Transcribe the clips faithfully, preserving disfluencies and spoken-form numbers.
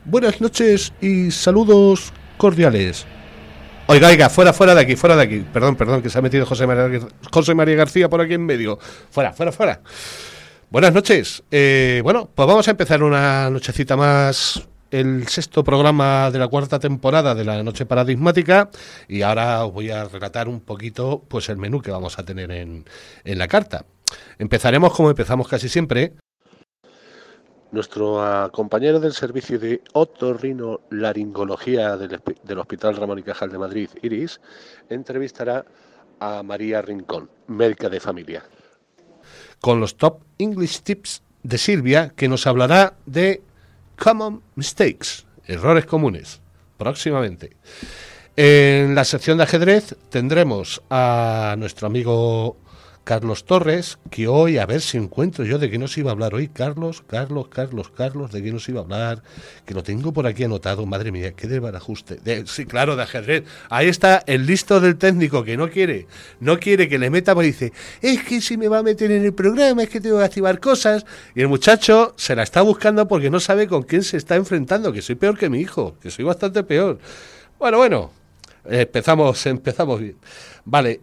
buenas noches y saludos cordiales. Oiga, oiga, fuera, fuera de aquí, fuera de aquí. Perdón, perdón, que se ha metido José María, José María García por aquí en medio. Fuera, fuera, fuera. Buenas noches. Eh, bueno, pues vamos a empezar una nochecita más, el sexto programa de la cuarta temporada de la Noche Paradigmática, y ahora os voy a relatar un poquito pues el menú que vamos a tener en, en la carta. Empezaremos como empezamos casi siempre. Nuestro uh, compañero del servicio de otorrinolaringología del, del Hospital Ramón y Cajal de Madrid, Iris, entrevistará a María Rincón, médica de familia, con los Top English Tips de Silvia, que nos hablará de Common Mistakes, errores comunes, próximamente. En la sección de ajedrez tendremos a nuestro amigo Carlos Torres, que hoy, a ver si encuentro yo de qué nos iba a hablar hoy. Carlos, Carlos, Carlos, Carlos, de qué nos iba a hablar, que lo tengo por aquí anotado. Madre mía, qué desbarajuste. De, sí, claro, de ajedrez. Ahí está el listo del técnico, que no quiere, no quiere que le meta, porque dice, es que si me va a meter en el programa, es que tengo que activar cosas. Y el muchacho se la está buscando porque no sabe con quién se está enfrentando, que soy peor que mi hijo, que soy bastante peor. Bueno, bueno, empezamos, empezamos bien. Vale,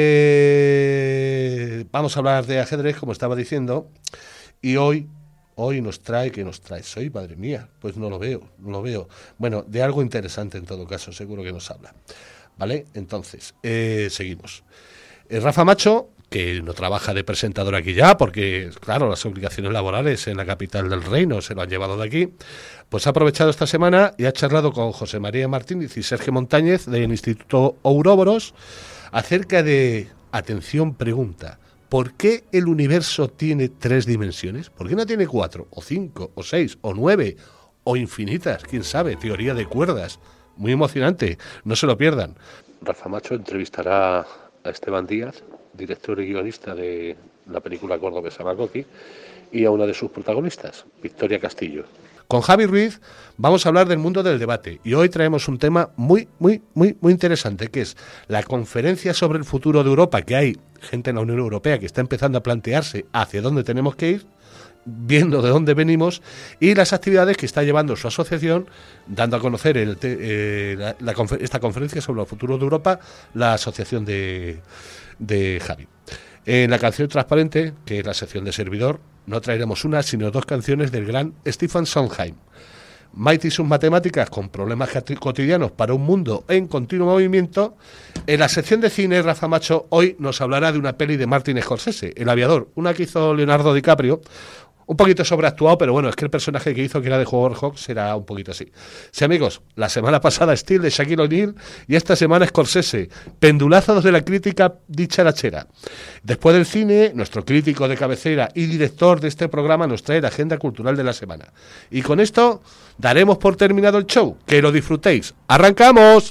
eh, vamos a hablar de ajedrez, como estaba diciendo, y hoy, hoy nos trae, ¿qué nos trae? Soy, madre mía, pues no lo veo, no lo veo. Bueno, de algo interesante en todo caso, seguro que nos habla. Vale, entonces, eh, seguimos. Eh, Rafa Macho, que no trabaja de presentador aquí ya, porque, claro, las obligaciones laborales en la capital del reino se lo han llevado de aquí, pues ha aprovechado esta semana y ha charlado con José María Martínez y Sergio Montañez del Instituto Ouroboros acerca de, atención, pregunta, ¿por qué el universo tiene tres dimensiones? ¿Por qué no tiene cuatro, o cinco, o seis, o nueve, o infinitas? ¿Quién sabe? Teoría de cuerdas. Muy emocionante, no se lo pierdan. Rafa Macho entrevistará a Esteban Díaz, director y guionista de la película cordobesa Makoki, y a una de sus protagonistas, Victoria Castillo. Con Javi Ruiz vamos a hablar del mundo del debate, y hoy traemos un tema muy, muy, muy, muy interesante, que es la conferencia sobre el futuro de Europa, que hay gente en la Unión Europea que está empezando a plantearse hacia dónde tenemos que ir, viendo de dónde venimos, y las actividades que está llevando su asociación, dando a conocer el te, eh, la, la confer- esta conferencia sobre el futuro de Europa, la asociación de, de Javi. En la canción Transparente, que es la sección de servidor, no traeremos una, sino dos canciones del gran Stephen Sondheim. Mighty y sus matemáticas con problemas cotidianos para un mundo en continuo movimiento. En la sección de cine, Rafa Macho hoy nos hablará de una peli de Martin Scorsese, El aviador, una que hizo Leonardo DiCaprio, un poquito sobreactuado, pero bueno, es que el personaje que hizo, que era de Howard Hawks, era un poquito así. Sí, amigos, la semana pasada Steel de Shaquille O'Neal y esta semana Scorsese, pendulazos de la crítica dicharachera. Después del cine, nuestro crítico de cabecera y director de este programa nos trae la agenda cultural de la semana. Y con esto daremos por terminado el show. Que lo disfrutéis. ¡Arrancamos!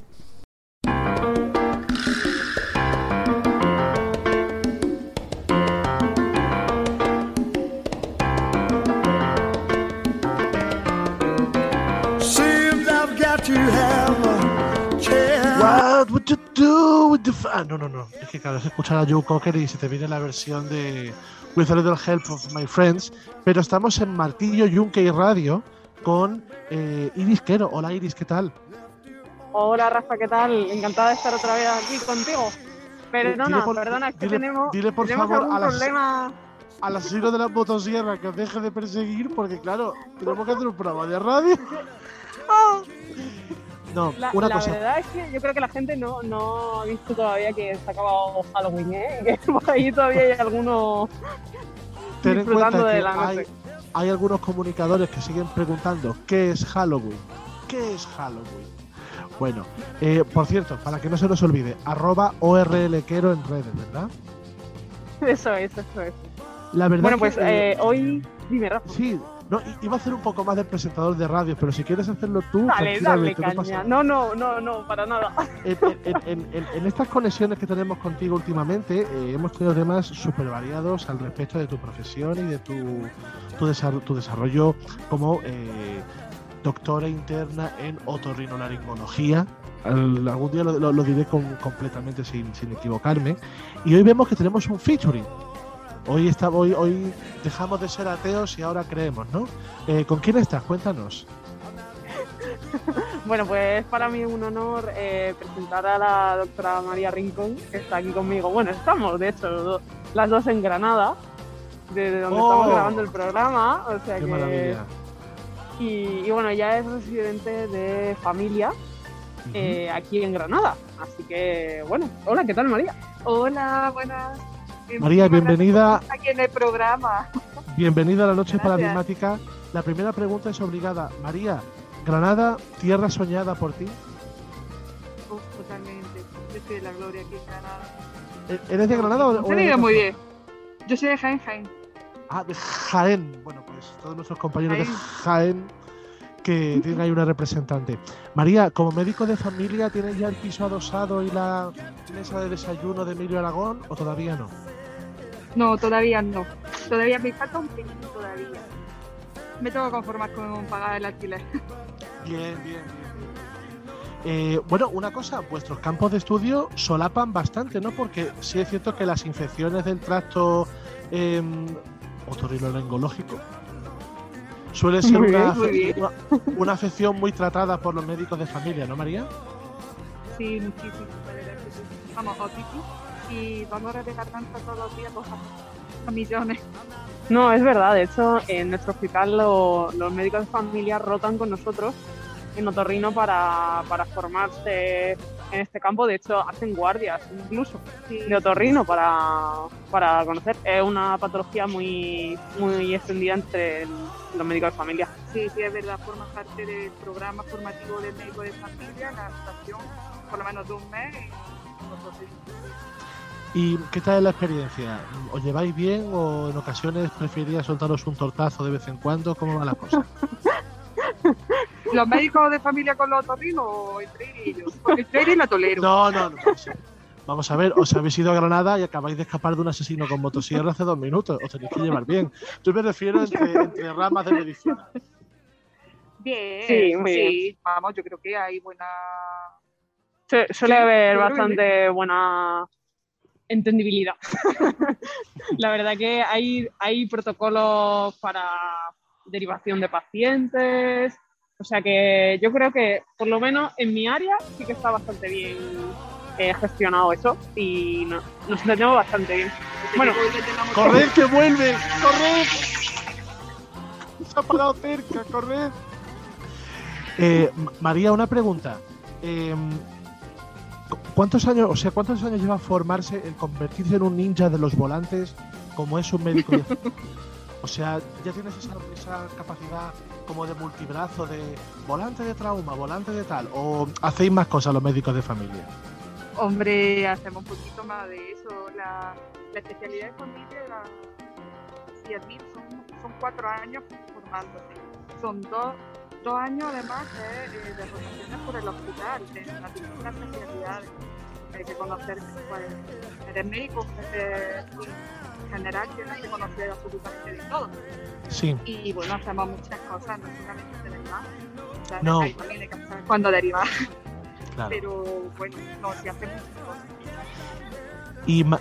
What would you do with the f- ah, no, no, no. Es que claro, es escuchar a Joe Cocker y se te viene la versión de With a Little Help of My Friends. Pero estamos en Martillo Yunque y Radio con eh, Iris Quero. Hola Iris, ¿qué tal? Hola Rafa, ¿qué tal? Encantada de estar otra vez aquí contigo. Perdona, por, perdona, es que dile, tenemos, dile por tenemos favor algún a las, problema. al asesino de la motosierra que os deje de perseguir, porque claro, tenemos que hacer un programa de radio. Oh. No, la, una la cosa. La verdad es que yo creo que la gente no, no ha visto todavía que se ha acabado Halloween, ¿eh? Que por ahí todavía hay algunos Ten disfrutando en cuenta de que la noche. hay, hay algunos comunicadores que siguen preguntando ¿qué es Halloween? ¿Qué es Halloween? Bueno, eh, por cierto, para que no se nos olvide, arroba orlquero en redes, ¿verdad? Eso es, eso es. La verdad bueno, que, pues eh, eh, hoy... Dime, Rafa. Sí, no, iba a hacer un poco más de presentador de radio, pero si quieres hacerlo tú, dale, dale, no caña. pasa. No, no, no, no, para nada. En, en, en, en, en estas conexiones que tenemos contigo últimamente, eh, hemos tenido temas súper variados al respecto de tu profesión y de tu, tu, desarrollo, tu desarrollo como eh, doctora interna en otorrinolaringología. Al, algún día lo, lo, lo diré con, completamente sin, sin equivocarme. Y hoy vemos que tenemos un featuring. Hoy, está, hoy, hoy dejamos de ser ateos y ahora creemos, ¿no? Eh, ¿Con quién estás? Cuéntanos. Bueno, pues para mí es un honor eh, presentar a la doctora María Rincón, que está aquí conmigo. Bueno, estamos, de hecho, do- las dos en Granada, desde donde ¡Oh! estamos grabando el programa. O sea ¡Qué que, maravilla! y, y bueno, ella es residente de familia eh, aquí en Granada. Así que, bueno, hola, ¿qué tal, María? Hola, buenas. María, bienvenida. Aquí en el programa. Bienvenida a la Noche Gracias. Paradigmática. La primera pregunta es obligada. María, Granada, tierra soñada por ti. Uf, totalmente. Yo soy de la gloria aquí en Granada. ¿E- ¿Eres de Granada o, o Se eres de vive muy otra bien. Yo soy de Jaén, Jaén. zona? Ah, de Jaén. Bueno, pues todos nuestros compañeros de Jaén. Jaén que tienen ahí una representante. María, como médico de familia, ¿tienes ya el piso adosado y la mesa de desayuno de Emilio Aragón o todavía no? No, todavía no. Todavía me falta un pelín todavía. Me tengo que conformar con pagar el alquiler. Bien, bien, bien. Eh, bueno, una cosa, vuestros campos de estudio solapan bastante, ¿no? Porque sí es cierto que las infecciones del tracto eh, otorrinolaringológico suele ser Muy una, bien, muy afe- bien. una, una afección muy tratada por los médicos de familia, ¿no, María? Sí, muchísimo. de verdad que sí. Vamos, otitis. Y dolores de garganta todos los días, pues, a millones. No, es verdad. De hecho, en nuestro hospital lo- los médicos de familia rotan con nosotros en otorrino para, para formarse en este campo. De hecho, hacen guardias incluso Sí. de otorrino para, para conocer. Es una patología muy, muy extendida entre el- los médicos de familia. Sí, sí, es verdad, forma parte del programa formativo del médico de familia, la adaptación, por lo menos de un mes. y nosotros- ¿Y qué tal es la experiencia? ¿Os lleváis bien o en ocasiones preferiríais soltaros un tortazo de vez en cuando? ¿Cómo va la cosa? ¿Los médicos de familia con los otorrinos o entre ellos? Porque entre ellos la tolero. No, no, no. Vamos a ver. Vamos a ver, os habéis ido a Granada y acabáis de escapar de un asesino con motosierra hace dos minutos. Os tenéis que llevar bien. Yo me refiero entre, entre ramas de medicina. Bien, Sí, muy sí. Vamos, yo creo que hay buena... Su- Suele Sí, haber yo creo que bastante buena entendibilidad. La verdad que hay, hay protocolos para derivación de pacientes. O sea que yo creo que, por lo menos en mi área, sí que está bastante bien eh, gestionado eso y no- nos entendemos bastante bien. Bueno, ¡Corred que vuelve! ¡Corred! Se ha parado cerca, corred. Eh, M- María, una pregunta. Eh, cu- ¿Cuántos años, o sea, cuántos años lleva formarse, el convertirse en un ninja de los volantes, como es un médico? de- O sea, ¿ya tienes esa, esa capacidad como de multibrazo, de volante de trauma, volante de tal? ¿O hacéis más cosas los médicos de familia? Hombre, hacemos un poquito más de eso. La, la especialidad de familia, la C I A D, son, son cuatro años formándose. Son dos, dos años además de, eh, de rotaciones por el hospital, en las distintas especialidades. Hay que conocer, pues, eres médico, eres, en general tienes que conocer absolutamente de todo. Sí. Y bueno, hacemos muchas cosas, no solamente derivar. O sea, No. hay también hay que saber cuándo derivar, Claro. pero bueno, no, si hacemos muchas cosas. Y, Ma-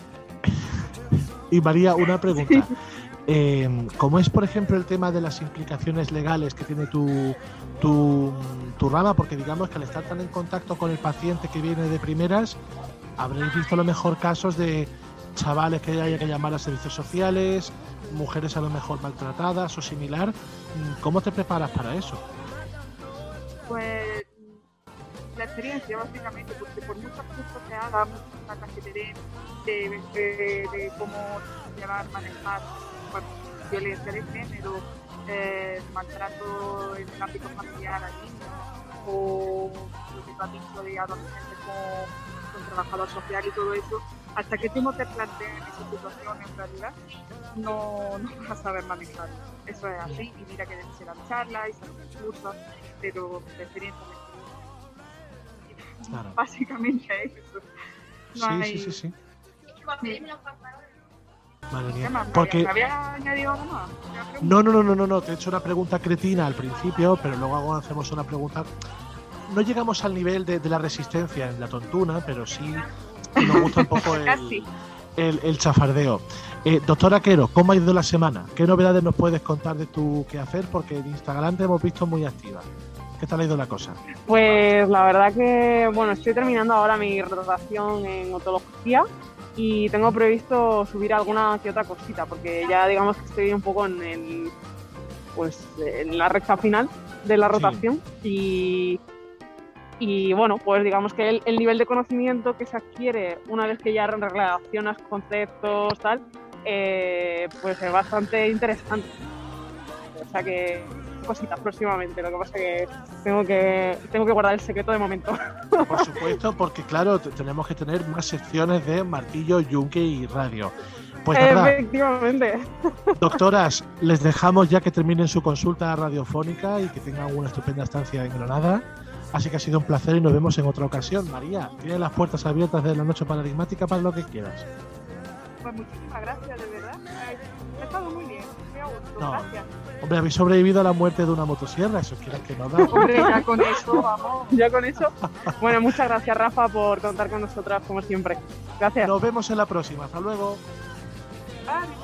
y María, una pregunta. Eh, ¿Cómo es, por ejemplo, el tema de las implicaciones legales que tiene tu, tu, tu rama? Porque digamos que al estar tan en contacto con el paciente que viene de primeras, habréis visto a lo mejor casos de chavales que haya que llamar a servicios sociales, mujeres a lo mejor maltratadas o similar. ¿Cómo te preparas para eso? Pues la experiencia básicamente, porque por muchos cursos que haga, muchas charlas que te den de, de, de cómo llevar, manejar bueno, violencia de género, eh, maltrato en el ámbito familiar a niños, o lo que tú has dicho de adolescentes con, con trabajador social y todo eso, hasta que tú no te plantees en esa situación en realidad, no, no vas a saber manejar. Eso es así, y mira que se dan charlas y se dan cursos, pero la experiencia me Claro. básicamente es eso. Sí, No sí, hay- sí, sí. Sí. Madre ¿Qué mía. más? Porque... ¿Me había añadido algo más? ¿Me había No, no, no, no, no, no, te he hecho una pregunta cretina al principio, pero luego hacemos una pregunta. No llegamos al nivel de, de la resistencia en la tontuna, pero sí nos gusta un poco el, Casi. el, el chafardeo. Eh, doctora Quero, ¿cómo ha ido la semana? ¿Qué novedades nos puedes contar de tu quehacer? Porque en Instagram te hemos visto muy activa. ¿Qué tal ha ido la cosa? Pues la verdad que, bueno, estoy terminando ahora mi rotación en otología y tengo previsto subir alguna que otra cosita, porque ya digamos que estoy un poco en el, pues, en la recta final de la rotación. Sí. y, y bueno, pues digamos que el, el nivel de conocimiento que se adquiere una vez que ya relacionas conceptos, tal, eh, pues es bastante interesante. O sea que cositas próximamente, lo que pasa que tengo que tengo que guardar el secreto de momento. Por supuesto, porque claro, t- tenemos que tener más secciones de martillo, yunque y radio. Pues nada, Efectivamente. doctoras, les dejamos ya que terminen su consulta radiofónica y que tengan una estupenda estancia en Granada. Así que ha sido un placer y nos vemos en otra ocasión. María, tienes las puertas abiertas de la noche paradigmática para lo que quieras. Pues muchísimas gracias, de verdad. Ha estado muy bien, muy a gusto, No. gracias. Hombre, habéis sobrevivido a la muerte de una motosierra, eso quieras que no da. Hombre, ya con eso, vamos. Ya con eso. Bueno, muchas gracias, Rafa, por contar con nosotras como siempre. Gracias. Nos vemos en la próxima. Hasta luego. Adiós.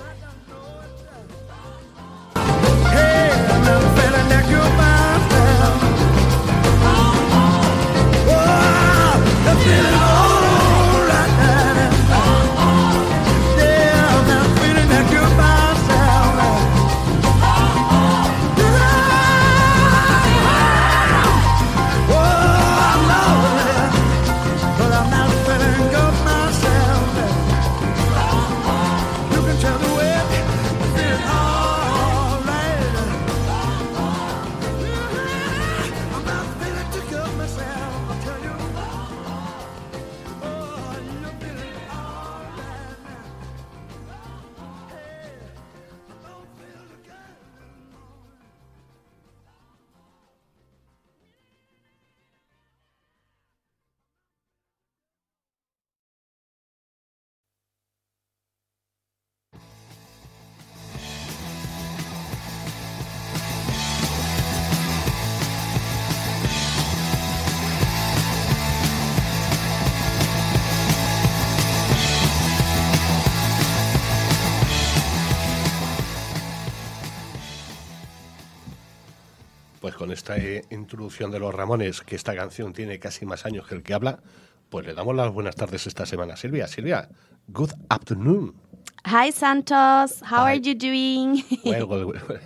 Pues con esta eh, introducción de los Ramones, que esta canción tiene casi más años que el que habla, pues le damos las buenas tardes esta semana. Silvia, Silvia, good afternoon. Hi, Santos. How Hi. are you doing? Well, well, well.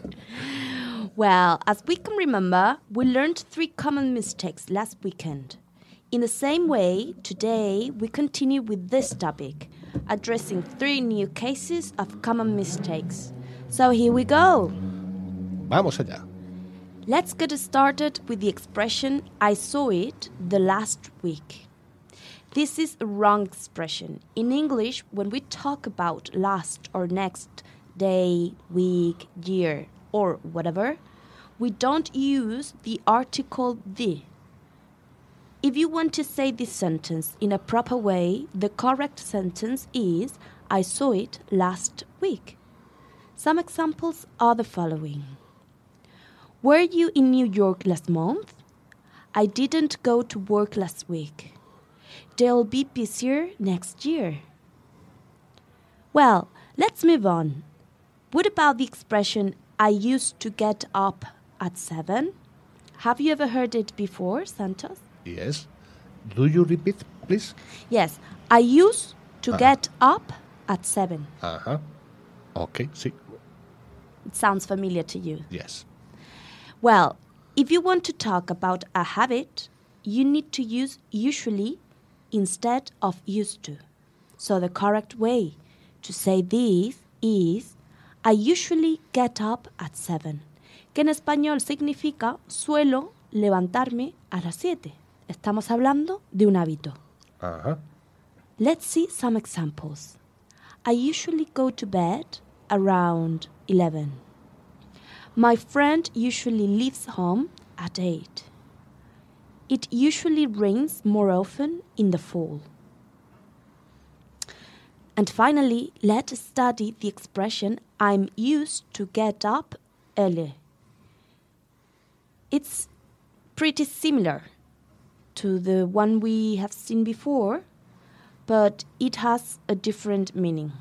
Well, as we can remember, we learned three common mistakes last weekend. In the same way, today we continue with this topic, addressing three new cases of common mistakes. So here we go. Vamos allá. Let's get started with the expression, I saw it the last week. This is a wrong expression. In English, when we talk about last or next, day, week, year, or whatever, we don't use the article the. If you want to say this sentence in a proper way, the correct sentence is, I saw it last week. Some examples are the following. Were you in New York last month? I didn't go to work last week. They'll be busier next year. Well, let's move on. What about the expression, I used to get up at seven? Have you ever heard it before, Santos? Yes. Do you repeat, please? Yes, I used to Ah. get up at seven. Ajá. Ok, sí. It sounds familiar to you. Yes. Well, if you want to talk about a habit, you need to use usually instead of used to. So the correct way to say this is, I usually get up at seven, que en español significa suelo levantarme a las siete. Estamos hablando de un hábito. Ajá. Let's see some examples. I usually go to bed around eleven. My friend usually leaves home at eight. It usually rains more often in the fall. And finally, let's study the expression I'm used to get up early. It's pretty similar to the one we have seen before, but it has a different meaning.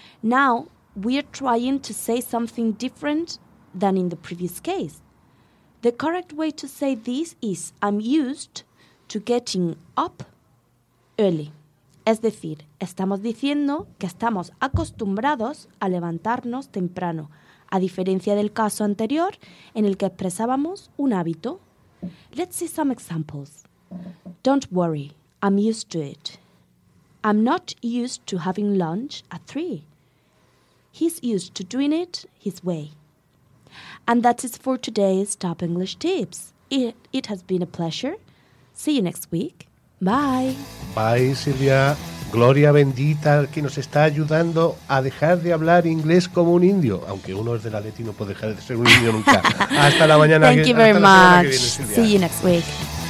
Now, we are trying to say something different than in the previous case. The correct way to say this is I'm used to getting up early. Es decir, estamos diciendo que estamos acostumbrados a levantarnos temprano, a diferencia del caso anterior en el que expresábamos un hábito. Let's see some examples. Don't worry, I'm used to it. I'm not used to having lunch at three. He's used to doing it his way. And that's it for today's Top English Tips. It, it has been a pleasure. See you next week. Bye. Bye, Silvia. Gloria bendita que nos está ayudando a dejar de hablar inglés como un indio. Aunque uno es del Atleti y no puede dejar de ser un indio nunca. Hasta la mañana. Thank que, you very hasta la semana que much. viene, Silvia. See you next week.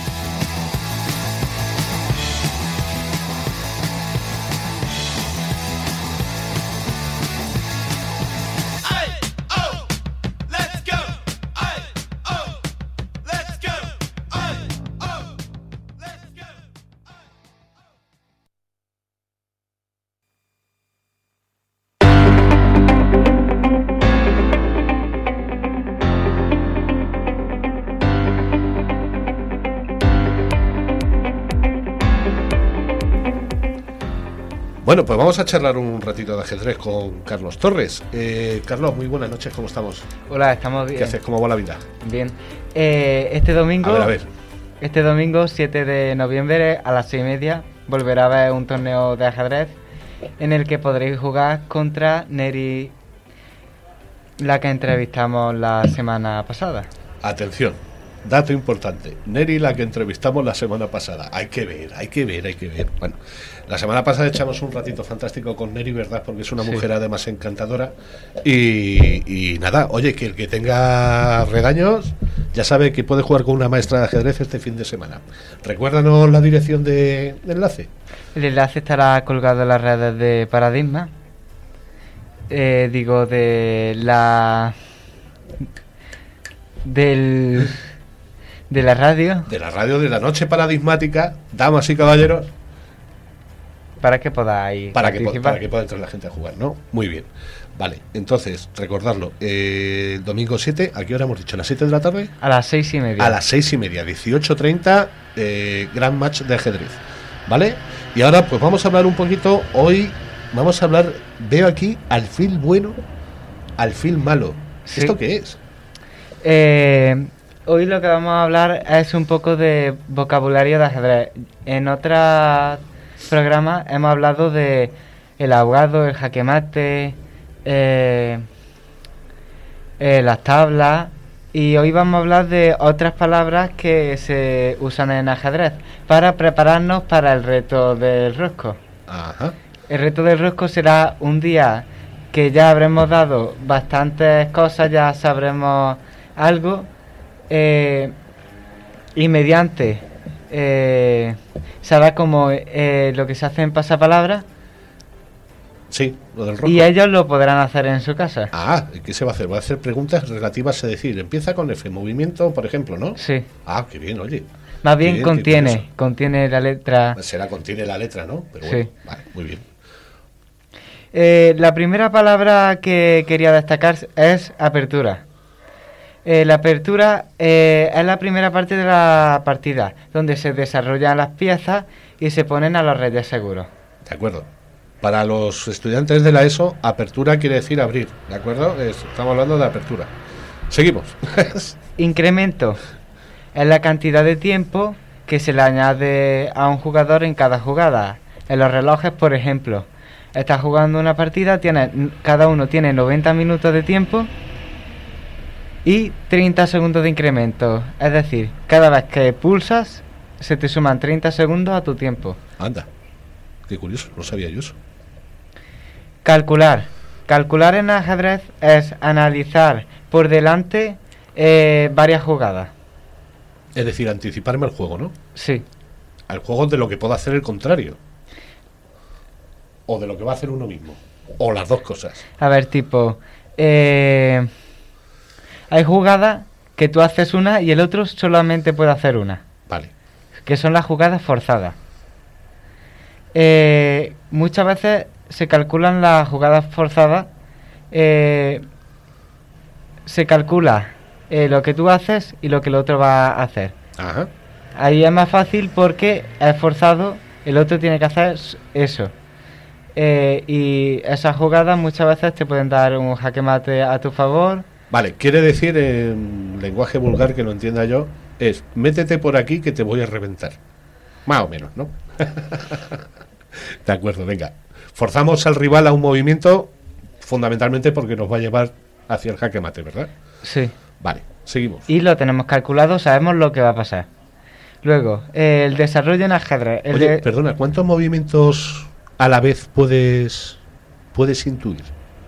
Bueno, pues vamos a charlar un ratito de ajedrez con Carlos Torres. Eh, Carlos, muy buenas noches, ¿cómo estamos? Hola, estamos bien. ¿Qué haces? ¿Cómo va la vida? Bien. Eh, este domingo, A ver, a ver. este domingo, siete de noviembre, a las seis y media, volverá a haber un torneo de ajedrez en el que podréis jugar contra Neri, la que entrevistamos la semana pasada. Atención, dato importante. Neri, la que entrevistamos la semana pasada. Hay que ver, hay que ver, hay que ver. Bueno, la semana pasada echamos un ratito fantástico con Neri, ¿verdad? Porque es una Sí. mujer además encantadora. Y, y nada, oye, que el que tenga regaños ya sabe que puede jugar con una maestra de ajedrez este fin de semana. Recuérdanos la dirección de, de enlace. El enlace estará colgado en las redes de Paradigma. Eh, digo, de la... del... de la radio, De la radio de la noche paradigmática, damas y caballeros, para que podáis para que, po- participar. para que pueda entrar la gente a jugar, ¿no? Muy bien. Vale, entonces, recordarlo, eh, el domingo siete, ¿a qué hora hemos dicho? ¿A las siete de la tarde? A las seis y media. A las seis y media, dieciocho treinta, eh, gran match de ajedrez, ¿vale? Y ahora pues vamos a hablar un poquito, hoy vamos a hablar, veo aquí, alfil bueno, alfil malo. Sí. ¿Esto qué es? Eh, hoy lo que vamos a hablar es un poco de vocabulario de ajedrez. En otros programas hemos hablado de el ahogado, el jaque mate, eh, eh, las tablas, y hoy vamos a hablar de otras palabras que se usan en ajedrez para prepararnos para el reto del rosco. Ajá. El reto del rosco será un día que ya habremos dado bastantes cosas, ya sabremos algo, eh, y mediante eh, sabrá como eh, lo que se hace en pasapalabra, Sí, lo del rojo. y ellos lo podrán hacer en su casa. Ah, ¿qué se va a hacer? Va a hacer preguntas relativas, es decir, empieza con F, movimiento, por ejemplo, ¿no? Sí, Ah, qué bien, oye. más Qué bien bien, qué contiene, curioso. contiene la letra. Será, contiene la letra, ¿no? Pero Sí. bueno, vale, muy bien. Eh, la primera palabra que quería destacar es apertura. Eh, la apertura eh, es la primera parte de la partida, donde se desarrollan las piezas y se ponen a los reyes seguros. De acuerdo. Para los estudiantes de la ESO, apertura quiere decir abrir, ¿de acuerdo? Es- estamos hablando de apertura. Seguimos. Incremento es la cantidad de tiempo que se le añade a un jugador en cada jugada. En los relojes, por ejemplo, estás jugando una partida, tiene, cada uno tiene noventa minutos de tiempo y treinta segundos de incremento. Es decir, cada vez que pulsas, se te suman treinta segundos a tu tiempo. Anda. Qué curioso, no sabía yo eso. Calcular. Calcular en ajedrez es analizar por delante eh, varias jugadas. Es decir, anticiparme al juego, ¿no? Sí. Al juego de lo que pueda hacer el contrario. O de lo que va a hacer uno mismo. O las dos cosas. A ver, tipo, eh, hay jugadas que tú haces una y el otro solamente puede hacer una, Vale. que son las jugadas forzadas. Eh, muchas veces se calculan las jugadas forzadas, eh, se calcula eh, lo que tú haces y lo que el otro va a hacer. Ajá. Ahí es más fácil porque es forzado, el otro tiene que hacer eso. Eh, y esas jugadas muchas veces te pueden dar un jaque mate a tu favor. Vale, quiere decir en lenguaje vulgar que lo entienda yo, es métete por aquí que te voy a reventar. Más o menos, ¿no? De acuerdo, venga. Forzamos al rival a un movimiento fundamentalmente porque nos va a llevar hacia el jaque mate, ¿verdad? Sí. Vale, seguimos. Y lo tenemos calculado, sabemos lo que va a pasar. Luego, eh, el desarrollo en ajedrez. El Oye, de... perdona, ¿cuántos movimientos a la vez puedes puedes intuir?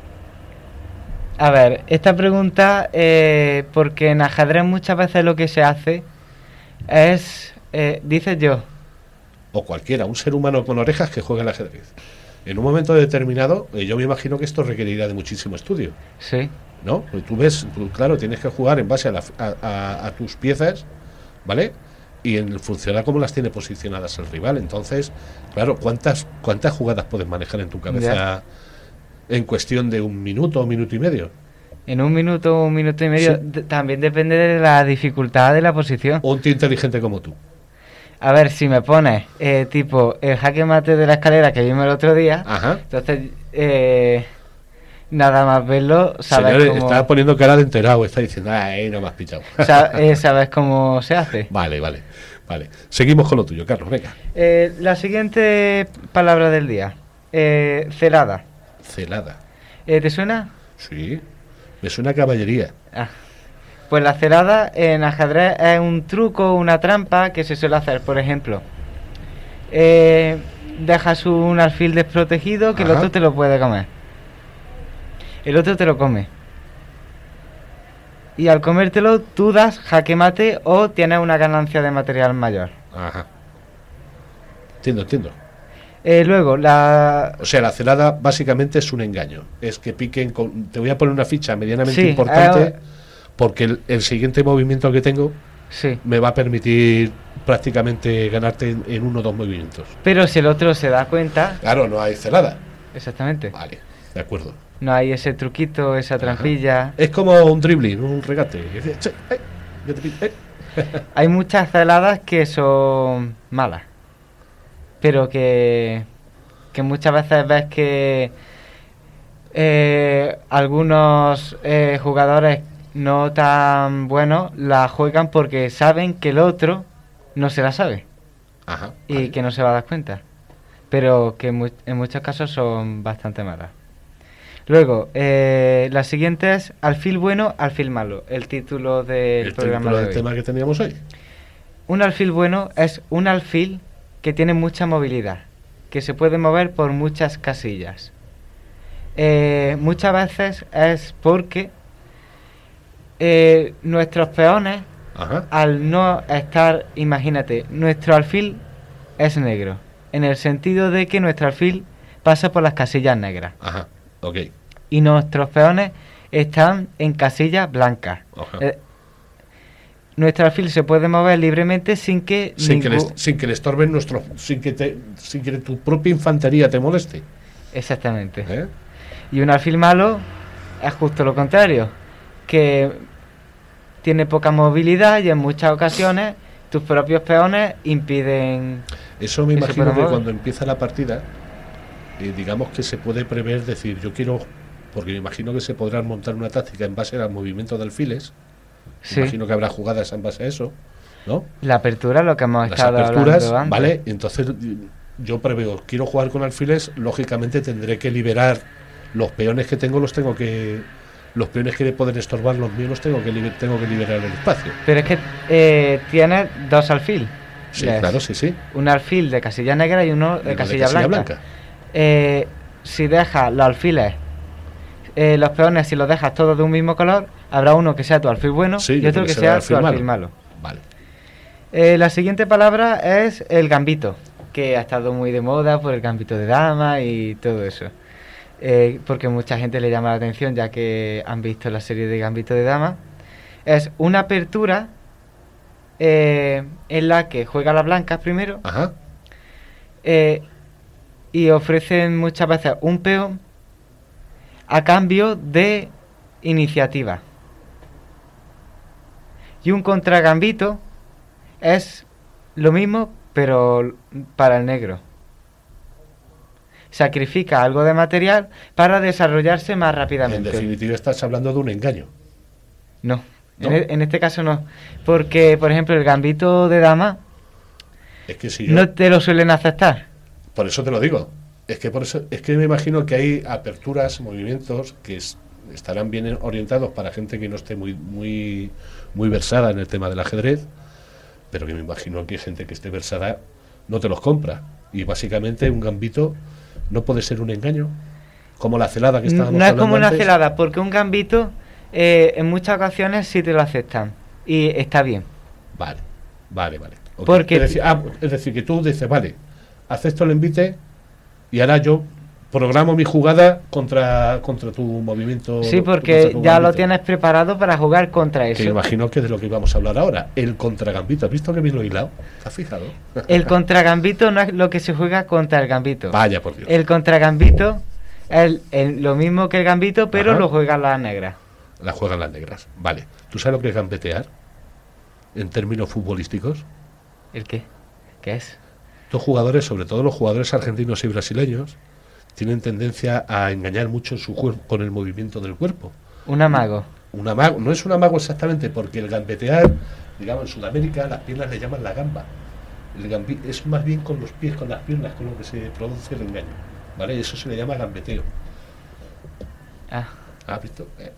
A ver, esta pregunta, eh, porque en ajedrez muchas veces lo que se hace es, eh, dices yo, O cualquiera, un ser humano con orejas que juegue al ajedrez. En un momento determinado, eh, yo me imagino que esto requerirá de muchísimo estudio, sí, ¿no? Porque tú ves, tú, claro, tienes que jugar en base a, la, a, a, a tus piezas, ¿vale? Y en funcionar cómo las tiene posicionadas el rival. Entonces, claro, ¿cuántas cuántas jugadas puedes manejar en tu cabeza Ya. en cuestión de un minuto o minuto y medio? en un minuto, un minuto y medio, Sí. d- también depende de la dificultad de la posición. O un tío inteligente como tú. A ver, si me pones, eh, tipo, el jaque mate de la escalera que vimos el otro día, Ajá. entonces, eh, nada más verlo, sabes Señores, cómo, está poniendo cara de enterado, está diciendo, ay, no me has pillado. sa- eh, sabes cómo se hace. Vale, vale, vale. Seguimos con lo tuyo, Carlos, venga. Eh, la siguiente palabra del día, eh, celada. Celada. Eh, ¿Te suena? Sí, me suena a caballería. Ah. Pues la celada en ajedrez es un truco, una trampa que se suele hacer. Por ejemplo, eh, dejas un alfil desprotegido que el Ajá. otro te lo puede comer. El otro te lo come. Y al comértelo tú das jaque mate o tienes una ganancia de material mayor. Ajá. Entiendo, entiendo. Eh, luego, la... O sea, la celada básicamente es un engaño. Es que piquen con... Te voy a poner una ficha medianamente Sí, importante eh, porque el, el siguiente movimiento que tengo Sí. me va a permitir prácticamente ganarte en, en uno o dos movimientos. Pero si el otro se da cuenta... Claro, no hay celada. Exactamente. Vale, de acuerdo. No hay ese truquito, esa trampilla. Es como un dribbling, un regate. Que dice, "Che, eh, yo te pido, eh". Hay muchas celadas que son malas, pero que, que muchas veces ves que eh, algunos eh, jugadores no tan buenos la juegan porque saben que el otro no se la sabe Ajá. y vale. que no se va a dar cuenta, pero que mu- en muchos casos son bastante malas. Luego, eh, la siguiente es alfil bueno, alfil malo, el título del El programa título de del hoy. tema que teníamos hoy. Un alfil bueno es un alfil que tiene mucha movilidad, que se puede mover por muchas casillas. Eh, muchas veces es porque eh, nuestros peones, Ajá. al no estar, imagínate, nuestro alfil es negro, en el sentido de que nuestro alfil pasa por las casillas negras Ajá. Ok. y nuestros peones están en casillas blancas. Ajá. Eh, nuestro alfil se puede mover libremente sin que Sin, que le, ningún- sin que le estorben nuestro... Sin que, te, sin que tu propia infantería te moleste. Exactamente. ¿Eh? Y un alfil malo es justo lo contrario, que tiene poca movilidad y en muchas ocasiones tus propios peones impiden... Eso me Que se imagino pueda que mover. cuando empieza la partida, eh, digamos que se puede prever, decir, yo quiero... Porque me imagino que se podrán montar una táctica en base al movimiento de alfiles. Sí, Me imagino que habrá jugadas en base a eso, ¿no? la apertura, lo que hemos Las estado aperturas, hablando antes. ¿vale? Entonces yo preveo, quiero jugar con alfiles, lógicamente tendré que liberar los peones que tengo, los tengo que... Los peones que pueden estorbar los míos los tengo que, liber- tengo que liberar el espacio. Pero es que eh, tienes dos alfil. Sí, Les- claro, sí, sí. Un alfil de casilla negra y uno de Uno de casilla, casilla blanca. blanca. Eh, si dejas los alfiles, eh, los peones, si los dejas todos de un mismo color, habrá uno que sea tu alfil bueno Sí, y otro que será sea tu alfil malo. Vale. Eh, la siguiente palabra es el gambito, que ha estado muy de moda por el gambito de dama y todo eso. Eh, porque mucha gente le llama la atención ya que han visto la serie de Gambito de Dama. Es una apertura eh, en la que juega las blancas primero Ajá. eh, y ofrecen muchas veces un peón a cambio de iniciativa. Y un contragambito es lo mismo, pero para el negro. Sacrifica algo de material para desarrollarse más rápidamente. En definitiva, estás hablando de un engaño. No, ¿No? En, e- en este caso no. Porque, por ejemplo, el gambito de dama Es que si yo, no te lo suelen aceptar. por eso te lo digo. Es que por eso, es que me imagino que hay aperturas, movimientos que es- estarán bien orientados para gente que no esté muy, muy, muy versada en el tema del ajedrez, pero que me imagino que gente que esté versada no te los compra. Y básicamente un gambito no puede ser un engaño, como la celada que estábamos No es hablando como una antes. celada, porque un gambito eh, en muchas ocasiones sí te lo aceptan. Y está bien. Vale, vale, vale. Ok. Porque- Es decir, ah, es decir, que tú dices, vale, acepto el envite y ahora yo programo mi jugada contra, contra tu movimiento. Sí, contra porque tu ya lo gambito. tienes preparado para jugar contra Que eso. imagino que es de lo que íbamos a hablar ahora, el contragambito. ¿Has visto que bien lo he hilado? ¿Te has fijado? El contragambito no es lo que se juega contra el gambito. Vaya, por Dios. El contragambito es el- lo mismo que el gambito, pero Ajá. lo juegan las negras. La juegan las negras. Vale. ¿Tú sabes lo que es gambetear? En términos futbolísticos. ¿El qué? ¿Qué es? Los jugadores, sobre todo los jugadores argentinos y brasileños, tienen tendencia a engañar mucho su cuerpo con el movimiento del cuerpo. Un amago. Un amago, no es un amago exactamente, porque el gambetear, digamos, en Sudamérica las piernas le llaman la gamba. El gambi es más bien con los pies, con las piernas, con lo que se produce el engaño. ¿Vale? Eso se le llama gambeteo. Ah, ¿Has visto? Eh.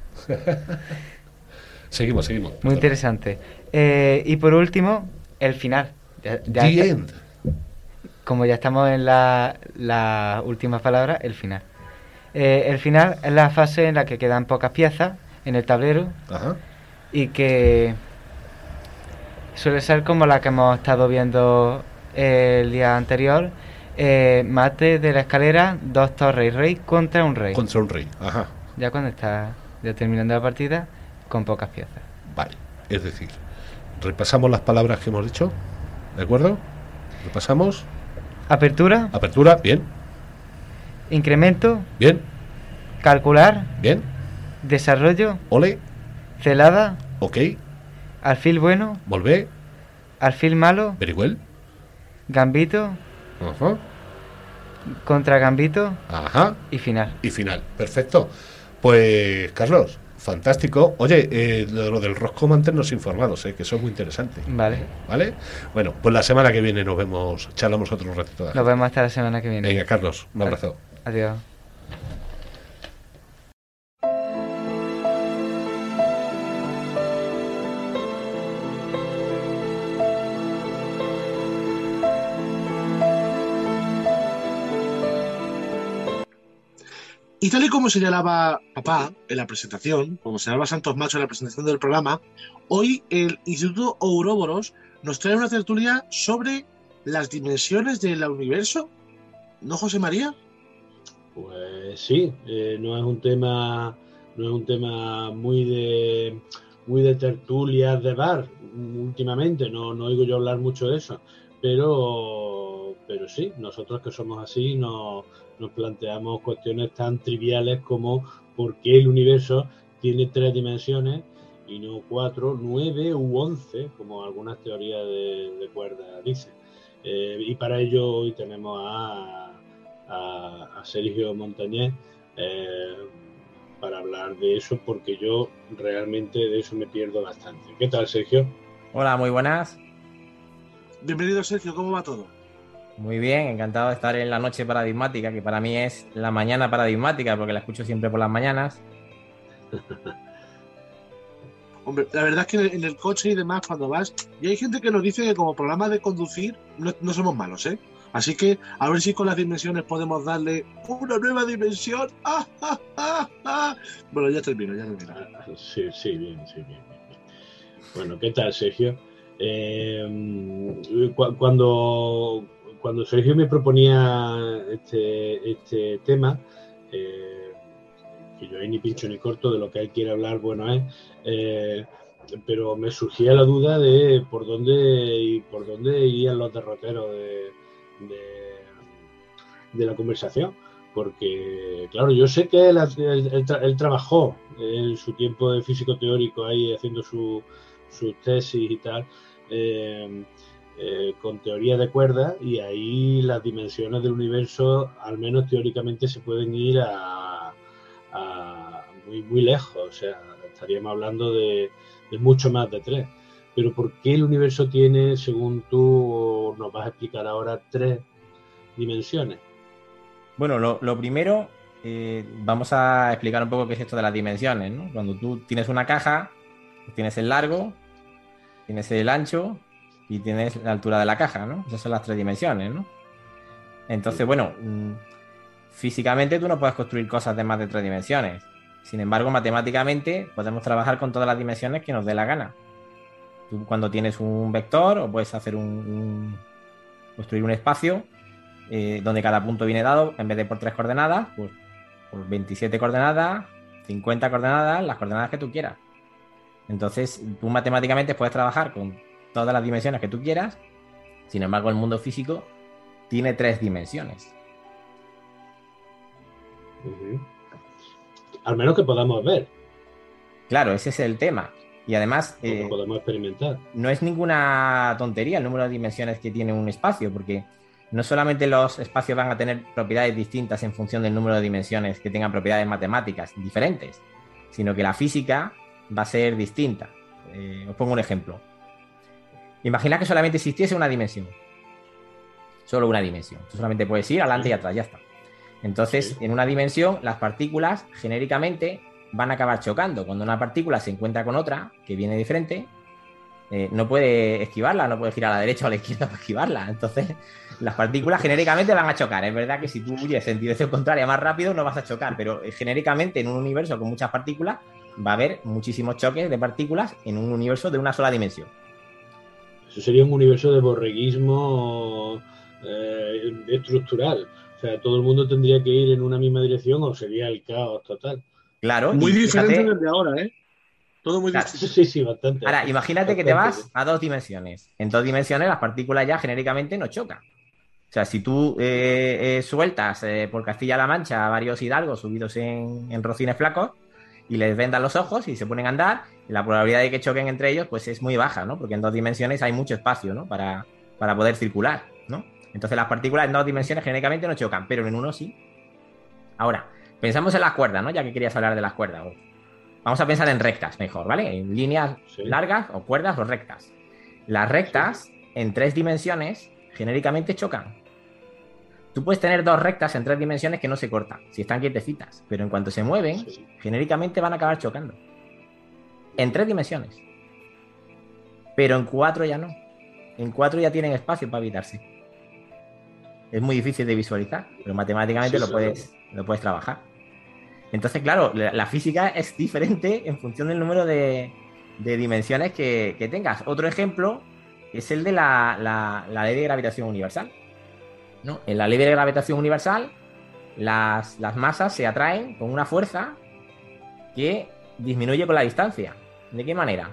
seguimos, seguimos. muy Perdón. interesante. Eh, y por último, el final. Ya- ya The está- end. Como ya estamos en la, la última palabra, el final. Eh, el final es la fase en la que quedan pocas piezas en el tablero Ajá. y que suele ser como la que hemos estado viendo el día anterior. Eh, mate de la escalera, dos torres y rey contra un rey. Contra un rey. Ajá. Ya cuando está ya terminando la partida con pocas piezas. Vale. Es decir, repasamos las palabras que hemos dicho. ¿De acuerdo? Repasamos. Apertura, Apertura. Bien. incremento, Bien. calcular, Bien. desarrollo, Ole. celada, Ok. alfil bueno, Volvé. alfil malo, Very well. gambito, Ajá. contra gambito Ajá. y final. Y final. Perfecto. Pues, Carlos, fantástico. Oye, eh, lo, lo del rosco mantenernos informados, eh, que eso es muy interesante. Vale, ¿Vale? Bueno, pues la semana que viene nos vemos, charlamos otro ratito. nos vemos hasta la semana que viene. Venga, Carlos, un abrazo. Adiós. Y tal y como señalaba papá en la presentación, como señalaba Santos Macho en la presentación del programa, hoy el Instituto Ouroboros nos trae una tertulia sobre las dimensiones del universo. ¿No, José María? Pues sí, eh, no es un tema, no es un tema muy de muy de tertulias de bar últimamente, no, no oigo yo hablar mucho de eso, pero pero sí, nosotros que somos así nos, nos planteamos cuestiones tan triviales como por qué el universo tiene tres dimensiones y no cuatro, nueve u once, como algunas teorías de, de cuerda dicen. Eh, y para ello hoy tenemos a, a, a Sergio Montañés eh, para hablar de eso, porque yo realmente de eso me pierdo bastante. ¿Qué tal, Sergio? Hola, muy buenas. Bienvenido, Sergio, ¿cómo va todo? Muy bien, encantado de estar en la noche paradigmática, que para mí es la mañana paradigmática, porque la escucho siempre por las mañanas. Hombre, la verdad es que en el coche y demás, cuando vas, y hay gente que nos dice que como programa de conducir no, no somos malos, ¿eh? Así que a ver si con las dimensiones podemos darle una nueva dimensión. ¡Ah, ah, ah, ah! Bueno, ya termino, ya termino. Ah, sí, sí, bien, sí, bien, bien, bien. Bueno, ¿qué tal, Sergio? Eh, cu- cuando, cuando Sergio me proponía este, este tema, eh, que yo ahí ni pincho ni corto, de lo que él quiere hablar, bueno es, eh, pero me surgía la duda de por dónde y por dónde irían los derroteros de, de, de la conversación, porque claro, yo sé que él, él, él, tra- él trabajó en su tiempo de físico teórico ahí haciendo su, sus tesis y tal, eh, eh, con teoría de cuerdas, y ahí las dimensiones del universo, al menos teóricamente, se pueden ir a, a muy, muy lejos. O sea, estaríamos hablando de, de mucho más de tres. Pero ¿por qué el universo tiene, según tú nos vas a explicar ahora, tres dimensiones? Bueno, lo, lo primero, eh, vamos a explicar un poco qué es esto de las dimensiones, ¿no? Cuando tú tienes una caja, pues tienes el largo, tienes el ancho y tienes la altura de la caja, ¿no? Esas son las tres dimensiones, ¿no? Entonces, bueno, mmm, físicamente tú no puedes construir cosas de más de tres dimensiones. Sin embargo, matemáticamente podemos trabajar con todas las dimensiones que nos dé la gana. Tú cuando tienes un vector o puedes hacer un, un construir un espacio eh, donde cada punto viene dado, en vez de por tres coordenadas, pues por veintisiete coordenadas, cincuenta coordenadas, las coordenadas que tú quieras. Entonces, tú matemáticamente puedes trabajar con todas las dimensiones que tú quieras. Sin embargo, el mundo físico tiene tres dimensiones. Uh-huh. Al menos que podamos ver. Claro, ese es el tema. Y además, eh, podemos experimentar. No es ninguna tontería el número de dimensiones que tiene un espacio, porque no solamente los espacios van a tener propiedades distintas en función del número de dimensiones que tengan propiedades matemáticas diferentes, sino que la física va a ser distinta. Eh, os pongo un ejemplo. Imagina que solamente existiese una dimensión. Solo una dimensión. Tú solamente puedes ir adelante y atrás, ya está. Entonces, en una dimensión, las partículas genéricamente van a acabar chocando. Cuando una partícula se encuentra con otra que viene diferente, eh, no puede esquivarla, no puede girar a la derecha o a la izquierda para esquivarla. Entonces, las partículas genéricamente van a chocar. Es verdad que si tú huyes en dirección contraria más rápido no vas a chocar, pero eh, genéricamente en un universo con muchas partículas va a haber muchísimos choques de partículas en un universo de una sola dimensión. Eso sería un universo de borreguismo eh, estructural. O sea, todo el mundo tendría que ir en una misma dirección o sería el caos total. Claro. Muy diferente fíjate, desde ahora, ¿eh? Todo muy claro. distinto. Sí, sí, bastante. Ahora, imagínate bastante. que te vas a dos dimensiones. En dos dimensiones las partículas ya genéricamente no chocan. O sea, si tú eh, eh, sueltas eh, por Castilla-La Mancha a varios hidalgos subidos en, en rocines flacos y les vendan los ojos y se ponen a andar, la probabilidad de que choquen entre ellos pues es muy baja, ¿no? Porque en dos dimensiones hay mucho espacio, ¿no? Para, para poder circular, ¿no? Entonces las partículas en dos dimensiones genéricamente no chocan, pero en uno sí. Ahora, pensamos en las cuerdas, ¿no? Ya que querías hablar de las cuerdas. Vamos a pensar en rectas mejor, ¿vale? En líneas sí. largas o cuerdas o rectas. Las rectas sí. en tres dimensiones genéricamente chocan. Tú puedes tener dos rectas en tres dimensiones que no se cortan, si están quietecitas, pero en cuanto se mueven, sí. genéricamente van a acabar chocando. En tres dimensiones. Pero en cuatro ya no. En cuatro ya tienen espacio para evitarse. Es muy difícil de visualizar, pero matemáticamente sí, lo, puedes, lo puedes trabajar. Entonces, claro, la, la física es diferente en función del número de, de dimensiones que, que tengas. Otro ejemplo es el de la, la, la ley de gravitación universal, ¿no? En la ley de gravitación universal, las, las masas se atraen con una fuerza que disminuye con la distancia. ¿De qué manera?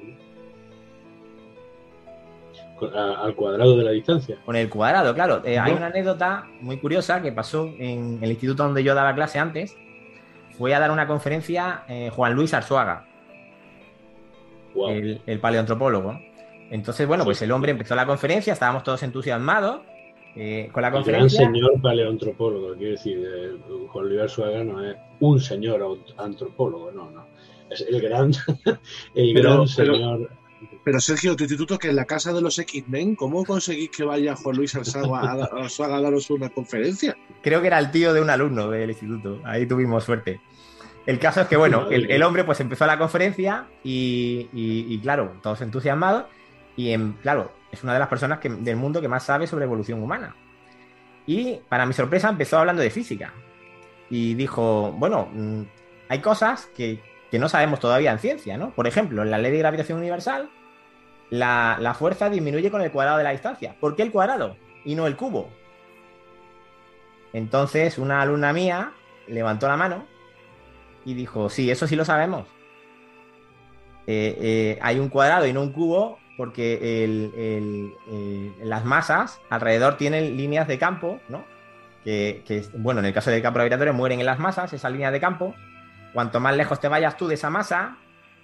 Al cuadrado de la distancia. Con el cuadrado, claro. Eh, hay una anécdota muy curiosa que pasó en el instituto donde yo daba clase antes. Fue a dar una conferencia eh, Juan Luis Arzuaga, wow. el, el paleoantropólogo. Entonces, bueno, pues el hombre empezó la conferencia, estábamos todos entusiasmados eh, con la conferencia. El gran señor paleoantropólogo, quiero decir, eh, Juan Luis Arzuaga no es un señor antropólogo, no, no. Es el gran, el pero, gran señor... Pero... Pero Sergio, tu instituto, que en la casa de los X-Men, ¿cómo conseguís que vaya Juan Luis Arzuaga a, a, a daros una conferencia? Creo que era el tío de un alumno del instituto, ahí tuvimos suerte. El caso es que, bueno, el, el hombre pues empezó la conferencia y, y, y claro, todos entusiasmados y, en, claro, es una de las personas que, del mundo que más sabe sobre evolución humana. Y, para mi sorpresa, empezó hablando de física y dijo, bueno, hay cosas que... que no sabemos todavía en ciencia, ¿no? Por ejemplo, en la ley de gravitación universal, la, la fuerza disminuye con el cuadrado de la distancia. ¿Por qué el cuadrado y no el cubo? Entonces, una alumna mía levantó la mano y dijo, sí, eso sí lo sabemos. Eh, eh, hay un cuadrado y no un cubo porque el, el, eh, las masas alrededor tienen líneas de campo, ¿no? Que, que, bueno, en el caso del campo gravitatorio mueren en las masas, esas líneas de campo. Cuanto más lejos te vayas tú de esa masa,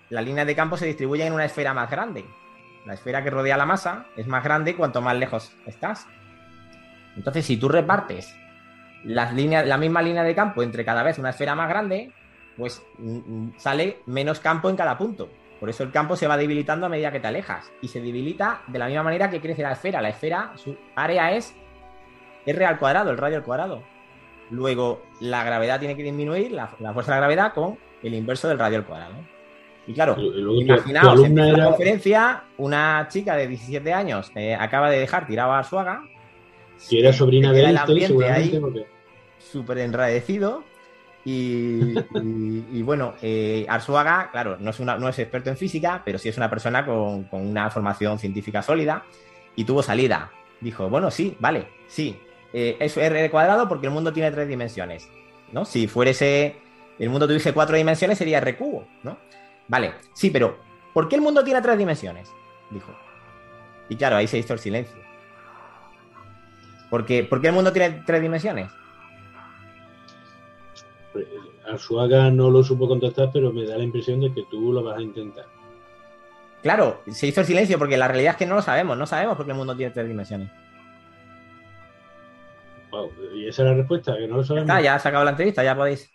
las líneas de campo se distribuyen en una esfera más grande. La esfera que rodea la masa es más grande cuanto más lejos estás. Entonces, si tú repartes las líneas, la misma línea de campo entre cada vez una esfera más grande, pues mm, sale menos campo en cada punto. Por eso el campo se va debilitando a medida que te alejas. Y se debilita de la misma manera que crece la esfera. La esfera, su área es R al cuadrado, el radio al cuadrado. Luego, la gravedad tiene que disminuir, la, la fuerza de la gravedad, con el inverso del radio al cuadrado. Y claro, Luego, imaginaos, en era... la conferencia, una chica de diecisiete años eh, acaba de dejar tirado a Arzuaga. Que era sobrina de Einstein, seguramente. Porque... Súper enradecido. Y, y, y bueno, eh, Arzuaga, claro, no es, una, no es experto en física, pero sí es una persona con, con una formación científica sólida y tuvo salida. Dijo, bueno, sí, vale, sí, eh, es R cuadrado porque el mundo tiene tres dimensiones, ¿no? Si fuese, el mundo tuviese cuatro dimensiones sería R cubo, ¿no? Vale, sí, pero ¿por qué el mundo tiene tres dimensiones? Dijo. Y claro, ahí se hizo el silencio. Porque, ¿por qué el mundo tiene tres dimensiones? Arzuaga no lo supo contestar, pero me da la impresión de que tú lo vas a intentar. Claro, se hizo el silencio porque la realidad es que no lo sabemos. No sabemos por qué el mundo tiene tres dimensiones. Wow, ¿y esa es la respuesta? ¿Que no lo sabemos? Ya, ya se ha acabado la entrevista, ya podéis.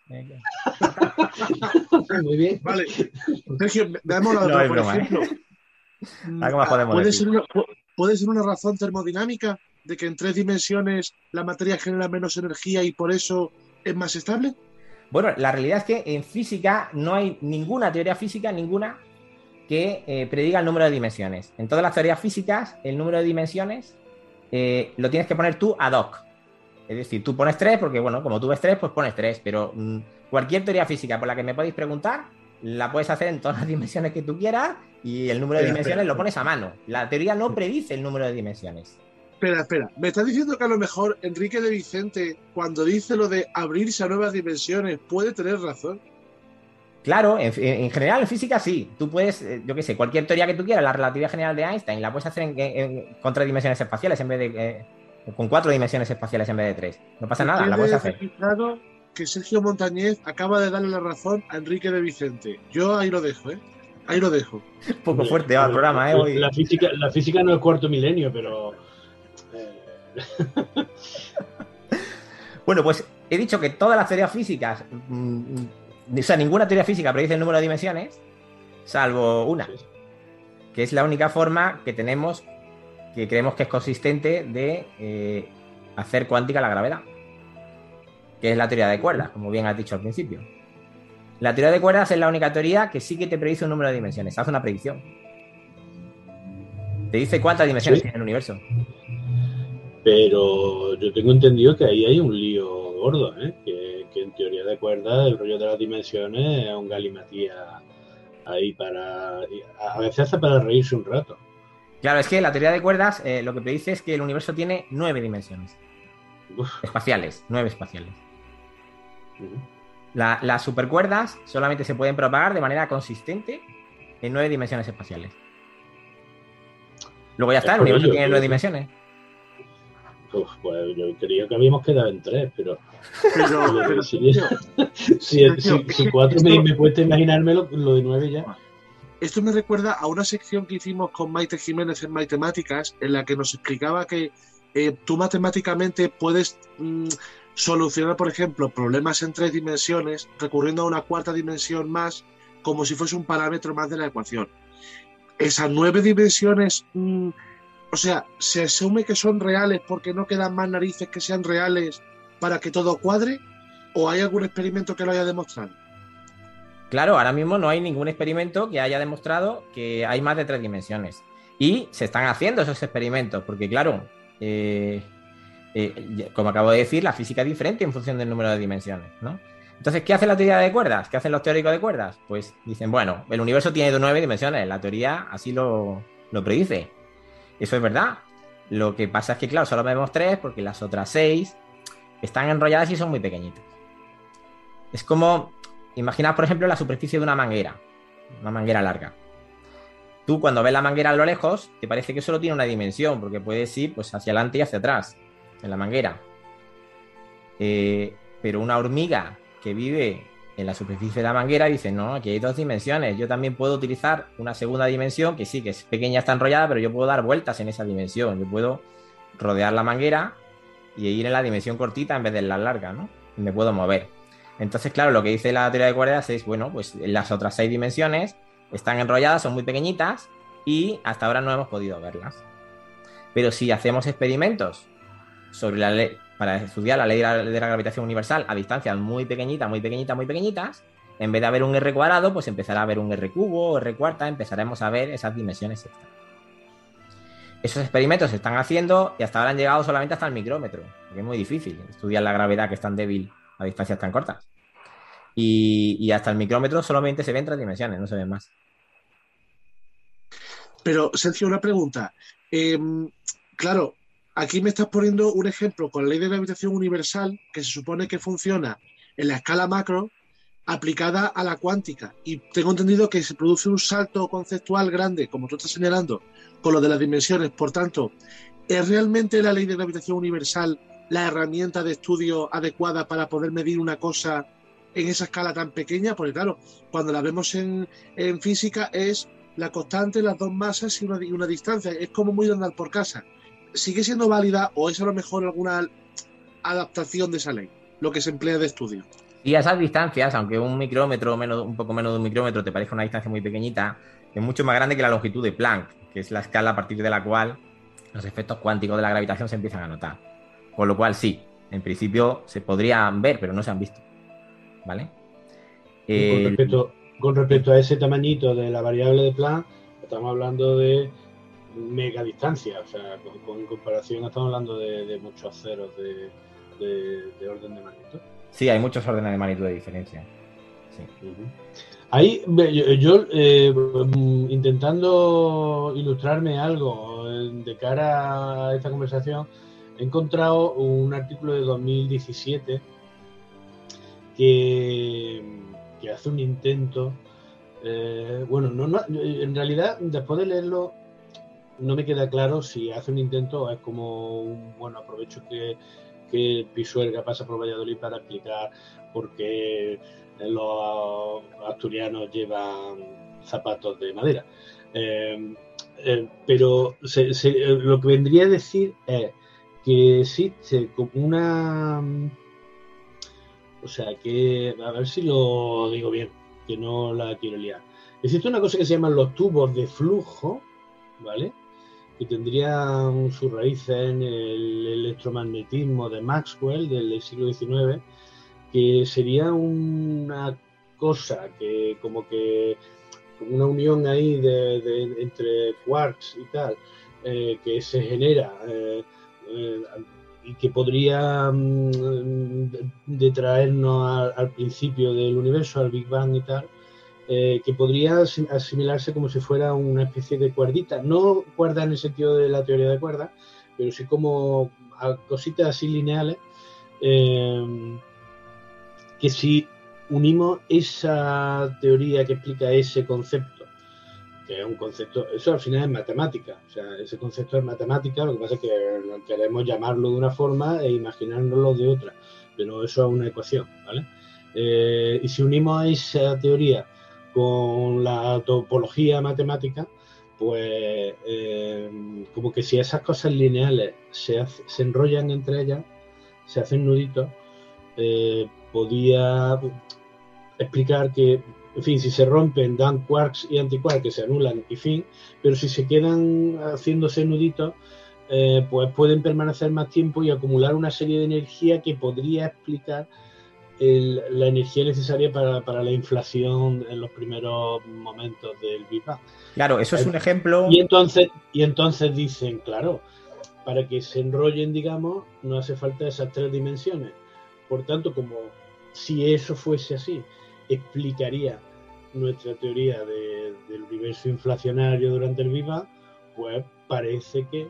Muy bien. Vale. Sergio, veamos la No, otra, es por broma, ejemplo. ¿eh? Algo más podemos ¿Puede decir. ser, una, ¿Puede ser una razón termodinámica de que en tres dimensiones la materia genera menos energía y por eso es más estable? Bueno, la realidad es que en física no hay ninguna teoría física, ninguna, que eh, prediga el número de dimensiones. En todas las teorías físicas, el número de dimensiones eh, lo tienes que poner tú ad hoc. Es decir, tú pones tres porque, bueno, como tú ves tres, pues pones tres. Pero mmm, cualquier teoría física por la que me podéis preguntar, la puedes hacer en todas las dimensiones que tú quieras y el número de Espera, dimensiones espera. lo pones a mano. La teoría no predice el número de dimensiones. Espera, espera. ¿Me estás diciendo que a lo mejor Enrique de Vicente, cuando dice lo de abrirse a nuevas dimensiones, puede tener razón? Claro, en, en general en física sí. Tú puedes, eh, yo qué sé, cualquier teoría que tú quieras, la relatividad general de Einstein, la puedes hacer en, en, con tres dimensiones espaciales en vez de... Eh, con cuatro dimensiones espaciales en vez de tres. No pasa nada, la puedes hacer. Registrado que Sergio Montañez acaba de darle la razón a Enrique de Vicente. Yo ahí lo dejo, ¿eh? Ahí lo dejo. Un poco fuerte va el programa, ¿eh? Hoy. La física, la física no es cuarto milenio, pero... Eh... Bueno, pues he dicho que todas las teorías físicas, mmm, o sea, ninguna teoría física predice el número de dimensiones, salvo una, que es la única forma que tenemos, que creemos que es consistente de eh, hacer cuántica la gravedad, que es la teoría de cuerdas, como bien has dicho al principio. La teoría de cuerdas es la única teoría que sí que te predice un número de dimensiones, hace una predicción. Te dice cuántas dimensiones Sí. tiene el universo. Pero yo tengo entendido que ahí hay un lío gordo, ¿eh? Que, que en teoría de cuerdas el rollo de las dimensiones es un galimatías ahí para... A veces hace para reírse un rato. Claro, es que la teoría de cuerdas eh, lo que predice es que el universo tiene nueve dimensiones. Uf. Espaciales, nueve espaciales. Uh-huh. La, las supercuerdas solamente se pueden propagar de manera consistente en nueve dimensiones espaciales. Luego ya está, Es el por universo ello, tiene pero- nueve dimensiones. Uf, pues yo creía que habíamos quedado en tres, pero... Pero, pero si, Sergio, si, Sergio, si- es si que cuatro esto- me, me cuesta imaginarme lo, lo de nueve ya. esto me recuerda a una sección que hicimos con Maite Jiménez en Matemáticas, en la que nos explicaba que eh, tú matemáticamente puedes mm, solucionar, por ejemplo, problemas en tres dimensiones recurriendo a una cuarta dimensión más, como si fuese un parámetro más de la ecuación. Esas nueve dimensiones, mm, o sea, ¿se asume que son reales porque no quedan más narices que sean reales para que todo cuadre? ¿O hay algún experimento que lo haya demostrado? Claro, ahora mismo no hay ningún experimento que haya demostrado que hay más de tres dimensiones. Y se están haciendo esos experimentos, porque claro, eh, eh, como acabo de decir, la física es diferente en función del número de dimensiones, ¿no? Entonces, ¿qué hace la teoría de cuerdas? ¿Qué hacen los teóricos de cuerdas? Pues dicen, bueno, el universo tiene nueve dimensiones, la teoría así lo, lo predice. Eso es verdad. Lo que pasa es que, claro, solo vemos tres porque las otras seis están enrolladas y son muy pequeñitas. Es como, imaginaos, por ejemplo, la superficie de una manguera, una manguera larga. Tú, cuando ves la manguera a lo lejos, te parece que solo tiene una dimensión, porque puedes ir pues, hacia adelante y hacia atrás en la manguera. Eh, pero una hormiga que vive en la superficie de la manguera y dicen, no, aquí hay dos dimensiones. Yo también puedo utilizar una segunda dimensión que sí, que es pequeña, está enrollada, pero yo puedo dar vueltas en esa dimensión. Yo puedo rodear la manguera y ir en la dimensión cortita en vez de en la larga, ¿no? Y me puedo mover. Entonces, claro, lo que dice la teoría de cuerdas es, bueno, pues las otras seis dimensiones están enrolladas, son muy pequeñitas y hasta ahora no hemos podido verlas. Pero si hacemos experimentos sobre la ley, para estudiar la ley de la, de la gravitación universal a distancias muy pequeñitas, muy pequeñitas, muy pequeñitas, en vez de haber un R cuadrado, pues empezará a haber un R cubo o R cuarta, empezaremos a ver esas dimensiones extra. Esos experimentos se están haciendo y hasta ahora han llegado solamente hasta el micrómetro, porque es muy difícil estudiar la gravedad, que es tan débil a distancias tan cortas. Y, y hasta el micrómetro solamente se ven tres dimensiones, no se ven más. Pero, Sergio, una pregunta. Eh, claro, aquí me estás poniendo un ejemplo con la ley de gravitación universal, que se supone que funciona en la escala macro, aplicada a la cuántica. Y tengo entendido que se produce un salto conceptual grande, como tú estás señalando, con lo de las dimensiones. Por tanto, ¿es realmente la ley de gravitación universal la herramienta de estudio adecuada para poder medir una cosa en esa escala tan pequeña? Porque claro, cuando la vemos en, en física es la constante, las dos masas y una, y una distancia. Es como muy de andar por casa. ¿Sigue siendo válida o es a lo mejor alguna adaptación de esa ley, lo que se emplea de estudio? Y a esas distancias, aunque un micrómetro, menos, un poco menos de un micrómetro, te parezca una distancia muy pequeñita, es mucho más grande que la longitud de Planck, que es la escala a partir de la cual los efectos cuánticos de la gravitación se empiezan a notar. Con lo cual, sí, en principio se podrían ver, pero no se han visto. ¿Vale? Eh, con, respecto, con respecto a ese tamañito de la variable de Planck, estamos hablando de mega distancia, o sea, con, con en comparación estamos hablando de, de muchos ceros de, de, de orden de magnitud. Sí, hay muchos órdenes de magnitud de diferencia. Sí. Uh-huh. Ahí, yo, yo eh, intentando ilustrarme algo de cara a esta conversación, he encontrado un artículo de dos mil diecisiete que, que hace un intento. Eh, bueno, no, no, en realidad, después de leerlo, no me queda claro si hace un intento o es como un bueno aprovecho que. que Pisuerga pasa por Valladolid para explicar por qué los asturianos llevan zapatos de madera. Eh, eh, pero se, se, lo que vendría a decir es que sí, se, como una... O sea, que... A ver si lo digo bien, que no la quiero liar. Existe una cosa que se llaman los tubos de flujo, ¿vale?, que tendrían sus raíces en el electromagnetismo de Maxwell del siglo diecinueve, que sería una cosa que como que una unión ahí de, de, entre quarks y tal, eh, que se genera eh, eh, y que podría mm, de traernos al, al principio del universo, al Big Bang y tal, eh, que podría asimilarse como si fuera una especie de cuerdita, no cuerda en el sentido de la teoría de cuerdas, pero sí como cositas así lineales, eh, que si unimos esa teoría que explica ese concepto, que es un concepto, eso al final es matemática, o sea, ese concepto es matemática, lo que pasa es que queremos llamarlo de una forma e imaginárnoslo de otra, pero eso es una ecuación, ¿vale? Eh, y si unimos esa teoría con la topología matemática, pues eh, como que si esas cosas lineales se, hace, se enrollan entre ellas, se hacen nuditos, eh, podía explicar que, en fin, si se rompen dan quarks y antiquarks que se anulan y fin, pero si se quedan haciéndose nuditos, eh, pues pueden permanecer más tiempo y acumular una serie de energía que podría explicar El, la energía necesaria para, para la inflación en los primeros momentos del Big Bang. Claro, eso es un ejemplo. Y entonces, y entonces dicen, claro, para que se enrollen, digamos, no hace falta esas tres dimensiones. Por tanto, como si eso fuese así, explicaría nuestra teoría de, del universo inflacionario durante el Big Bang, pues parece que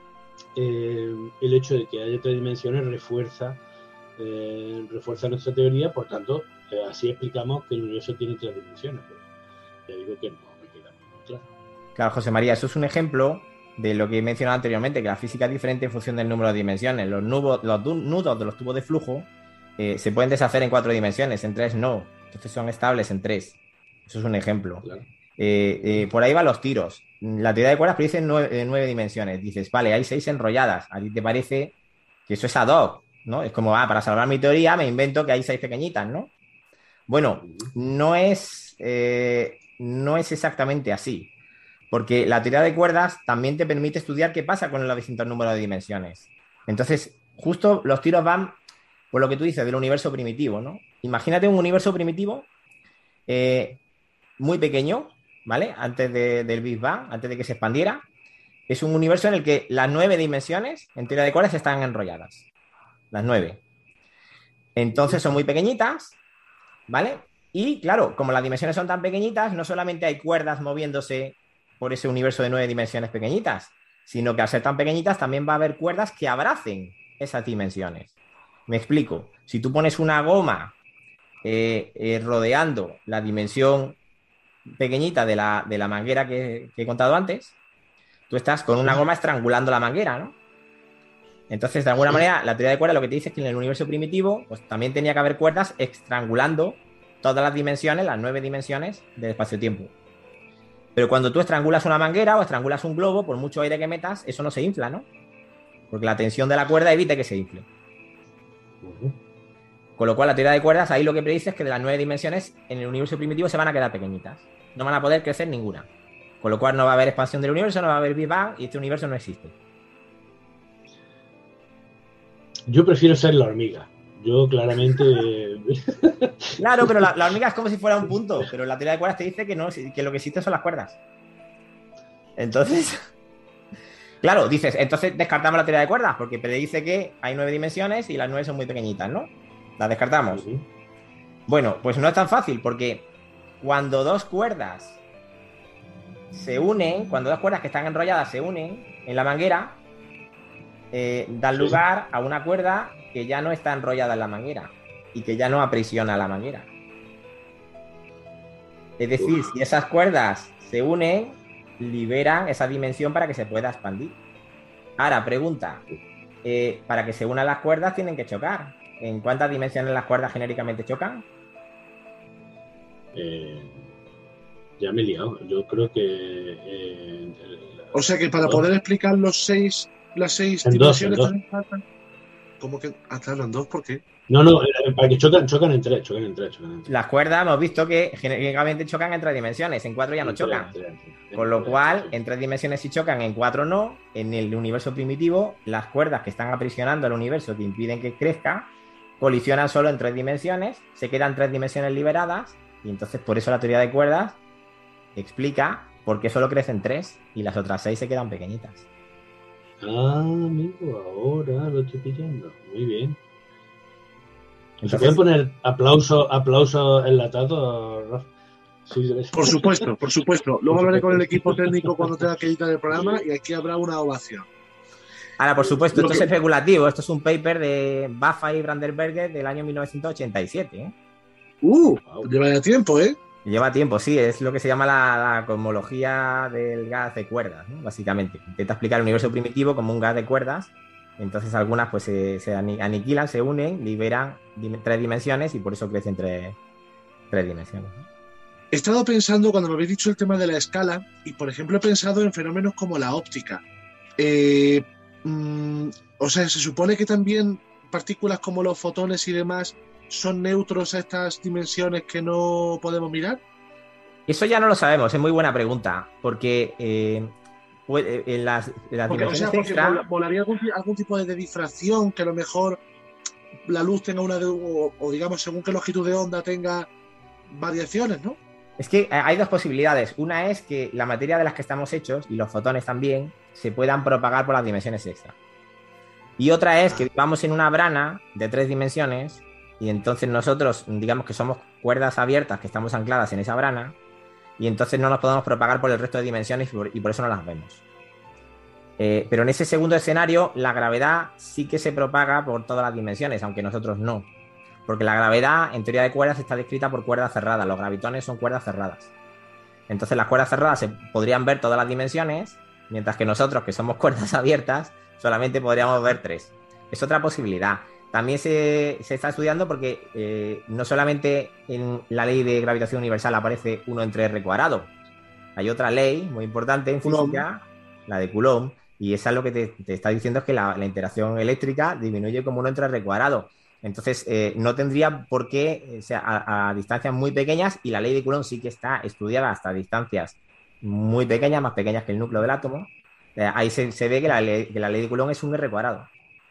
eh, el hecho de que haya tres dimensiones refuerza Eh, refuerza nuestra teoría, por tanto, eh, así explicamos que el universo tiene tres dimensiones. Pero ya digo que no me queda muy claro. Claro, José María, eso es un ejemplo de lo que he mencionado anteriormente, que la física es diferente en función del número de dimensiones. Los nudos, los nudos de los tubos de flujo eh, se pueden deshacer en cuatro dimensiones, en tres no. Entonces son estables en tres. Eso es un ejemplo. Claro. Eh, eh, por ahí van los tiros. La teoría de cuerdas predice nueve, eh, nueve dimensiones. Dices, vale, hay seis enrolladas. A ti te parece que eso es ad hoc, ¿no? Es como, ah, para salvar mi teoría me invento que hay seis pequeñitas, ¿no? Bueno, no es, eh, no es exactamente así. Porque la teoría de cuerdas también te permite estudiar qué pasa con los distintos números de dimensiones. Entonces, justo los tiros van por lo que tú dices del universo primitivo, ¿no? Imagínate un universo primitivo eh, muy pequeño, ¿vale? Antes de, del Big Bang, antes de que se expandiera. Es un universo en el que las nueve dimensiones, en teoría de cuerdas, están enrolladas. Las nueve. Entonces son muy pequeñitas, ¿vale? Y claro, como las dimensiones son tan pequeñitas, no solamente hay cuerdas moviéndose por ese universo de nueve dimensiones pequeñitas, sino que al ser tan pequeñitas también va a haber cuerdas que abracen esas dimensiones. Me explico. Si tú pones una goma eh, eh, rodeando la dimensión pequeñita de la, de la manguera que, que he contado antes, tú estás con una goma estrangulando la manguera, ¿no? Entonces, de alguna manera, la teoría de cuerdas lo que te dice es que en el universo primitivo pues, también tenía que haber cuerdas estrangulando todas las dimensiones, las nueve dimensiones del espacio-tiempo. Pero cuando tú estrangulas una manguera o estrangulas un globo, por mucho aire que metas, eso no se infla, ¿no? Porque la tensión de la cuerda evita que se infle. Uh-huh. Con lo cual, la teoría de cuerdas ahí lo que predice es que de las nueve dimensiones en el universo primitivo se van a quedar pequeñitas. No van a poder crecer ninguna. Con lo cual no va a haber expansión del universo, no va a haber Big Bang y este universo no existe. Yo prefiero ser la hormiga. Yo claramente... Claro, pero la, la hormiga es como si fuera un punto, pero la teoría de cuerdas te dice que no, que lo que existe son las cuerdas. Entonces, claro, dices, entonces descartamos la teoría de cuerdas, porque predice que hay nueve dimensiones y las nueve son muy pequeñitas, ¿no? Las descartamos. Uh-huh. Bueno, pues no es tan fácil, porque cuando dos cuerdas se unen, cuando dos cuerdas que están enrolladas se unen en la manguera, eh, dan Sí. lugar a una cuerda que ya no está enrollada en la manguera y que ya no aprisiona la manguera. Es decir, Uf. si esas cuerdas se unen, liberan esa dimensión para que se pueda expandir. Ahora, pregunta, eh, para que se unan las cuerdas tienen que chocar. ¿En cuántas dimensiones las cuerdas genéricamente chocan? Eh, ya me he liado. Yo creo que... eh, el- O sea que para poder explicar los seis, las seis En dos, dimensiones en dos. también faltan. ¿Cómo que? Ah, claro, en dos, ¿por qué? No, no, eh, para que chocan, chocan en tres, chocan en tres, chocan en tres. Las cuerdas hemos visto que genéricamente chocan en tres dimensiones, en cuatro ya no En tres, chocan. en tres, en tres. Con lo En tres, cual, sí. en tres dimensiones sí chocan, en cuatro no. En el universo primitivo, las cuerdas que están aprisionando al universo que impiden que crezca, colisionan solo en tres dimensiones, se quedan tres dimensiones liberadas, y entonces por eso la teoría de cuerdas explica por qué solo crecen tres y las otras seis se quedan pequeñitas. Ah, amigo, ahora lo estoy pillando. Muy bien. ¿Se Entonces, pueden poner aplausos aplauso enlatados, Rafa? Sí, gracias. Por supuesto, por supuesto. Luego hablaré con el equipo técnico cuando tenga que editar el programa y aquí habrá una ovación. ahora, por supuesto, Lo esto que- es especulativo. Esto es un paper de Baffa y Brandenberger del año mil novecientos ochenta y siete. ¿eh? Uh, lleva ya tiempo, ¿eh? Lleva tiempo, sí, es lo que se llama la, la cosmología del gas de cuerdas, ¿no? Básicamente. Intenta explicar el universo primitivo como un gas de cuerdas. Entonces algunas pues se, se ani- aniquilan, se unen, liberan dim- tres dimensiones y por eso crecen tres, tres dimensiones. ¿no? He estado pensando cuando me habéis dicho el tema de la escala y, por ejemplo, he pensado en fenómenos como la óptica. Eh, mm, o sea, se supone que también partículas como los fotones y demás son neutros a estas dimensiones que no podemos mirar. Eso ya no lo sabemos, es muy buena pregunta, porque eh, puede- en las, en las Porque, o sea, dimensiones porque extra... vol- volaría algún, ti- algún tipo de difracción, que a lo mejor la luz tenga una, de, o, o digamos, según qué longitud de onda tenga variaciones, ¿no? Es que eh, hay dos posibilidades. Una es que la materia de las que estamos hechos, y los fotones también, se puedan propagar por las dimensiones extra. Y otra es que vivamos en una brana de tres dimensiones y entonces nosotros, digamos que somos cuerdas abiertas que estamos ancladas en esa brana y entonces no nos podemos propagar por el resto de dimensiones y por, y por eso no las vemos. Eh, pero en ese segundo escenario, la gravedad sí que se propaga por todas las dimensiones, aunque nosotros no. Porque la gravedad, en teoría de cuerdas, está descrita por cuerdas cerradas. Los gravitones son cuerdas cerradas. Entonces las cuerdas cerradas se podrían ver todas las dimensiones, mientras que nosotros, que somos cuerdas abiertas, solamente podríamos ver tres. Es otra posibilidad. también se, se está estudiando porque eh, no solamente en la ley de gravitación universal aparece uno entre R cuadrado, hay otra ley muy importante en Coulomb. física, la de Coulomb, y esa es lo que te, te está diciendo, es que la, la interacción eléctrica disminuye como uno entre R cuadrado. Entonces, eh, no tendría por qué, o sea, a, a distancias muy pequeñas, y la ley de Coulomb sí que está estudiada hasta distancias muy pequeñas, más pequeñas que el núcleo del átomo. Eh, ahí se, se ve que la, ley, que la ley de Coulomb es un R cuadrado.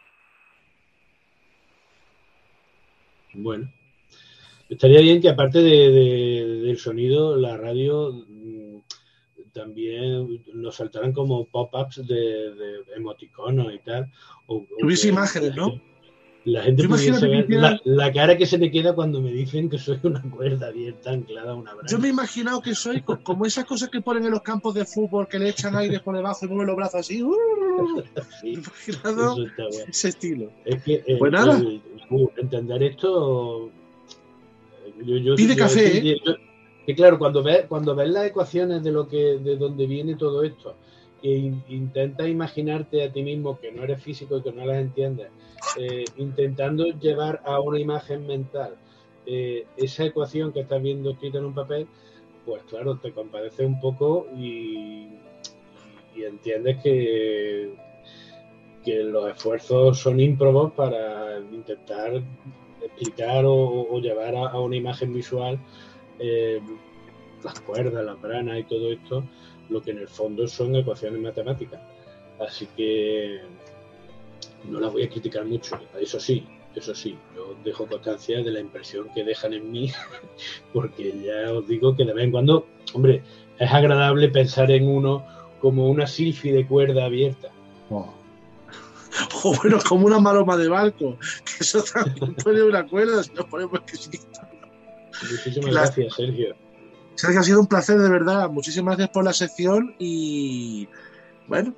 Bueno, estaría bien que aparte de, de, del sonido, la radio mmm, también nos saltaran como pop-ups de, de emoticonos y tal. O, Hubiese imágenes, ¿no? La gente Yo pudiese imagino ver que la, la cara que se me queda cuando me dicen que soy una cuerda abierta anclada a una branca. Yo me he imaginado que soy co- como esas cosas que ponen en los campos de fútbol, que le echan aire por debajo y mueven los brazos así. Uh, Sí, me he imaginado eso está bueno. ese estilo. Es que eh, Pues nada. el- uh, entender esto. Yo, yo, Pide yo- café, yo- yo- que claro, cuando ves cuando ves las ecuaciones de lo que de dónde viene todo esto, e in- intentas imaginarte a ti mismo que no eres físico y que no las entiendes, eh, intentando llevar a una imagen mental eh, esa ecuación que estás viendo escrita en un papel, pues claro, te compadeces un poco y, y entiendes que, que los esfuerzos son ímprobos para intentar explicar o, o llevar a, a una imagen visual eh, las cuerdas, las branas y todo esto, lo que en el fondo son ecuaciones matemáticas. Así que no las voy a criticar mucho. Eso sí, eso sí, yo dejo constancia de la impresión que dejan en mí, porque ya os digo que de vez en cuando, hombre, es agradable pensar en uno como una silfi de cuerda abierta. Oh. O bueno, como una maroma de barco, que eso también puede una cuerda si nos ponemos exquisitos. Muchísimas La- gracias, Sergio. Sergio, ha sido un placer, de verdad. Muchísimas gracias por la sección y, bueno,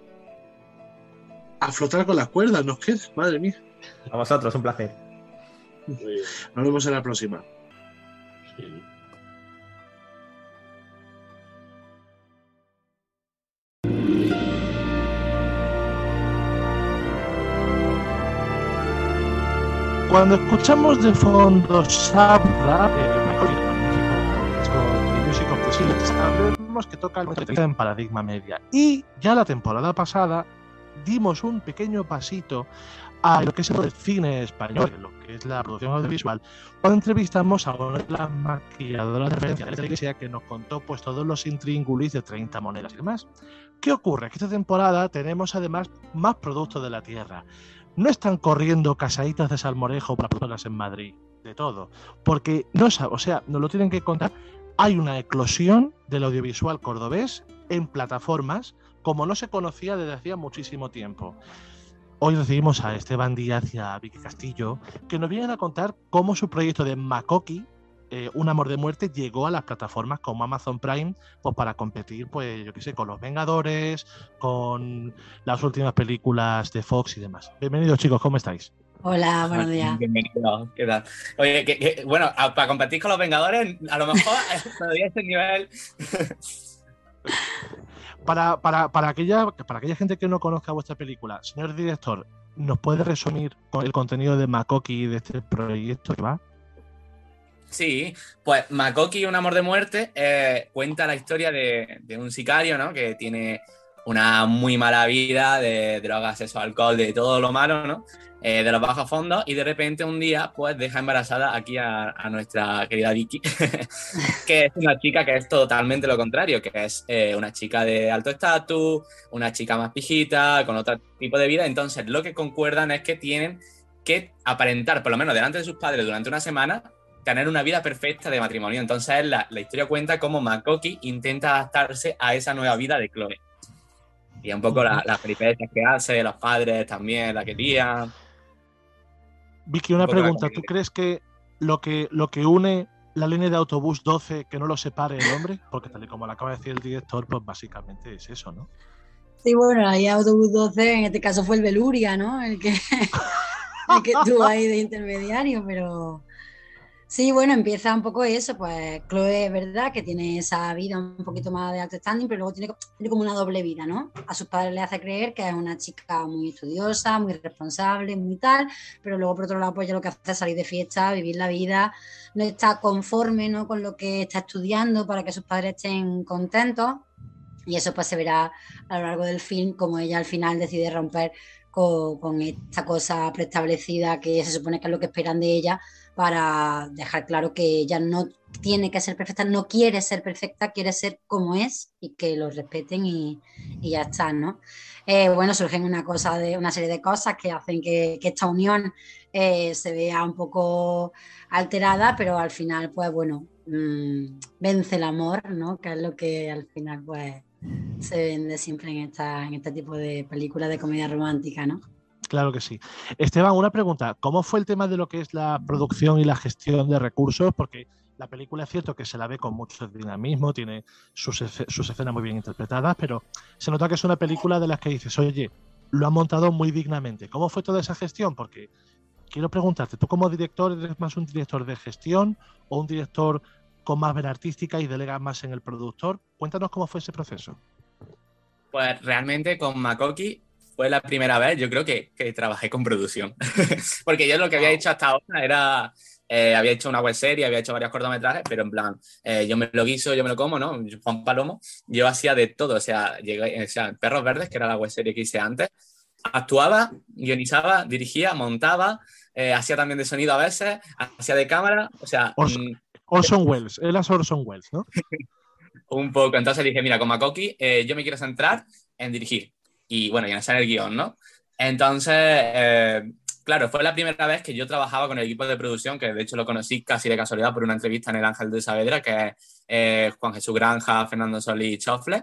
a flotar con las cuerdas nos queda, madre mía. A vosotros, un placer. Muy bien, Nos vemos en la próxima. sí. Cuando escuchamos de fondo Sabra, eh, Music of the Silence, sabemos que toca el en Paradigma Media. Y ya la temporada pasada dimos un pequeño pasito a lo que es el cine español, lo que es la producción audiovisual, cuando entrevistamos a una de las maquilladoras de referencia de la iglesia que nos contó pues todos los intríngulis de treinta monedas y demás. ¿Qué ocurre? Que esta temporada tenemos además más productos de la tierra. No están corriendo casaditas de salmorejo para producirlas en Madrid, de todo, porque no sabe, o sea, nos lo tienen que contar. Hay una eclosión del audiovisual cordobés en plataformas como no se conocía desde hacía muchísimo tiempo. Hoy recibimos a Esteban Díaz y a Vicky Castillo, que nos vienen a contar cómo su proyecto de Makoki, eh, Un amor de muerte, llegó a las plataformas como Amazon Prime, pues para competir, pues yo qué sé, con Los Vengadores, con las últimas películas de Fox y demás. Bienvenidos, chicos, ¿cómo estáis? Hola, buenos días. Bienvenido, ¿qué tal? Oye, que, que, bueno, a, para competir con los Vengadores, a lo mejor todavía este nivel. Para, para, para, aquella, para aquella gente que no conozca vuestra película, señor director, ¿nos puede resumir con el contenido de Makoki de este proyecto que va? Sí, pues Makoki, Un amor de muerte, eh, cuenta la historia de, de un sicario, ¿no? Que tiene una muy mala vida de drogas, sexo, alcohol, de todo lo malo, ¿no? Eh, de los bajos fondos, y de repente un día pues deja embarazada aquí a, a nuestra querida Vicky, que es una chica que es totalmente lo contrario, que es eh, una chica de alto estatus, una chica más pijita, con otro tipo de vida. Entonces lo que concuerdan es que tienen que aparentar, por lo menos delante de sus padres durante una semana, tener una vida perfecta de matrimonio. Entonces la, la historia cuenta cómo Makoki intenta adaptarse a esa nueva vida de Chloe. Y un poco las la peripecias que hace, los padres también la querían. Vicky, una pregunta. ¿Tú crees que lo que lo que une la línea de autobús doce, que no lo separe el hombre? Porque tal y como lo acaba de decir el director, pues básicamente es eso, ¿no? Sí, bueno, ahí autobús doce, en este caso fue el Beluria, ¿no? El que, el que estuvo ahí de intermediario, pero... Sí, bueno, empieza un poco eso, pues Chloe es verdad que tiene esa vida un poquito más de alto standing, pero luego tiene, tiene como una doble vida, ¿no? A sus padres le hace creer que es una chica muy estudiosa, muy responsable, muy tal, pero luego por otro lado pues ya lo que hace es salir de fiesta, vivir la vida, no está conforme, ¿no?, con lo que está estudiando para que sus padres estén contentos, y eso pues se verá a lo largo del film como ella al final decide romper con, con esta cosa preestablecida que se supone que es lo que esperan de ella, para dejar claro que ella no tiene que ser perfecta, no quiere ser perfecta, quiere ser como es y que lo respeten y, y ya está, ¿no? Eh, bueno, surgen una, cosa de, una serie de cosas que hacen que, que esta unión eh, se vea un poco alterada, pero al final, pues bueno, mmm, vence el amor, ¿no? Que es lo que al final, pues, se vende siempre en, esta, en este tipo de películas de comedia romántica, ¿no? Claro que sí. Esteban, una pregunta. ¿Cómo fue el tema de lo que es la producción y la gestión de recursos? Porque la película es cierto que se la ve con mucho dinamismo, tiene sus, sus escenas muy bien interpretadas, pero se nota que es una película de las que dices, oye, lo han montado muy dignamente. ¿Cómo fue toda esa gestión? Porque quiero preguntarte, ¿tú como director eres más un director de gestión o un director con más vena artística y delegas más en el productor? Cuéntanos cómo fue ese proceso. Pues realmente con Makoki fue la primera vez, yo creo que, que trabajé con producción. Porque yo lo que había hecho hasta ahora era, eh, había hecho una webserie, había hecho varios cortometrajes, pero en plan, eh, yo me lo guiso, yo me lo como, ¿no? Juan Palomo, yo hacía de todo, o sea, llegué, o sea, Perros Verdes, que era la webserie que hice antes, actuaba, guionizaba, dirigía, montaba, eh, hacía también de sonido a veces, hacía de cámara, o sea... Orson, mmm, Orson Welles, él es Orson Welles, ¿no? Un poco, entonces dije, mira, con Makoki eh, yo me quiero centrar en dirigir y bueno, y en hacer el guión, ¿no? Entonces, eh, claro, fue la primera vez que yo trabajaba con el equipo de producción, que de hecho lo conocí casi de casualidad por una entrevista en El Ángel de Saavedra, que es eh, Juan Jesús Granja, Fernando Solís y Chofle.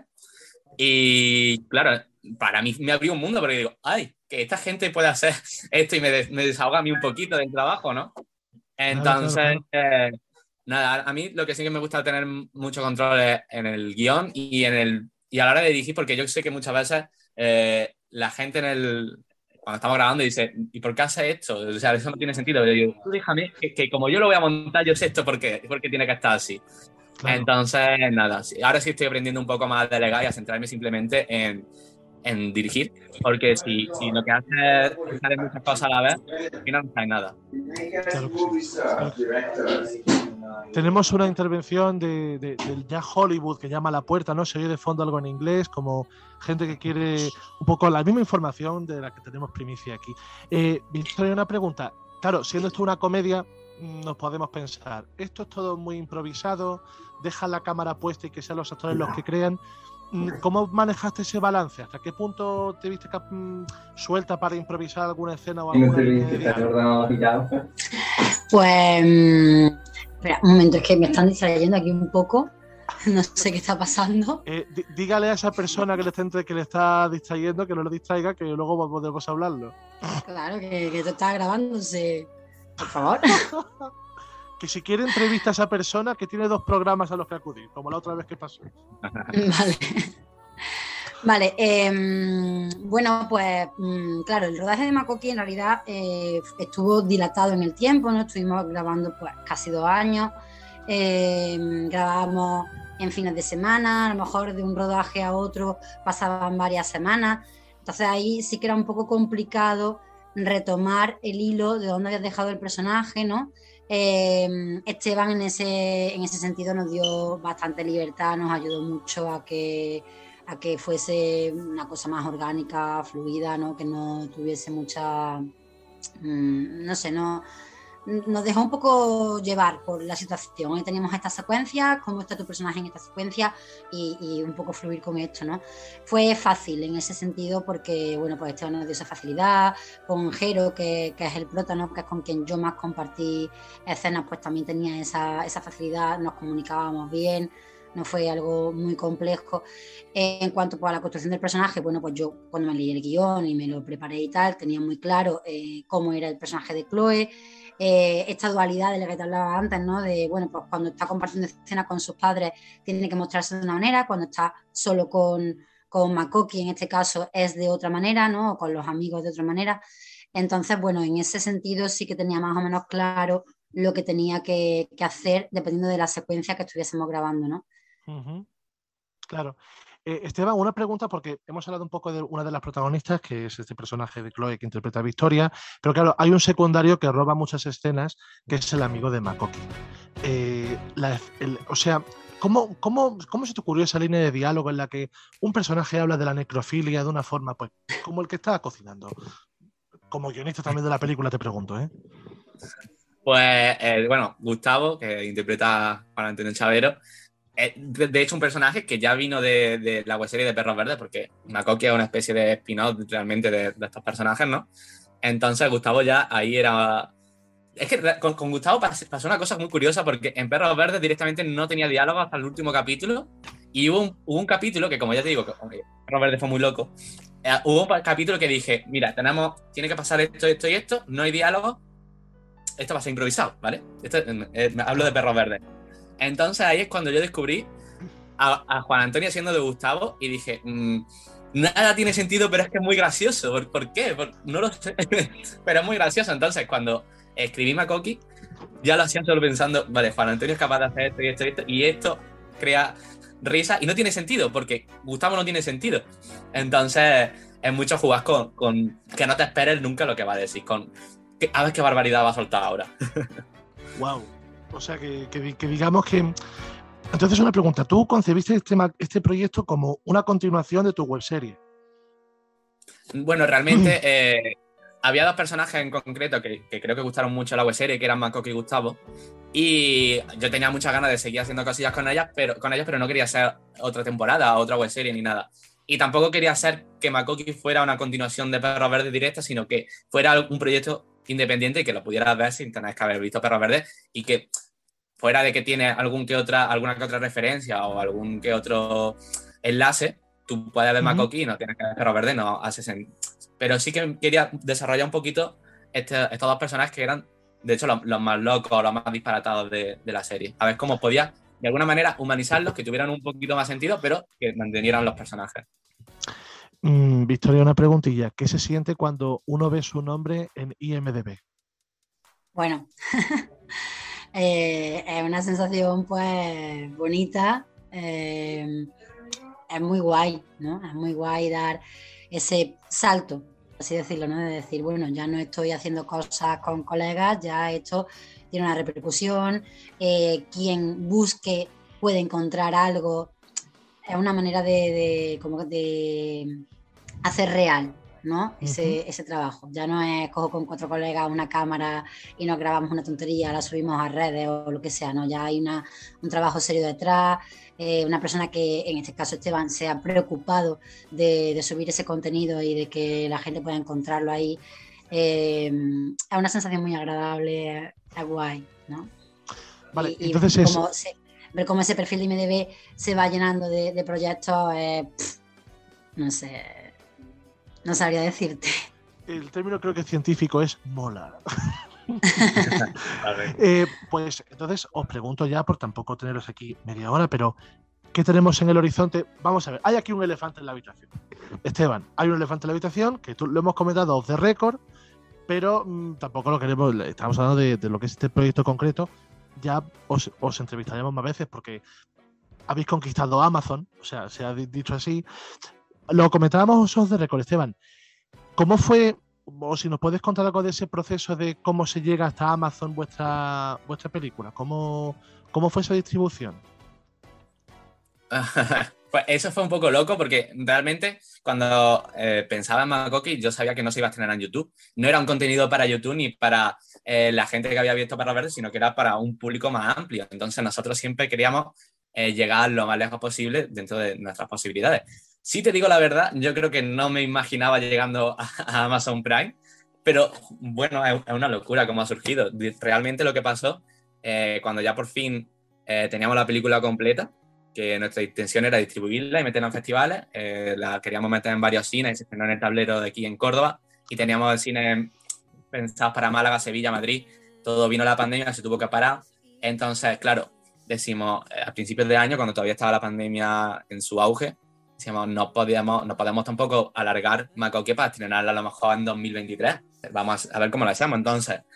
Y claro, para mí me abrió un mundo porque digo, ay, que esta gente puede hacer esto y me, des me desahoga a mí un poquito del trabajo, ¿no? Entonces, claro, claro, claro. Eh, nada, a mí lo que sí que me gusta tener mucho control es en el guión y, en el, y a la hora de dirigir, porque yo sé que muchas veces eh, la gente en el, cuando estamos grabando dice, ¿y por qué hace esto? O sea, eso no tiene sentido. Yo digo, tú déjame, que, que como yo lo voy a montar, yo sé esto porque, porque tiene que estar así. Claro. Entonces, nada, sí, ahora sí estoy aprendiendo un poco más a delegar y a centrarme simplemente en, en dirigir, porque si, si lo que haces es pensar en muchas cosas a la vez, al final no sabes nada. Claro que sí. Claro. Tenemos una intervención de, de, del ya Hollywood que llama a la puerta, ¿no? Se oye de fondo algo en inglés, como gente que quiere un poco la misma información de la que tenemos primicia aquí. Eh, Victoria, una pregunta. Claro, siendo esto una comedia, nos podemos pensar, esto es todo muy improvisado, deja la cámara puesta y que sean los actores los que crean. ¿Cómo manejaste ese balance? ¿Hasta qué punto te viste suelta para improvisar alguna escena o alguna línea de diálogo? Pues, espera, un momento, es que me están distrayendo aquí un poco. No sé qué está pasando. Eh, dígale a esa persona que le, está, que le está distrayendo que no lo distraiga, que luego podemos hablarlo. Claro, que, que te está grabándose. Por favor. Que si quiere entrevista a esa persona, que tiene dos programas a los que acudir, como la otra vez que pasó. Vale. Vale, eh, bueno, pues claro, el rodaje de Makoki en realidad eh, estuvo dilatado en el tiempo, ¿no? Estuvimos grabando pues casi dos años, eh, grabábamos en fines de semana, a lo mejor de un rodaje a otro pasaban varias semanas, entonces ahí sí que era un poco complicado retomar el hilo de dónde habías dejado el personaje, ¿no? Eh, Esteban en ese, en ese sentido nos dio bastante libertad, nos ayudó mucho a que, a que fuese una cosa más orgánica, fluida, ¿no? Que no tuviese mucha, mmm, no sé, no, nos dejó un poco llevar por la situación. Hoy teníamos esta secuencia, cómo está tu personaje en esta secuencia y, y un poco fluir con esto, ¿no? Fue fácil en ese sentido porque, bueno, pues Esteban nos dio esa facilidad, con Jero, que, que es el prota, ¿no? Que es con quien yo más compartí escenas, pues también tenía esa, esa facilidad, nos comunicábamos bien, no fue algo muy complejo. Eh, en cuanto pues, a la construcción del personaje, bueno, pues yo cuando me leí el guión y me lo preparé y tal, tenía muy claro eh, cómo era el personaje de Chloe, eh, esta dualidad de la que te hablaba antes, ¿no? De, bueno, pues cuando está compartiendo escena con sus padres tiene que mostrarse de una manera, cuando está solo con, con Makoki, en este caso, es de otra manera, ¿no? O con los amigos de otra manera. Entonces, bueno, en ese sentido sí que tenía más o menos claro lo que tenía que, que hacer dependiendo de la secuencia que estuviésemos grabando, ¿no? Uh-huh. Claro. Eh, Esteban, una pregunta, porque hemos hablado un poco de una de las protagonistas, que es este personaje de Chloe que interpreta a Victoria, pero claro, hay un secundario que roba muchas escenas, que es el amigo de Makoki. Eh, la, el, o sea, ¿cómo, cómo, ¿cómo se te ocurrió esa línea de diálogo en la que un personaje habla de la necrofilia de una forma, pues, como el que estaba cocinando? Como guionista también de la película te pregunto, ¿eh? Pues, eh, bueno, Gustavo, que interpreta a Juan Antonio Chavero, eh, de, de hecho un personaje que ya vino de, de la webserie de Perros Verdes, porque Makoki es una especie de spin-off realmente de, de estos personajes, ¿no? Entonces Gustavo ya ahí era... Es que con, con Gustavo pasó una cosa muy curiosa, porque en Perros Verdes directamente no tenía diálogo hasta el último capítulo, y hubo un, hubo un capítulo que, como ya te digo, que, Perros Verdes fue muy loco, eh, hubo un capítulo que dije, mira, tenemos, tiene que pasar esto, esto y esto, no hay diálogo, esto va a ser improvisado, ¿vale? Esto, eh, hablo de Perros Verdes. Entonces ahí es cuando yo descubrí a, a Juan Antonio siendo de Gustavo y dije, mmm, nada tiene sentido, pero es que es muy gracioso. ¿Por, ¿por qué? Por, no lo sé, pero es muy gracioso. Entonces cuando escribí Makoki, ya lo hacía solo pensando, vale, Juan Antonio es capaz de hacer esto y esto y esto, y esto crea risa y no tiene sentido, porque Gustavo no tiene sentido. Entonces es mucho jugar con, con que no te esperes nunca lo que va a decir, con que, a ver qué barbaridad va a soltar ahora. Wow. O sea, que, que, que digamos que... Entonces, una pregunta. ¿Tú concebiste este, este proyecto como una continuación de tu webserie? Bueno, realmente eh, había dos personajes en concreto que, que creo que gustaron mucho a la webserie, que eran Makoki y Gustavo. Y yo tenía muchas ganas de seguir haciendo cosillas con ellas, pero, con ellos, pero no quería hacer otra temporada, otra webserie ni nada. Y tampoco quería hacer que Makoki fuera una continuación de Perros Verdes directa, sino que fuera un proyecto independiente y que lo pudieras ver sin tener que haber visto Perros Verdes, y que fuera de que tiene algún que otra, alguna que otra referencia o algún que otro enlace, tú puedes ver uh-huh. Makoki y no tienes que ver Perros Verdes, no hace sentido. Pero sí que quería desarrollar un poquito este, estos dos personajes que eran, de hecho, los, los más locos, los más disparatados de, de la serie. A ver cómo podía, de alguna manera, humanizarlos, que tuvieran un poquito más sentido, pero que mantenieran los personajes. Mm, Victoria, una preguntilla. ¿Qué se siente cuando uno ve su nombre en I M D B? Bueno, eh, es una sensación pues bonita, eh, es muy guay, ¿no? Es muy guay dar ese salto, así decirlo, ¿no? De decir, bueno, ya no estoy haciendo cosas con colegas, ya esto tiene una repercusión, eh, quien busque puede encontrar algo, es una manera de, de, como de hacer real, ¿no? Ese, uh-huh. ese trabajo. Ya no es cojo con cuatro colegas una cámara y nos grabamos una tontería, la subimos a redes o lo que sea, ¿no? Ya hay una, un trabajo serio detrás, eh, una persona que, en este caso Esteban, se ha preocupado de, de subir ese contenido y de que la gente pueda encontrarlo ahí. Eh, es una sensación muy agradable, es guay, ¿no? Vale, y, entonces y es... como se, ver cómo ese perfil de I M D B se va llenando de, de proyectos, eh, pff, no sé, no sabría decirte. El término creo que científico es mola. eh, pues entonces os pregunto ya, por tampoco teneros aquí media hora, pero ¿qué tenemos en el horizonte? Vamos a ver, hay aquí un elefante en la habitación. Esteban, hay un elefante en la habitación, que tú lo hemos comentado off the record, pero mmm, tampoco lo queremos, estamos hablando de, de lo que es este proyecto concreto. Ya os, os entrevistaremos más veces porque habéis conquistado Amazon, o sea, se ha dicho así. Lo comentábamos off the record, Esteban. ¿Cómo fue, o si nos puedes contar algo de ese proceso de cómo se llega hasta Amazon vuestra, vuestra película? ¿Cómo, cómo fue esa distribución? Pues eso fue un poco loco porque realmente cuando eh, pensaba en Makoki yo sabía que no se iba a estrenar en YouTube. No era un contenido para YouTube ni para eh, la gente que había visto Perros Verdes, sino que era para un público más amplio. Entonces nosotros siempre queríamos eh, llegar lo más lejos posible dentro de nuestras posibilidades. Si te digo la verdad, yo creo que no me imaginaba llegando a, a Amazon Prime, pero bueno, es, es una locura cómo ha surgido. Realmente lo que pasó eh, cuando ya por fin eh, teníamos la película completa, que nuestra intención era distribuirla y meterla en festivales, eh, la queríamos meter en varios cines y se estrenó en el tablero de aquí en Córdoba, y teníamos cines pensados para Málaga, Sevilla, Madrid. Todo vino la pandemia, se tuvo que parar. Entonces, claro, decimos, eh, a principios de año, cuando todavía estaba la pandemia en su auge, decíamos, no podíamos, no podemos tampoco alargar Makoki para estrenarla a lo mejor en dos mil veintitrés. Vamos a ver cómo lo hacemos. Entonces,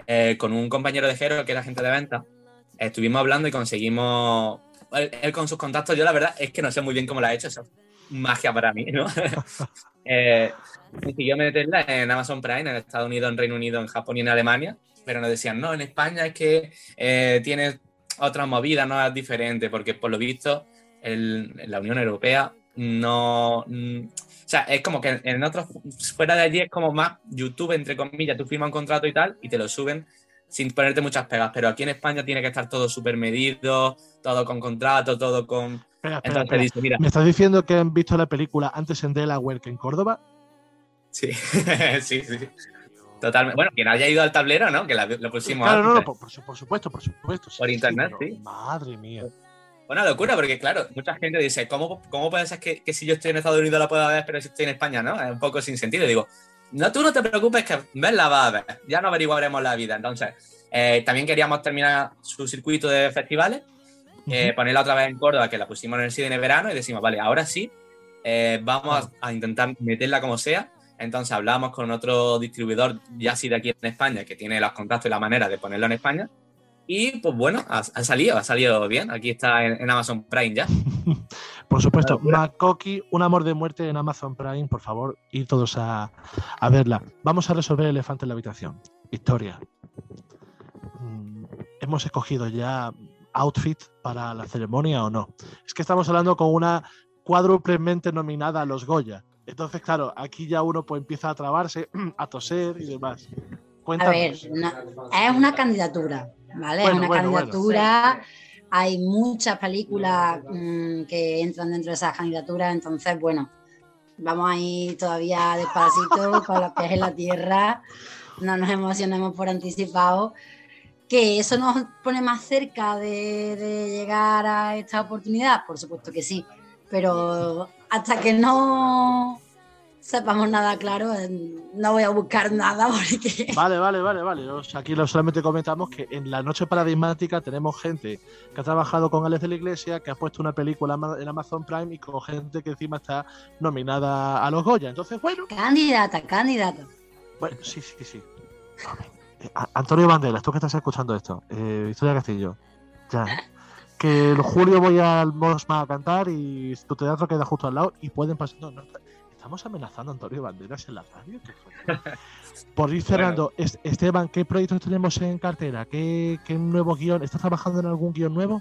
eh, con un compañero de Jero que era agente de ventas, estuvimos hablando y conseguimos, él, él con sus contactos, yo la verdad es que no sé muy bien cómo lo ha hecho, eso es magia para mí, ¿no? eh, consiguió meterla en Amazon Prime, en Estados Unidos, en Reino Unido, en Japón y en Alemania, pero nos decían, no, en España es que eh, tiene otras movidas, no es diferente, porque por lo visto el, en la Unión Europea no... Mm, o sea, es como que en otros, fuera de allí es como más YouTube, entre comillas, tú firmas un contrato y tal, y te lo suben sin ponerte muchas pegas, pero aquí en España tiene que estar todo súper medido, todo con contrato, todo con... Espera, espera, Entonces espera. dice, mira... ¿Me estás diciendo que han visto la película antes en Delaware que en Córdoba? Sí, sí, sí. Totalmente. Bueno, quien haya ido al tablero, ¿no? Que la, lo pusimos Claro, no, no, antes, por, por supuesto, por supuesto. sí, por sí, internet, pero, sí. Madre mía. Una locura, porque claro, mucha gente dice, ¿cómo, cómo puede ser que, que si yo estoy en Estados Unidos la pueda ver, pero si estoy en España, no? Es un poco sin sentido. Y digo, no, tú no te preocupes, que verla va a ver. Ya no averiguaremos la vida. Entonces, eh, también queríamos terminar su circuito de festivales, eh, Ujú. ponerla otra vez en Córdoba, que la pusimos en el cine de verano, y decimos, vale, ahora sí, eh, vamos a, a intentar meterla como sea. Entonces hablamos con otro distribuidor, ya sí de aquí en España, que tiene los contactos y la manera de ponerlo en España. Y pues bueno, ha, ha salido, ha salido bien. Aquí está en, en Amazon Prime ya. Por supuesto, Una locura. Makoki, Un amor de muerte en Amazon Prime, por favor, ir todos a, a verla. Vamos a resolver el elefante en la habitación. Victoria, mm, ¿hemos escogido ya outfit para la ceremonia o no? Es que estamos hablando con una cuádruplemente nominada a los Goya. Entonces, claro, aquí ya uno pues empieza a trabarse, a toser y demás. A Cuéntanos. ver, no- es una candidatura, ¿vale? Bueno, es una bueno, bueno. candidatura. Hay muchas películas mm, que entran dentro de esas candidaturas, entonces, bueno, vamos a ir todavía despacito, con los pies en la tierra, no nos emocionemos por anticipado, que eso nos pone más cerca de, de llegar a esta oportunidad, por supuesto que sí, pero hasta que no sepamos nada claro, eh, no voy a buscar nada porque... Vale, vale, vale, vale. O sea, aquí lo solamente comentamos que en la noche paradigmática tenemos gente que ha trabajado con Alex de la Iglesia, que ha puesto una película en Amazon Prime y con gente que encima está nominada a los Goya. Entonces, bueno. Candidata, candidata. Bueno, sí, sí, sí. Eh, Antonio Banderas, tú que estás escuchando esto, eh, Victoria Castillo, ya. Que el julio voy al Mosma a cantar y tu teatro queda justo al lado y pueden pasar. No, no, estamos amenazando a Antonio Banderas en la radio. Por ir cerrando, bueno. Esteban, ¿qué proyectos tenemos en cartera? ¿Qué, qué nuevo guión? ¿Estás trabajando en algún guión nuevo?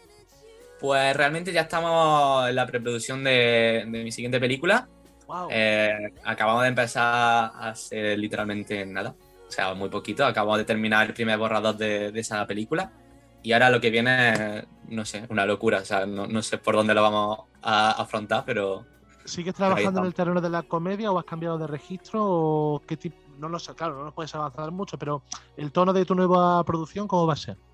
Pues realmente ya estamos en la preproducción de, de mi siguiente película. Wow. Eh, acabamos de empezar a hacer literalmente nada. O sea, muy poquito. Acabamos de terminar el primer borrador de, de esa película. Y ahora lo que viene es, no sé, una locura. O sea, no, no sé por dónde lo vamos a afrontar, pero... ¿Sigues trabajando en el terreno de la comedia o has cambiado de registro? ¿O qué tipo? No lo sé, claro, no nos puedes avanzar mucho, pero el tono de tu nueva producción, ¿cómo va a ser?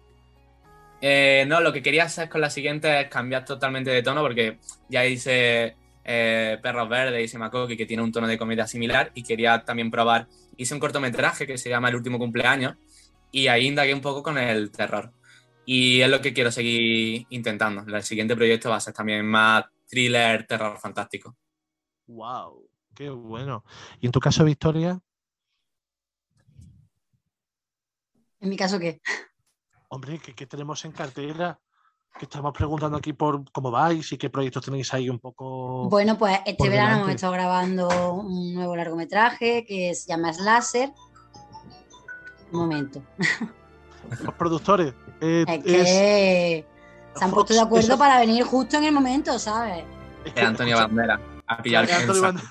Eh, no, lo que quería hacer con la siguiente es cambiar totalmente de tono, porque ya hice eh, Perros Verdes, hice Makoki, que tiene un tono de comedia similar, y quería también probar. Hice un cortometraje que se llama El último cumpleaños, y ahí indagué un poco con el terror. Y es lo que quiero seguir intentando. El siguiente proyecto va a ser también más thriller, terror fantástico. ¡Wow! ¡Qué bueno! ¿Y en tu caso, Victoria? ¿En mi caso qué? Hombre, ¿qué, qué tenemos en cartera? Que estamos preguntando aquí por cómo vais y qué proyectos tenéis ahí un poco. Bueno, pues este verano delante. hemos estado grabando un nuevo largometraje que se llama Slasher. Un momento. Los productores. Eh, es que es... se han puesto de acuerdo Eso... para venir justo en el momento, ¿sabes? Es que Antonio Banderas. A pillar Claro, Antonio Banderas.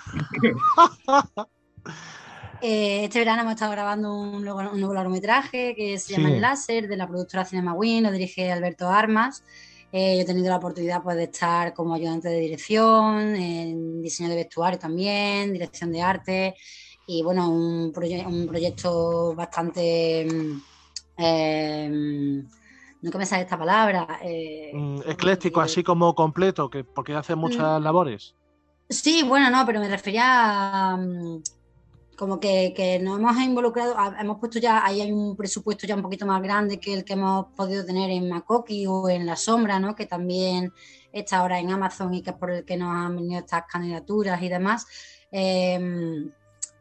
Eh, este verano hemos estado grabando un nuevo, un nuevo largometraje que se llama sí. El Láser, de la productora Cinema Win, lo dirige Alberto Armas. Eh, yo he tenido la oportunidad pues, de estar como ayudante de dirección, en diseño de vestuario también, dirección de arte, y bueno, un, proye- un proyecto bastante... Eh, no que me sale esta palabra. Eh, mm, ecléctico, eh, así como completo, que porque hace muchas mm, labores. Sí, bueno, no, pero me refería a... como que, que nos hemos involucrado, hemos puesto ya, ahí hay un presupuesto ya un poquito más grande que el que hemos podido tener en Makoki o en La Sombra, ¿no? Que también está ahora en Amazon y que es por el que nos han venido estas candidaturas y demás. Eh,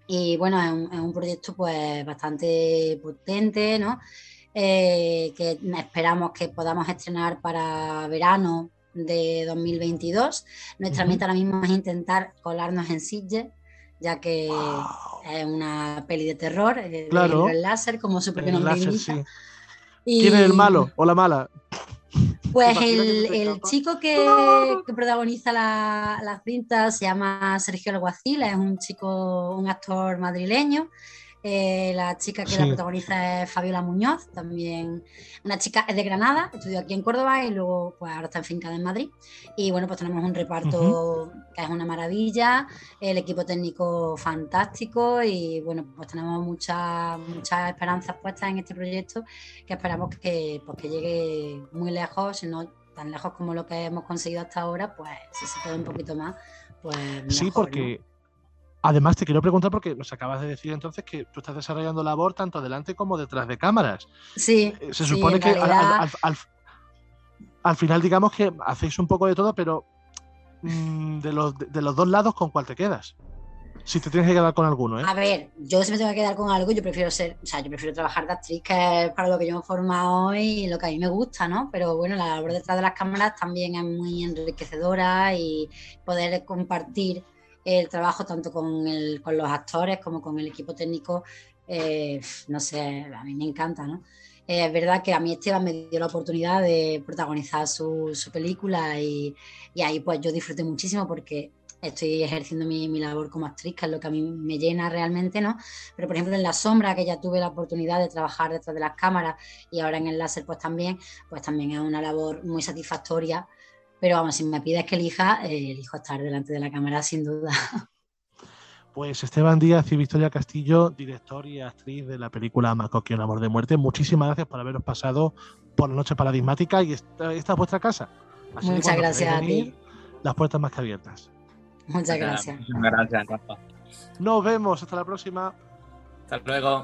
Y bueno, es un, es un proyecto pues bastante potente, ¿no? Eh, que esperamos que podamos estrenar para verano de dos mil veintidós. Nuestra Ujú. meta ahora mismo es intentar colarnos en Sitges, ya que Wow. es una peli de terror, eh, de Claro. género en láser, como su propio El nombre láser, indica. sí. Y, ¿Quién es el malo o la mala? Pues ¿Te imaginas que el, se te el escapa? chico que, que protagoniza la, la cinta se llama Sergio Alguacil, es un chico, un actor madrileño. Eh, la chica que la Sí. protagoniza es Fabiola Muñoz, también una chica es de Granada, estudió aquí en Córdoba y luego pues ahora está enfincada en Madrid. Y bueno, pues tenemos un reparto que es una maravilla, el equipo técnico fantástico y bueno, pues tenemos muchas muchas esperanzas puestas en este proyecto que esperamos que, pues, que llegue muy lejos, si no tan lejos como lo que hemos conseguido hasta ahora, pues si se puede un poquito más, pues mejor, Sí, ¿no? porque además te quiero preguntar, porque nos acabas de decir entonces que tú estás desarrollando labor tanto delante como detrás de cámaras. Sí, Eh, Se sí, supone en que al, realidad... al- al- al- al final digamos que hacéis un poco de todo, pero mm, de, los, de, de los dos lados, ¿con cuál te quedas? Si te tienes que quedar con alguno, ¿eh? A ver, yo si me tengo que quedar con algo, yo prefiero ser, o sea, yo prefiero trabajar de actriz, que es para lo que yo me he formado y lo que a mí me gusta, ¿no? Pero bueno, la labor detrás de las cámaras también es muy enriquecedora y poder compartir el trabajo tanto con, el, con los actores como con el equipo técnico, eh, no sé, a mí me encanta, ¿no? Eh, es verdad que a mí Esteban me dio la oportunidad de protagonizar su, su película y, y ahí pues yo disfruté muchísimo porque estoy ejerciendo mi, mi labor como actriz, que es lo que a mí me llena realmente, ¿no? Pero, por ejemplo, en La Sombra, que ya tuve la oportunidad de trabajar detrás de las cámaras y ahora en el láser, pues también, pues también es una labor muy satisfactoria. Pero, vamos, si me pides que elija, eh, elijo estar delante de la cámara, sin duda. Pues Esteban Díaz y Victoria Castillo, director y actriz de la película Makoki, un amor de muerte. Muchísimas gracias por haberos pasado por la noche paradigmática y esta, esta es vuestra casa. Así que Muchas cuando gracias queráis a venir, ti. las puertas más que abiertas. Muchas gracias. Muchas gracias, Rafa. Nos vemos, hasta la próxima. Hasta luego.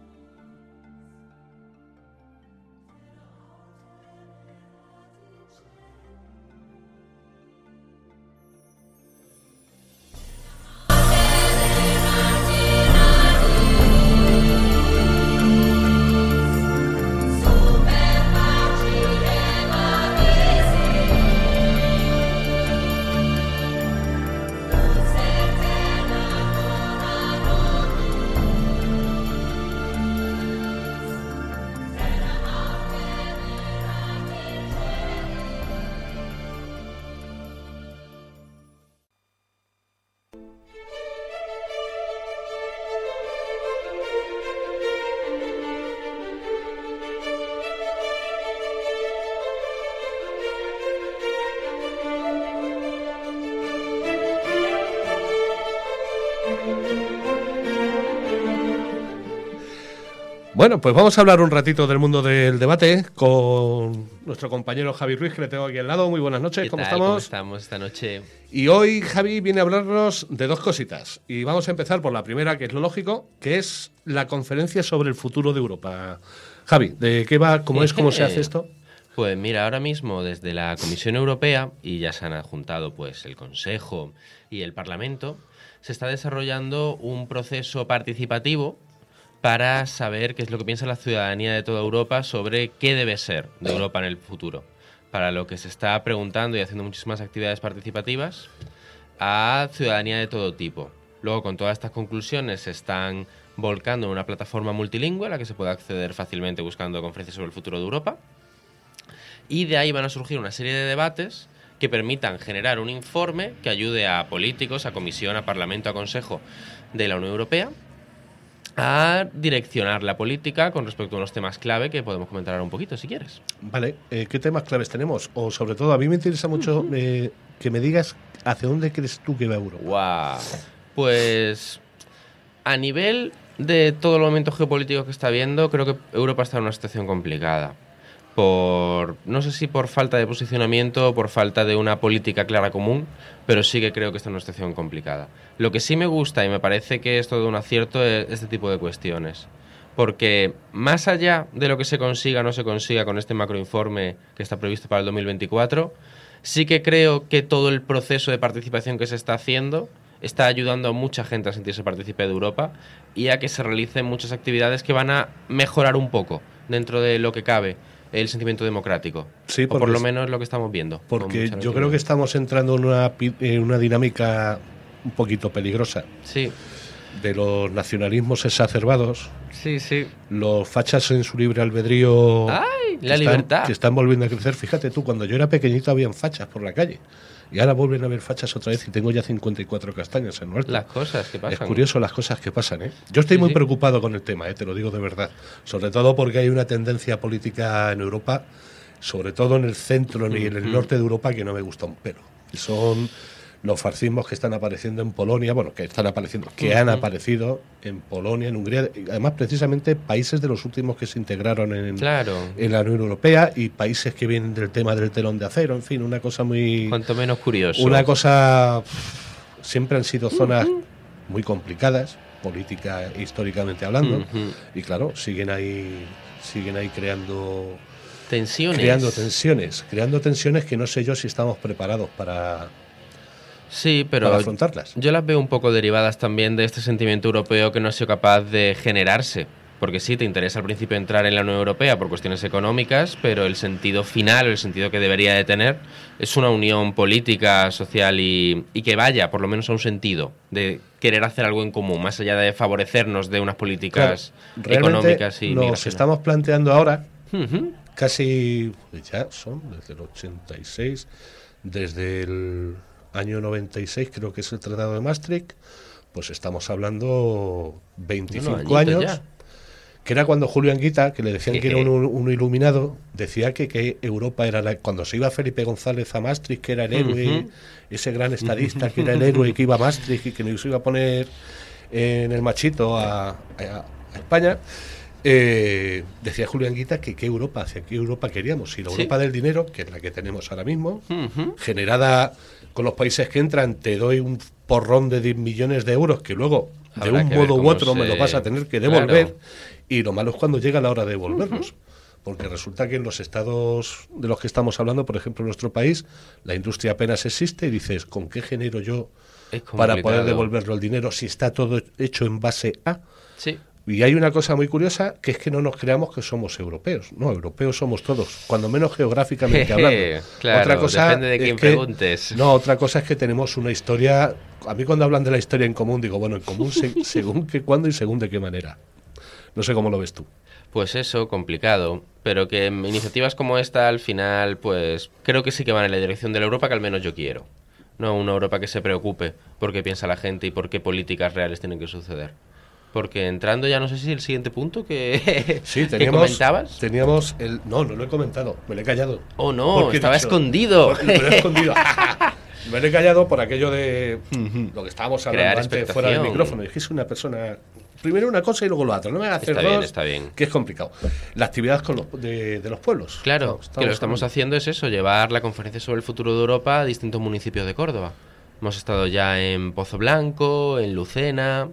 Bueno, pues vamos a hablar un ratito del mundo del debate con nuestro compañero Javi Ruiz, que le tengo aquí al lado. Muy buenas noches, ¿Qué ¿cómo tal? estamos? ¿Cómo estamos esta noche? Y hoy Javi viene a hablarnos de dos cositas. Y vamos a empezar por la primera, que es lo lógico, que es la conferencia sobre el futuro de Europa. Javi, ¿de qué va? ¿Cómo es? ¿Cómo se hace esto? Pues mira, ahora mismo desde la Comisión Europea, y ya se han adjuntado pues el Consejo y el Parlamento, se está desarrollando un proceso participativo para saber qué es lo que piensa la ciudadanía de toda Europa sobre qué debe ser de Europa en el futuro. Para lo que se está preguntando y haciendo muchísimas actividades participativas a ciudadanía de todo tipo. Luego, con todas estas conclusiones, se están volcando en una plataforma multilingüe a la que se puede acceder fácilmente buscando conferencias sobre el futuro de Europa. Y de ahí van a surgir una serie de debates que permitan generar un informe que ayude a políticos, a comisión, a parlamento, a consejo de la Unión Europea a direccionar la política con respecto a unos temas clave que podemos comentar ahora un poquito, si quieres. Vale, eh, ¿qué temas claves tenemos? O sobre todo, a mí me interesa mucho eh, que me digas hacia dónde crees tú que va Europa. Wow. Pues a nivel de todo el momento geopolítico que está habiendo, creo que Europa está en una situación complicada. Por, no sé si por falta de posicionamiento o por falta de una política clara común, pero sí que creo que está en una situación complicada. Lo que sí me gusta y me parece que es todo un acierto es este tipo de cuestiones. Porque más allá de lo que se consiga o no se consiga con este macroinforme que está previsto para el dos mil veinticuatro, sí que creo que todo el proceso de participación que se está haciendo está ayudando a mucha gente a sentirse partícipe de Europa y a que se realicen muchas actividades que van a mejorar un poco, dentro de lo que cabe, el sentimiento democrático. Sí, o por lo menos lo que estamos viendo. Porque yo creo que estamos entrando en una, en una dinámica un poquito peligrosa. Sí. De los nacionalismos exacerbados. Sí, sí. Los fachas en su libre albedrío. ¡Ay! La están, libertad. Que están volviendo a crecer. Fíjate tú, cuando yo era pequeñito habían fachas por la calle. Y ahora vuelven a haber fachas otra vez y tengo ya cincuenta y cuatro castañas en Huerta. Las cosas que pasan. Es curioso las cosas que pasan, ¿eh? Yo estoy Sí, muy sí. preocupado con el tema, ¿eh? Te lo digo de verdad. Sobre todo porque hay una tendencia política en Europa, sobre todo en el centro y en el Ujú. norte de Europa, que no me gusta un pelo. Y son los fascismos que están apareciendo en Polonia, bueno, que están apareciendo, que han Ujú. aparecido en Polonia, en Hungría, y además precisamente países de los últimos que se integraron en, Claro. en la Unión Europea y países que vienen del tema del telón de acero, en fin, una cosa muy... Cuanto menos curioso. Una cosa... pff, siempre han sido zonas muy complicadas, política e históricamente hablando, Ujú. y claro, siguen ahí, siguen ahí creando... Tensiones. Creando tensiones, creando tensiones que no sé yo si estamos preparados para... Sí, pero para afrontarlas. yo las veo un poco derivadas también de este sentimiento europeo que no ha sido capaz de generarse. Porque sí, te interesa al principio entrar en la Unión Europea por cuestiones económicas, pero el sentido final, o el sentido que debería de tener, es una unión política, social y, y que vaya, por lo menos, a un sentido de querer hacer algo en común, más allá de favorecernos de unas políticas Claro, realmente económicas y nos migracionales. estamos planteando ahora, Ujú. casi, pues ya son desde el ochenta y seis, desde el año noventa y seis, creo que es el Tratado de Maastricht, pues estamos hablando veinticinco Bueno, añitos años, ya. que era cuando Julio Anguita, que le decían que era un, un iluminado, decía que, que Europa era la... Cuando se iba Felipe González a Maastricht, que era el héroe, Ujú. ese gran estadista que era el héroe que iba a Maastricht y que nos iba a poner en el machito a, a- a España, eh, decía Julio Anguita que qué Europa, hacia qué Europa queríamos. Y la Sí. Europa del dinero, que es la que tenemos ahora mismo, Ujú. generada con los países que entran, te doy un porrón de diez millones de euros que luego, de Habrá un que ver modo u cómo otro, me se- lo vas a tener que devolver. Claro. Y lo malo es cuando llega la hora de devolverlos. Porque resulta que en los estados de los que estamos hablando, por ejemplo en nuestro país, la industria apenas existe y dices, ¿con qué genero yo Es para poder complicado. devolverlo el dinero si está todo hecho en base a? Sí. Y hay una cosa muy curiosa, que es que no nos creamos que somos europeos. No, europeos somos todos, cuando menos geográficamente hablando. Claro, otra cosa depende de es quién que- preguntes. No, otra cosa es que tenemos una historia... A mí cuando hablan de la historia en común, digo, bueno, en común se- según qué, cuándo y según de qué manera. No sé cómo lo ves tú. Pues eso, complicado. Pero que mm, iniciativas como esta, al final, pues creo que sí que van en la dirección de la Europa que al menos yo quiero. No una Europa que se preocupe por qué piensa la gente y por qué políticas reales tienen que suceder. Porque entrando ya no sé si el siguiente punto que, Sí, que teníamos, comentabas. teníamos el... No, no lo he comentado, me lo he callado. Oh no, Porque he estaba dicho- escondido. Lo he escondido. Me lo he callado por aquello de lo que estábamos hablando Crear antes fuera del expectación. micrófono. Es que es una persona... Primero una cosa y luego lo otro. No me hagas hacer Está dos, bien, está bien. que es complicado. La actividad con los, de, de los pueblos. Claro, Estamos que lo estamos hablando. haciendo es eso, llevar la conferencia sobre el futuro de Europa a distintos municipios de Córdoba. Hemos estado ya en Pozo Blanco, en Lucena,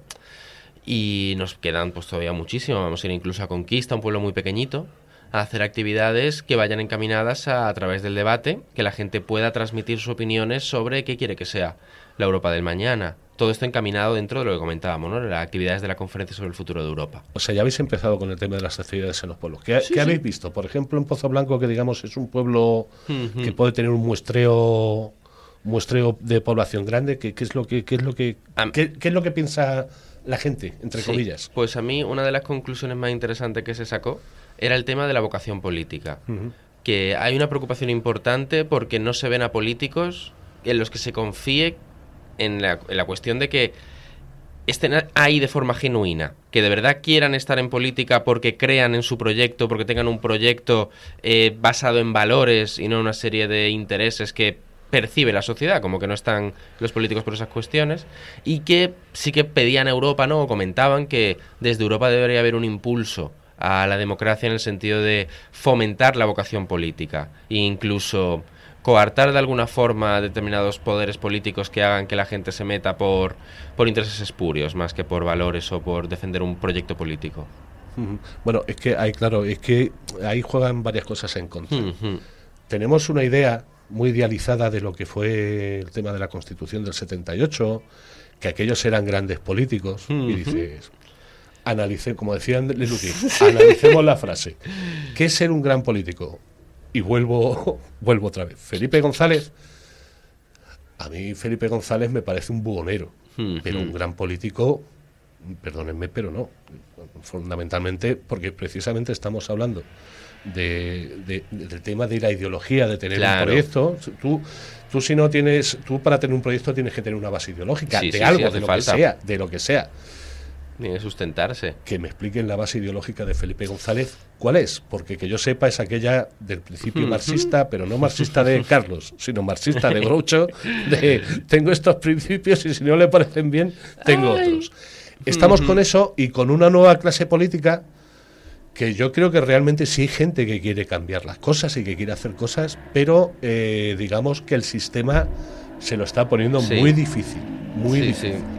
y nos quedan pues todavía muchísimo. Vamos a ir incluso a Conquista, un pueblo muy pequeñito, a hacer actividades que vayan encaminadas a, a través del debate, que la gente pueda transmitir sus opiniones sobre qué quiere que sea la Europa del mañana. Todo esto encaminado dentro de lo que comentábamos, ¿no? Las actividades de la conferencia sobre el futuro de Europa. O sea, ya habéis empezado con el tema de las actividades en los pueblos. ¿Qué, Sí, qué sí. habéis visto? Por ejemplo, en Pozo Blanco, que digamos es un pueblo Ujú. que puede tener un muestreo muestreo de población grande. ¿Qué, qué es lo que qué es lo que Am- qué, qué es lo que piensa la gente, entre Sí, comillas? Pues a mí una de las conclusiones más interesantes que se sacó era el tema de la vocación política. Ujú. Que hay una preocupación importante porque no se ven a políticos en los que se confíe en la, en la cuestión de que estén ahí de forma genuina, que de verdad quieran estar en política porque crean en su proyecto, porque tengan un proyecto eh, basado en valores y no en una serie de intereses que percibe la sociedad, como que no están los políticos por esas cuestiones, y que sí que pedían a Europa, ¿no? O comentaban que desde Europa debería haber un impulso a la democracia en el sentido de fomentar la vocación política e incluso coartar de alguna forma determinados poderes políticos que hagan que la gente se meta por, por intereses espurios más que por valores o por defender un proyecto político. Ujú. Bueno, es que hay, claro, es que ahí juegan varias cosas en contra. Ujú. Tenemos una idea muy idealizada de lo que fue el tema de la Constitución del setenta y ocho, que aquellos eran grandes políticos, uh-huh. y dices, analice, como decían Leluti, analicemos la frase. ¿Qué es ser un gran político? Y vuelvo, vuelvo otra vez. Felipe González, a mí Felipe González me parece un buhonero, uh-huh. pero un gran político, perdónenme, pero no. Fundamentalmente porque precisamente estamos hablando de, de, del tema de la ideología, de tener claro. un proyecto. Tú, tú si no tienes, tú para tener un proyecto tienes que tener una base ideológica, sí, de sí, algo, sí, de lo falta. que sea, de lo que sea. Ni de sustentarse. Que me expliquen la base ideológica de Felipe González, ¿cuál es? Porque que yo sepa es aquella del principio marxista, pero no marxista de Carlos, sino marxista de Groucho, de tengo estos principios y si no le parecen bien, tengo Ay. otros. Estamos con eso y con una nueva clase política que yo creo que realmente sí hay gente que quiere cambiar las cosas y que quiere hacer cosas, pero eh, digamos que el sistema se lo está poniendo sí. muy difícil, muy sí, difícil. Sí.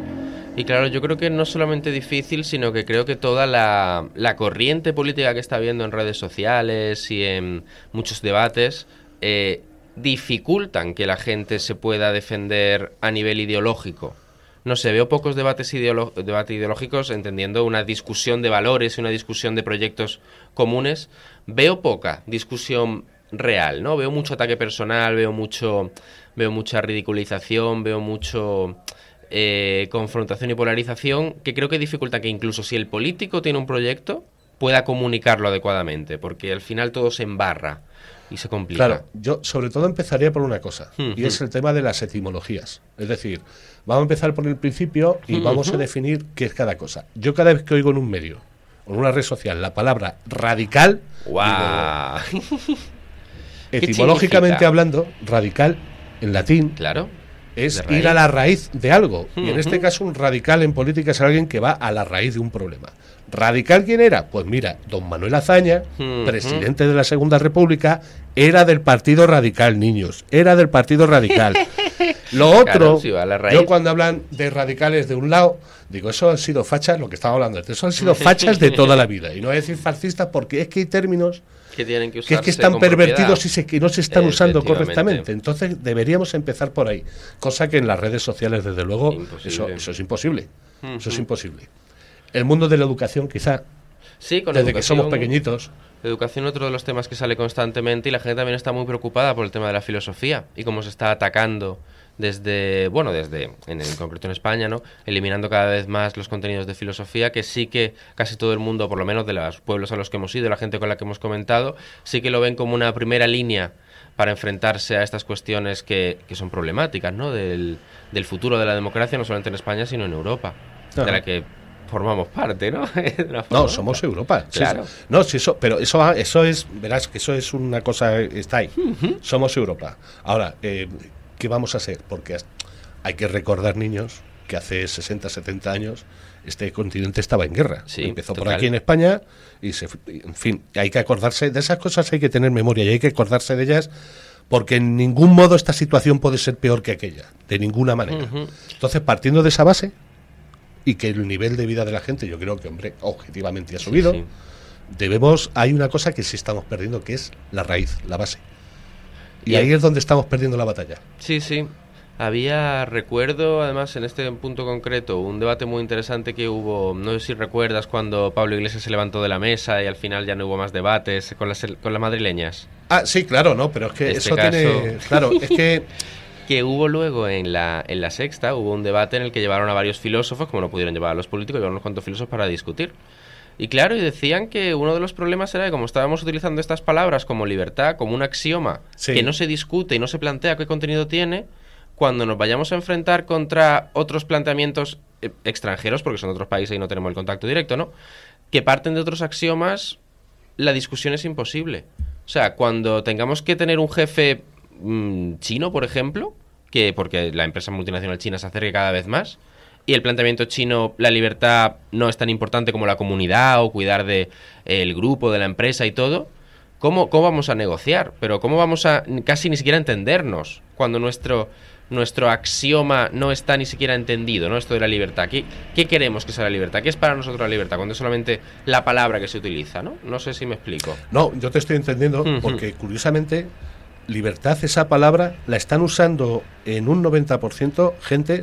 Y claro, yo creo que no solamente difícil, sino que creo que toda la, la corriente política que está habiendo en redes sociales y en muchos debates eh, dificultan que la gente se pueda defender a nivel ideológico. No sé, veo pocos debates, ideolo- debates ideológicos entendiendo una discusión de valores y una discusión de proyectos comunes. Veo poca discusión real, ¿no? Veo mucho ataque personal, veo mucho, veo mucha ridiculización, veo mucho eh, confrontación y polarización que creo que dificulta que incluso si el político tiene un proyecto pueda comunicarlo adecuadamente, porque al final todo se embarra y se complica. Claro, yo sobre todo empezaría por una cosa, uh-huh. y es el tema de las etimologías. Es decir, vamos a empezar por el principio y uh-huh. vamos a definir qué es cada cosa. Yo cada vez que oigo en un medio o en una red social la palabra radical, wow. digo, etimológicamente hablando, radical en latín claro, es ir a la raíz de algo. Uh-huh. Y en este caso un radical en política es alguien que va a la raíz de un problema. ¿Radical quién era? Pues mira, don Manuel Azaña, uh-huh. presidente de la Segunda República, era del Partido Radical, niños, era del Partido Radical. Lo otro, claro, si yo cuando hablan de radicales de un lado, digo, eso han sido fachas, lo que estaba hablando antes, eso han sido fachas de toda la vida. Y no voy a decir fascistas porque es que hay términos que, tienen que, que es que están pervertidos y se, que no se están usando correctamente. Entonces deberíamos empezar por ahí. Cosa que en las redes sociales, desde luego, eso, eso es imposible. Uh-huh. Eso es imposible. El mundo de la educación, quizá, sí, con desde que somos pequeñitos. Educación, otro de los temas que sale constantemente, y la gente también está muy preocupada por el tema de la filosofía y cómo se está atacando desde, bueno, desde, en, en concreto en España, ¿no? Eliminando cada vez más los contenidos de filosofía, que sí que casi todo el mundo, por lo menos de los pueblos a los que hemos ido, la gente con la que hemos comentado, sí que lo ven como una primera línea para enfrentarse a estas cuestiones que, que son problemáticas, ¿no? Del, del futuro de la democracia, no solamente en España, sino en Europa, uh-huh. de la que formamos parte, ¿no? No, somos Europa. Claro. Sí, no, sí, eso, pero eso, eso es, verás que eso es una cosa, está ahí. Uh-huh. Somos Europa. Ahora, eh, ¿qué vamos a hacer? Porque hay que recordar, niños, que hace sesenta, setenta años este continente estaba en guerra. Sí, empezó total. por aquí en España y se, en fin, hay que acordarse de esas cosas, hay que tener memoria y hay que acordarse de ellas, porque en ningún modo esta situación puede ser peor que aquella, de ninguna manera. Uh-huh. Entonces, partiendo de esa base, y que el nivel de vida de la gente, yo creo que, hombre, objetivamente ha subido, sí, sí. debemos, hay una cosa que sí estamos perdiendo, que es la raíz, la base. Y Bien. ahí es donde estamos perdiendo la batalla. Sí, sí. Había, recuerdo, además, en este punto concreto, un debate muy interesante que hubo, no sé si recuerdas, cuando Pablo Iglesias se levantó de la mesa y al final ya no hubo más debates con las, con las madrileñas. Ah, sí, claro, no, pero es que este eso caso... tiene... Claro, es que... que hubo luego en la, en la Sexta, hubo un debate en el que llevaron a varios filósofos, como no pudieron llevar a los políticos, llevaron unos cuantos filósofos para discutir. Y claro, y decían que uno de los problemas era que como estábamos utilizando estas palabras como libertad, como un axioma, sí. que no se discute y no se plantea qué contenido tiene, cuando nos vayamos a enfrentar contra otros planteamientos eh, extranjeros, porque son otros países y no tenemos el contacto directo, ¿no? Que parten de otros axiomas, la discusión es imposible. O sea, cuando tengamos que tener un jefe mmm, chino, por ejemplo, que porque la empresa multinacional china se acerque cada vez más, y el planteamiento chino, la libertad no es tan importante como la comunidad o cuidar de eh, el grupo, de la empresa y todo, ¿cómo, cómo vamos a negociar? Pero ¿cómo vamos a casi ni siquiera entendernos cuando nuestro, nuestro axioma no está ni siquiera entendido, ¿no? Esto de la libertad. ¿Qué, ¿Qué queremos que sea la libertad? ¿Qué es para nosotros la libertad? Cuando es solamente la palabra que se utiliza, ¿no? No sé si me explico. No, yo te estoy entendiendo, uh-huh. porque curiosamente... libertad, esa palabra la están usando en un noventa por ciento gentes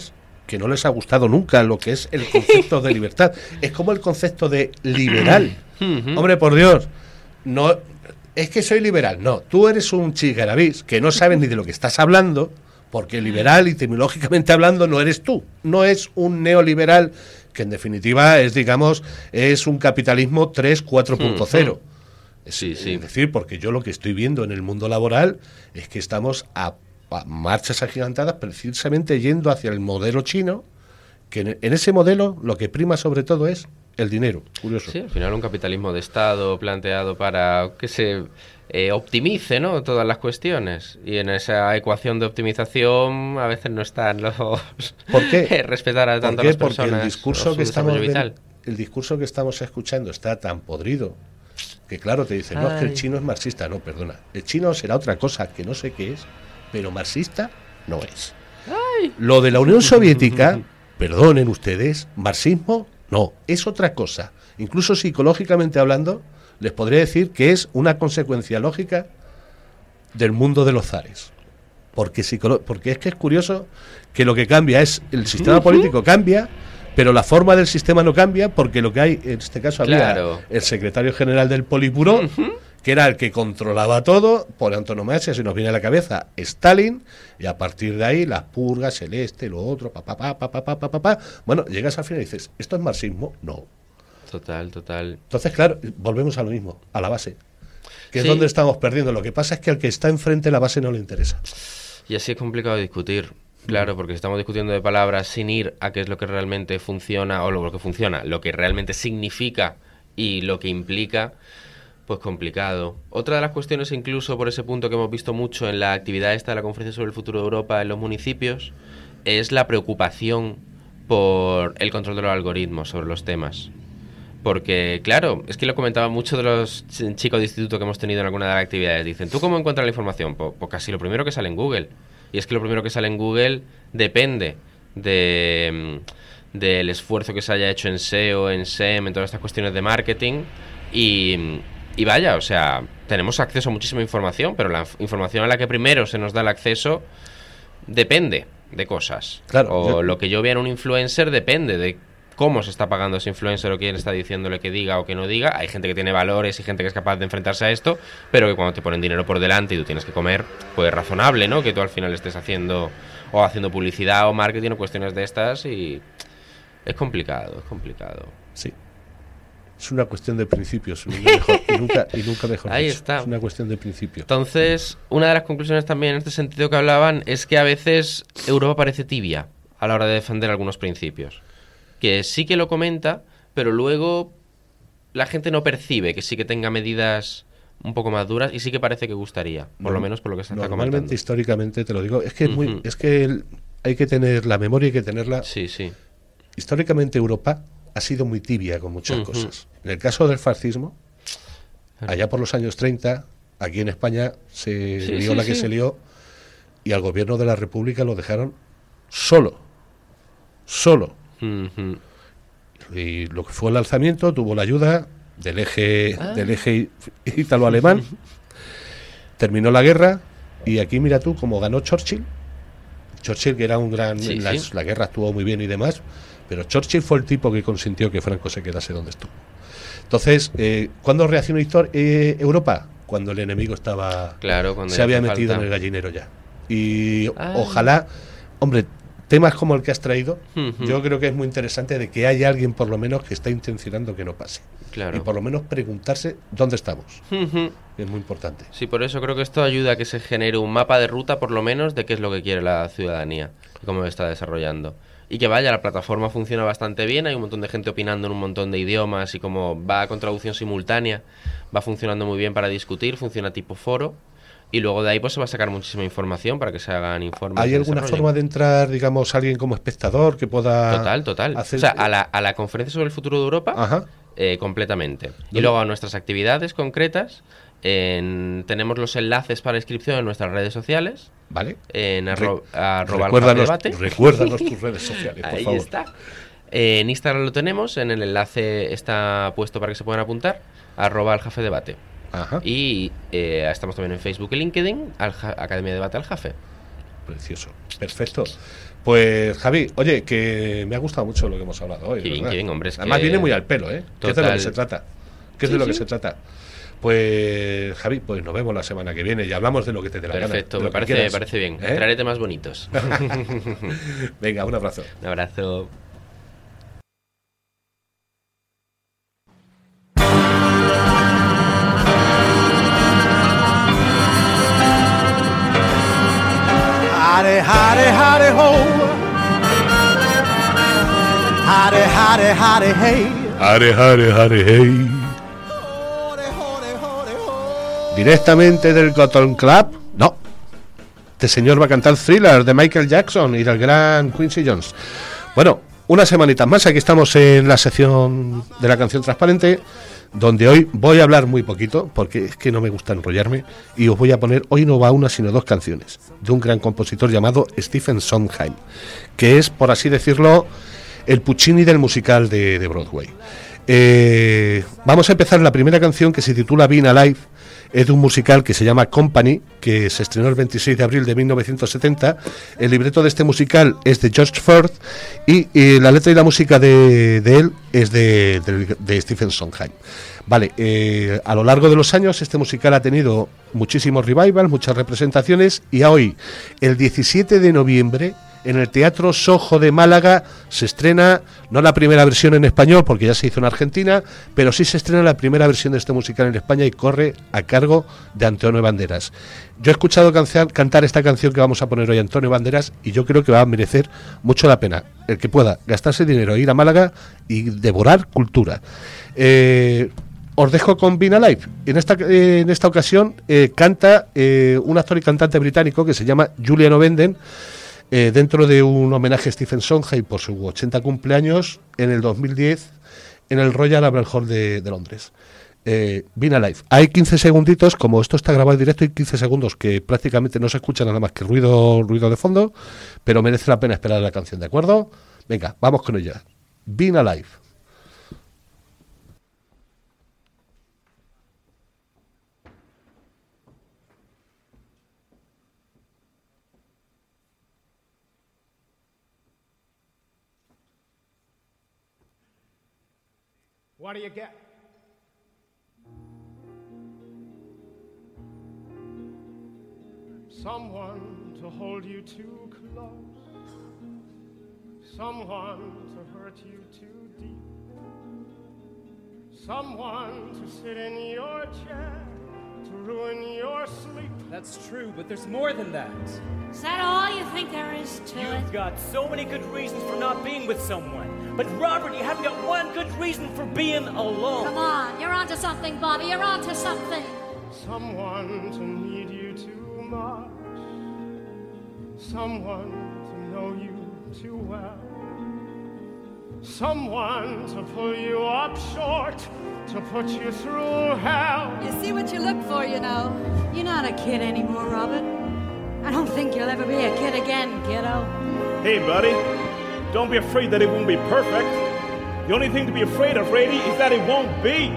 que no les ha gustado nunca lo que es el concepto de libertad. Es como el concepto de liberal. Hombre, por Dios, no es que soy liberal. No, tú eres un chigarabís que no sabes ni de lo que estás hablando, porque liberal, etimológicamente hablando, no eres tú. No es un neoliberal, que en definitiva es, digamos, es un capitalismo tres, cuatro punto cero. Es, sí, sí. es decir, porque yo lo que estoy viendo en el mundo laboral es que estamos a marchas agigantadas precisamente yendo hacia el modelo chino, que en, en ese modelo lo que prima sobre todo es el dinero. Curioso. Sí, al final un capitalismo de Estado planteado para que se eh, optimice, ¿no?, todas las cuestiones, y en esa ecuación de optimización a veces no están los ¿Por qué? respetar a tantas ¿Por qué? personas. Porque el discurso que estamos vital. ven, el discurso que estamos escuchando está tan podrido que claro te dicen, no, es que el chino es marxista. No, perdona, el chino será otra cosa que no sé qué es, pero marxista no es. Ay. Lo de la Unión Soviética, perdonen ustedes, marxismo no, es otra cosa. Incluso psicológicamente hablando, les podría decir que es una consecuencia lógica del mundo de los zares. Porque, psicolo- porque es que es curioso que lo que cambia es el sistema político cambia, pero la forma del sistema no cambia, porque lo que hay, en este caso había Claro. el secretario general del Politburó, que era el que controlaba todo, por antonomasia, si nos viene a la cabeza, Stalin, y a partir de ahí las purgas, el este, lo otro, pa, pa, pa, pa, pa, pa, pa, pa, pa. Bueno, llegas al final y dices, ¿esto es marxismo? No. Total, total. Entonces, claro, volvemos a lo mismo, a la base, que Sí. es donde estamos perdiendo. Lo que pasa es que al que está enfrente la base no le interesa. Y así es complicado discutir, claro, porque estamos discutiendo de palabras sin ir a qué es lo que realmente funciona, o lo, lo que funciona, lo que realmente significa y lo que implica, pues complicado. Otra de las cuestiones, incluso por ese punto que hemos visto mucho en la actividad esta de la Conferencia sobre el Futuro de Europa en los municipios, es la preocupación por el control de los algoritmos sobre los temas. Porque, claro, es que lo comentaba mucho de los ch- chicos de instituto que hemos tenido en alguna de las actividades. Dicen, ¿tú cómo encuentras la información? Pues, pues casi lo primero que sale en Google. Y es que lo primero que sale en Google depende de, mm, del esfuerzo que se haya hecho en S E O, en S E M, en todas estas cuestiones de marketing. Y, y vaya, o sea, tenemos acceso a muchísima información, pero la f- información a la que primero se nos da el acceso depende de cosas. Claro, o yo- lo que yo vea en un influencer depende de cómo se está pagando ese influencer o quién está diciéndole que diga o que no diga. Hay gente que tiene valores y gente que es capaz de enfrentarse a esto, pero que cuando te ponen dinero por delante y tú tienes que comer, pues es razonable, ¿no?, que tú al final estés haciendo o haciendo publicidad o marketing o cuestiones de estas, y es complicado, es complicado. Sí. Es una cuestión de principios, y nunca mejor, y nunca, y nunca mejor Ahí dicho. está. Es una cuestión de principios. Entonces, una de las conclusiones también en este sentido que hablaban es que a veces Europa parece tibia a la hora de defender algunos principios. Que sí que lo comenta, pero luego la gente no percibe que sí que tenga medidas un poco más duras, y sí que parece que gustaría, por lo menos por lo que se está Normalmente, comentando. históricamente, te lo digo, es que, es, muy, Ujú. es que el- hay que tener la memoria, hay que tenerla. Sí, sí. Históricamente Europa ha sido muy tibia con muchas Ujú. cosas. En el caso del fascismo, allá por los años treinta, aquí en España se Sí, lió sí, la que sí. se lió, y al gobierno de la República lo dejaron solo. Solo. Ujú. Y lo que fue el alzamiento tuvo la ayuda del eje, Ah. del eje ítalo-alemán. Terminó la guerra, y aquí mira tú cómo ganó Churchill. Churchill, que era un gran... Sí, la, sí. la guerra estuvo muy bien y demás, pero Churchill fue el tipo que consintió que Franco se quedase donde estuvo. Entonces, eh, ¿cuándo reaccionó Histor- eh, Europa? Cuando el enemigo estaba... Claro, cuando se ya había hace metido falta. en el gallinero ya. Y Ah. ojalá... Hombre, temas como el que has traído, Ujú. yo creo que es muy interesante de que haya alguien por lo menos que está intencionando que no pase. Claro. Y por lo menos preguntarse dónde estamos. Ujú. Es muy importante. Sí, por eso creo que esto ayuda a que se genere un mapa de ruta, por lo menos, de qué es lo que quiere la ciudadanía y cómo lo está desarrollando. Y que vaya, la plataforma funciona bastante bien, hay un montón de gente opinando en un montón de idiomas, y como va con traducción simultánea, va funcionando muy bien para discutir, funciona tipo foro, y luego de ahí pues se va a sacar muchísima información para que se hagan informes. ¿Hay de alguna desarrollo. forma de entrar, digamos, alguien como espectador que pueda... Total, total. hacer- O sea, a la, a la conferencia sobre el futuro de Europa, Ajá. eh, completamente. Y ¿Dónde? luego a nuestras actividades concretas, en- tenemos los enlaces para inscripción en nuestras redes sociales, Vale. en Re- arro, arroba recuérdanos, alfadebate. recuérdanos tus redes sociales, por Ahí favor. está. Eh, en Instagram lo tenemos, en el enlace está puesto para que se puedan apuntar, arroba aljafedebate. Ajá. Y eh, estamos también en Facebook y LinkedIn, Alja- Academia de Debate Aljafe. Precioso. Perfecto. Pues Javi, oye, que me ha gustado mucho lo que hemos hablado hoy. Qué bien, ¿verdad? qué bien, hombre, es Además que- viene muy al pelo, ¿eh? ¿Qué es de lo que Total. se trata? ¿Qué es Sí, de lo que sí. se trata? Pues Javi, pues nos vemos la semana que viene y hablamos de lo que te dé la gana. Perfecto, de me lo que parece, quieras. parece bien. ¿Eh? Traeré temas bonitos. Venga, un abrazo. Un abrazo. Howdy, howdy, howdy, ho. Howdy, howdy, howdy, hey. Hare, hare, hare, hey. Directamente del Cotton Club, no. Este señor va a cantar Thriller de Michael Jackson y del gran Quincy Jones. Bueno, una semanita más, aquí estamos en la sección de la canción transparente, donde hoy voy a hablar muy poquito, porque es que no me gusta enrollarme, y os voy a poner, hoy no va una sino dos canciones, de un gran compositor llamado Stephen Sondheim, que es, por así decirlo, el Puccini del musical de, de Broadway. Eh, vamos a empezar la primera canción, que se titula Being Alive. Es de un musical que se llama Company, que se estrenó el veintiséis de abril de mil novecientos setenta. El libreto de este musical es de George Ford y, y la letra y la música de, de él es de, de, de Stephen Sondheim. Vale, eh, a lo largo de los años este musical ha tenido muchísimos revivals, muchas representaciones, y hoy, el diecisiete de noviembre, en el Teatro Soho de Málaga se estrena, no la primera versión en español, porque ya se hizo en Argentina, pero sí se estrena la primera versión de este musical en España y corre a cargo de Antonio Banderas. Yo he escuchado cancear, cantar esta canción que vamos a poner hoy, Antonio Banderas, y yo creo que va a merecer mucho la pena el que pueda gastarse dinero, ir a Málaga y devorar cultura. Eh... Os dejo con Being Alive. En esta, eh, en esta ocasión eh, canta eh, un actor y cantante británico que se llama Julian O'Benden, eh, dentro de un homenaje a Stephen Sondheim por su ochenta cumpleaños en el dos mil diez en el Royal Albert Hall de, de Londres. Eh, Being Alive. Hay quince segunditos, como esto está grabado en directo, hay quince segundos que prácticamente no se escucha nada más que ruido, ruido de fondo, pero merece la pena esperar la canción, ¿de acuerdo? Venga, vamos con ella. Being Alive. What do you get? Someone to hold you too close, someone to hurt you too deep, someone to sit in your chair, to ruin your sleep. That's true, but there's more than that. Is that all you think there is to it? You've got so many good reasons for not being with someone. But Robert, you haven't got one good reason for being alone. Come on, you're onto something, Bobby. You're onto something. Someone to need you too much, someone to know you too well, someone to pull you up short, to put you through hell. You see what you look for, you know. You're not a kid anymore, Robert. I don't think you'll ever be a kid again, kiddo. Hey, buddy. Don't be afraid that it won't be perfect. The only thing to be afraid of, Brady, is that it won't be.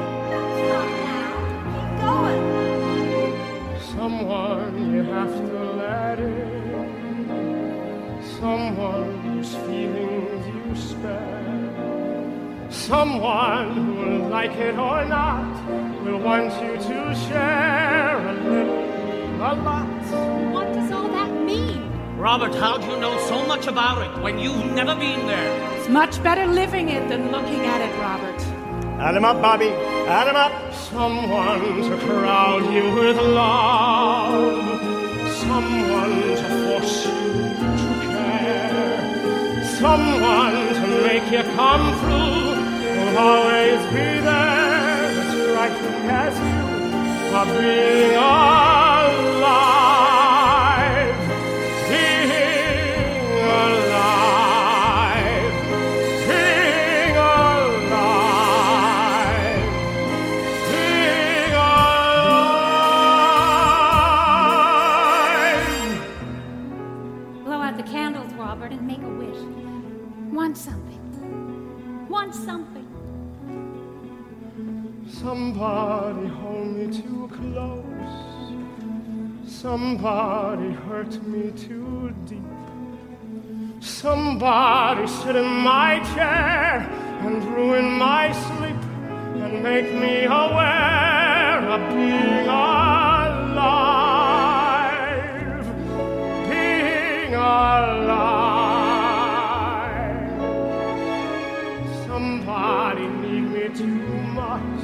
Someone you have to let in, someone whose feelings you spare, someone who will like it or not, will want you to share a little, a lot. What does all that mean? Robert, how do you know so much about it when you've never been there? It's much better living it than looking at it, Robert. Add him up, Bobby. Add him up. Someone to crowd you with love, someone to force you to care, someone to make you come through, will always be there, as striking as you are being alive, being alive, being alive, being alive. Blow out the candles, Robert, and make a wish. Want something. Want something. Somebody hold me too close, Somebody hurt me too deep. Somebody sit in my chair and ruin my sleep and make me aware of being alive, being alive. Somebody need me too much.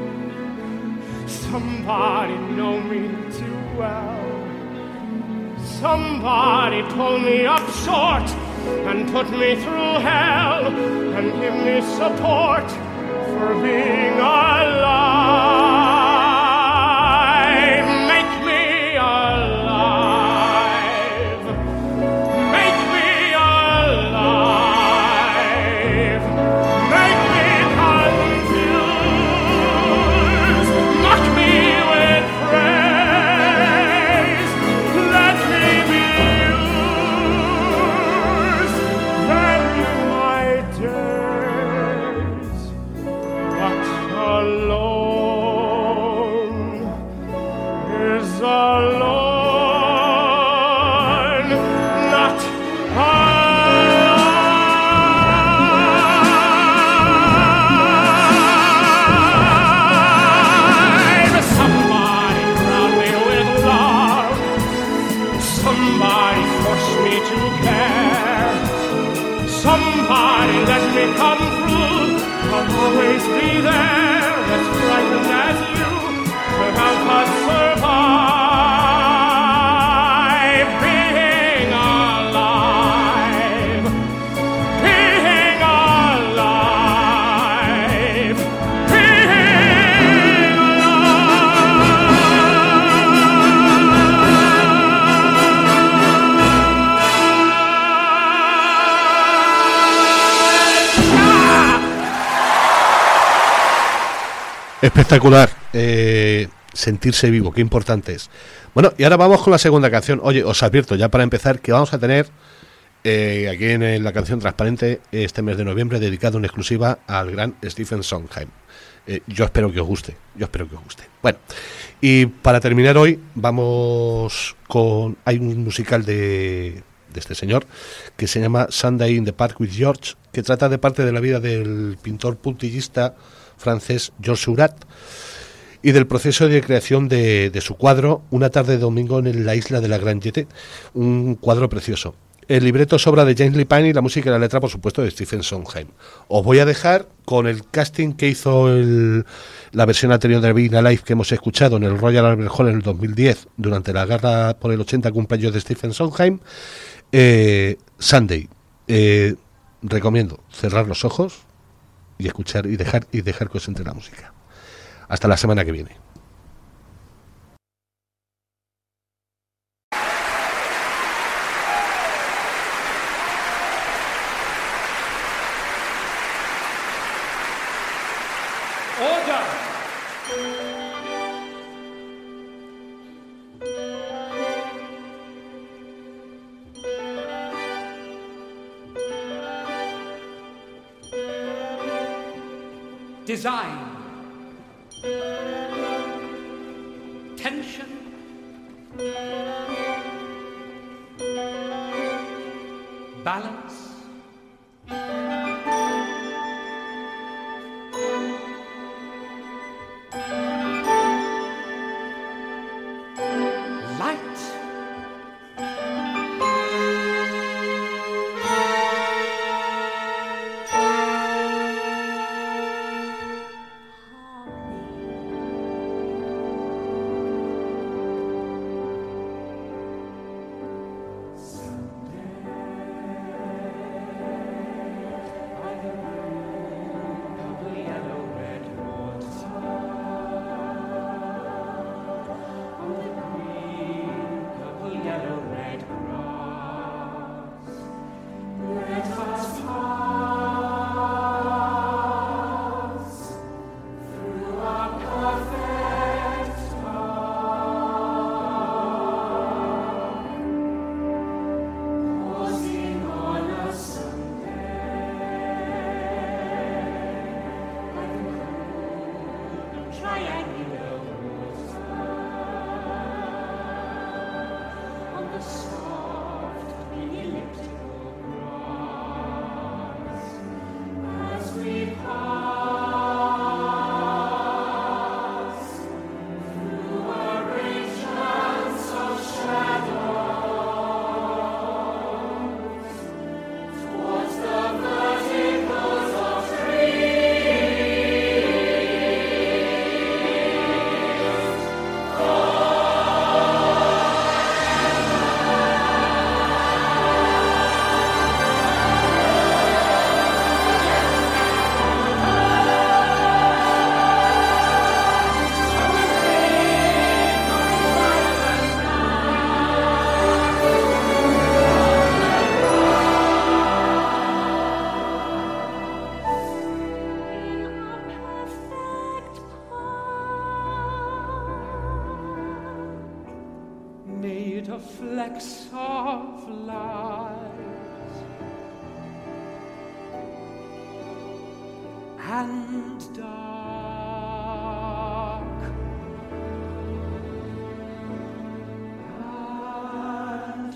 Somebody know me too well. Somebody pull me up short and put me through hell and give me support for being alive. Make me alive. Make me alive. Make me confused. Mock me with praise. Let me be used. Vary my days. But alone is alone, not alive. Somebody crown me with love. Somebody force me to care. Somebody let me come through. I'll always be there, as frightened as you, to help us survive. Being alive, being alive, being Espectacular. Eh, sentirse vivo, qué importante es. Bueno, y ahora vamos con la segunda canción. Oye, os advierto ya para empezar que vamos a tener eh, aquí en, en la canción Transparente este mes de noviembre dedicado en exclusiva al gran Stephen Sondheim. Eh, yo espero que os guste, yo espero que os guste. Bueno, y para terminar hoy vamos con... Hay un musical de, de este señor que se llama Sunday in the Park with George, que trata de parte de la vida del pintor puntillista francés Georges Seurat y del proceso de creación de, de su cuadro Una tarde de domingo en la isla de la Gran Jetée, un cuadro precioso. El libreto es obra de James Lipine y la música y la letra, por supuesto, de Stephen Sondheim. Os voy a dejar con el casting que hizo el, la versión anterior de Being Alive que hemos escuchado en el Royal Albert Hall en el dos mil diez, durante la guerra por el ochenta cumpleaños de Stephen Sondheim. Eh, Sunday. Eh, recomiendo cerrar los ojos y escuchar y dejar y dejar que os entre la música. Hasta la semana que viene. Design, tension, balance, light, mess of lies and dark and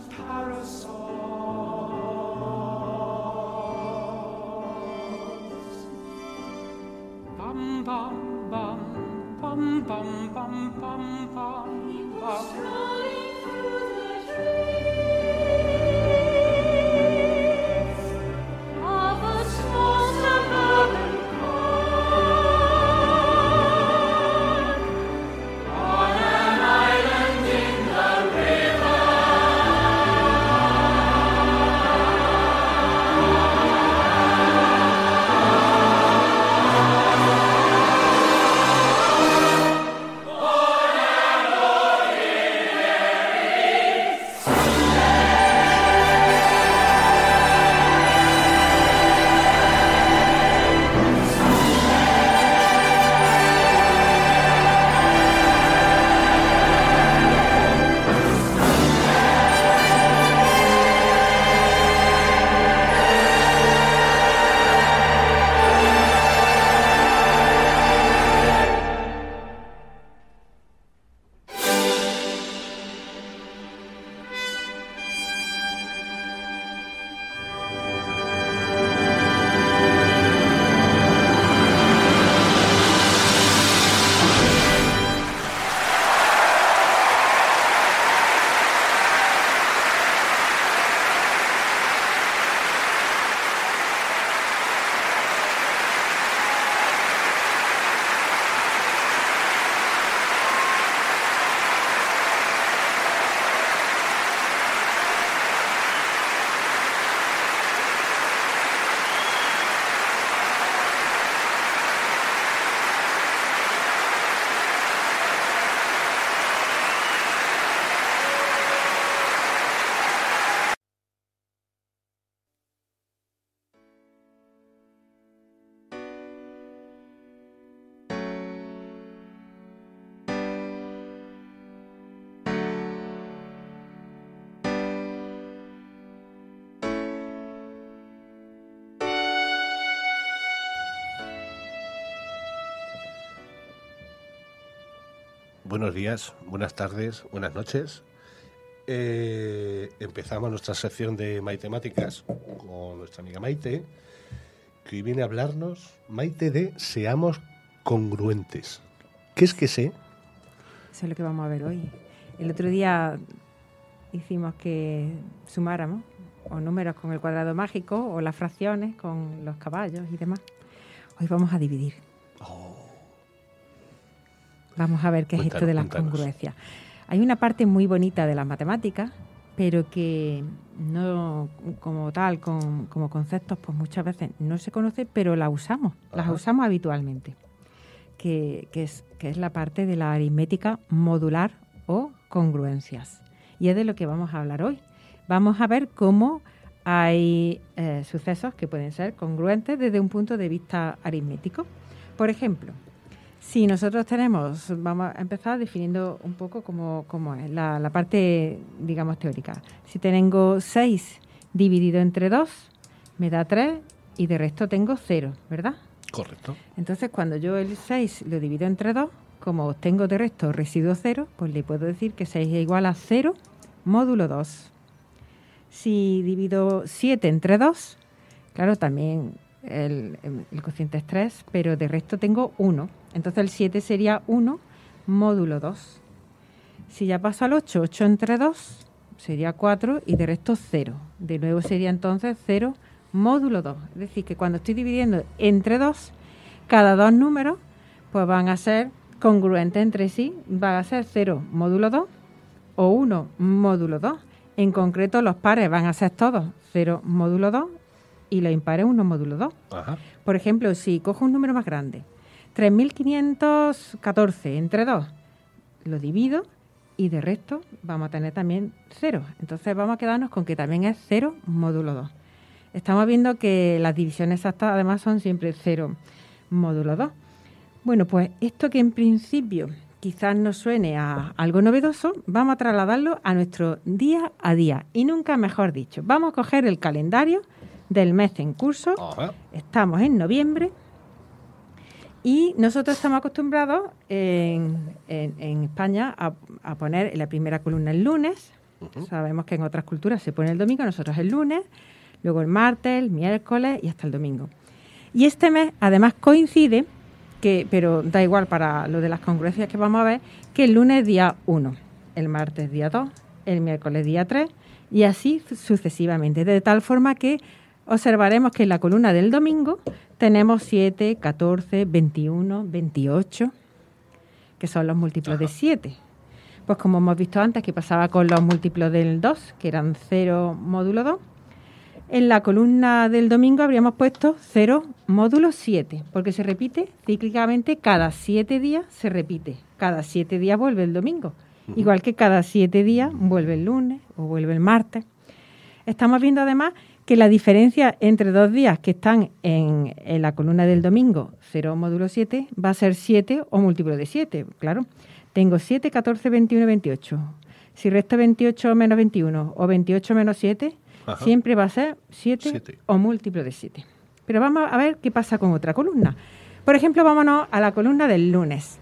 parasols. Bum bum bum bum bum bum bum bum bum. Of a small suburban park on an island in the river. Buenos días, buenas tardes, buenas noches. Eh, empezamos nuestra sección de matemáticas con nuestra amiga Maite, que hoy viene a hablarnos, Maite, de seamos congruentes. ¿Qué es que sé? Eso es lo que vamos a ver hoy. El otro día hicimos que sumáramos o números con el cuadrado mágico o las fracciones con los caballos y demás. Hoy vamos a dividir. Vamos a ver qué Cuéntanos, es esto de las cuéntanos. congruencias. Hay una parte muy bonita de las matemáticas, pero que no como tal, con, como conceptos, pues muchas veces no se conoce, pero la usamos, las Ajá. usamos habitualmente, que, que, es, que es la parte de la aritmética modular o congruencias. Y es de lo que vamos a hablar hoy. Vamos a ver cómo hay eh, sucesos que pueden ser congruentes desde un punto de vista aritmético. Por ejemplo, si nosotros tenemos, vamos a empezar definiendo un poco cómo, cómo es la, la parte, digamos, teórica. Si tengo seis dividido entre dos, me da tres y de resto tengo cero, ¿verdad? Correcto. Entonces, cuando yo el seis lo divido entre dos, como obtengo de resto residuo cero, pues le puedo decir que seis es igual a cero módulo dos. Si divido siete entre dos, claro, también el, el, el cociente es tres, pero de resto tengo uno. Entonces el siete sería uno módulo dos. Si ya paso al ocho, ocho entre dos sería cuatro y de resto cero. De nuevo sería entonces cero módulo dos. Es decir, que cuando estoy dividiendo entre dos, cada dos números pues van a ser congruentes entre sí. Van a ser cero módulo dos o uno módulo dos. En concreto, los pares van a ser todos cero módulo dos y los impares uno módulo dos. Ajá. Por ejemplo, si cojo un número más grande, tres mil quinientos catorce entre dos, lo divido y de resto vamos a tener también cero. Entonces vamos a quedarnos con que también es cero módulo dos. Estamos viendo que las divisiones exactas además son siempre cero módulo dos. Bueno, pues esto que en principio quizás nos suene a algo novedoso, vamos a trasladarlo a nuestro día a día. Y nunca mejor dicho, vamos a coger el calendario del mes en curso. Ajá. Estamos en noviembre y nosotros estamos acostumbrados en, en, en España a, a poner en la primera columna el lunes. Uh-huh. Sabemos que en otras culturas se pone el domingo, nosotros el lunes, luego el martes, el miércoles y hasta el domingo. Y este mes además coincide, que, pero da igual para lo de las congruencias que vamos a ver, que el lunes día uno, el martes día dos, el miércoles día tres y así sucesivamente, de tal forma que observaremos que en la columna del domingo tenemos siete, catorce, veintiuno, veintiocho, que son los múltiplos de siete. Pues como hemos visto antes que pasaba con los múltiplos del dos, que eran cero módulo dos, en la columna del domingo habríamos puesto cero módulo siete, porque se repite cíclicamente, cada siete días se repite, cada siete días vuelve el domingo, uh-huh. igual que cada siete días vuelve el lunes o vuelve el martes. Estamos viendo además que la diferencia entre dos días que están en, en la columna del domingo, cero módulo siete, va a ser siete o múltiplo de siete, claro. Tengo siete, catorce, veintiuno, veintiocho. Si resto veintiocho menos veintiuno o veintiocho menos siete, ajá, siempre va a ser siete o múltiplo de siete. Pero vamos a ver qué pasa con otra columna. Por ejemplo, vámonos a la columna del lunes.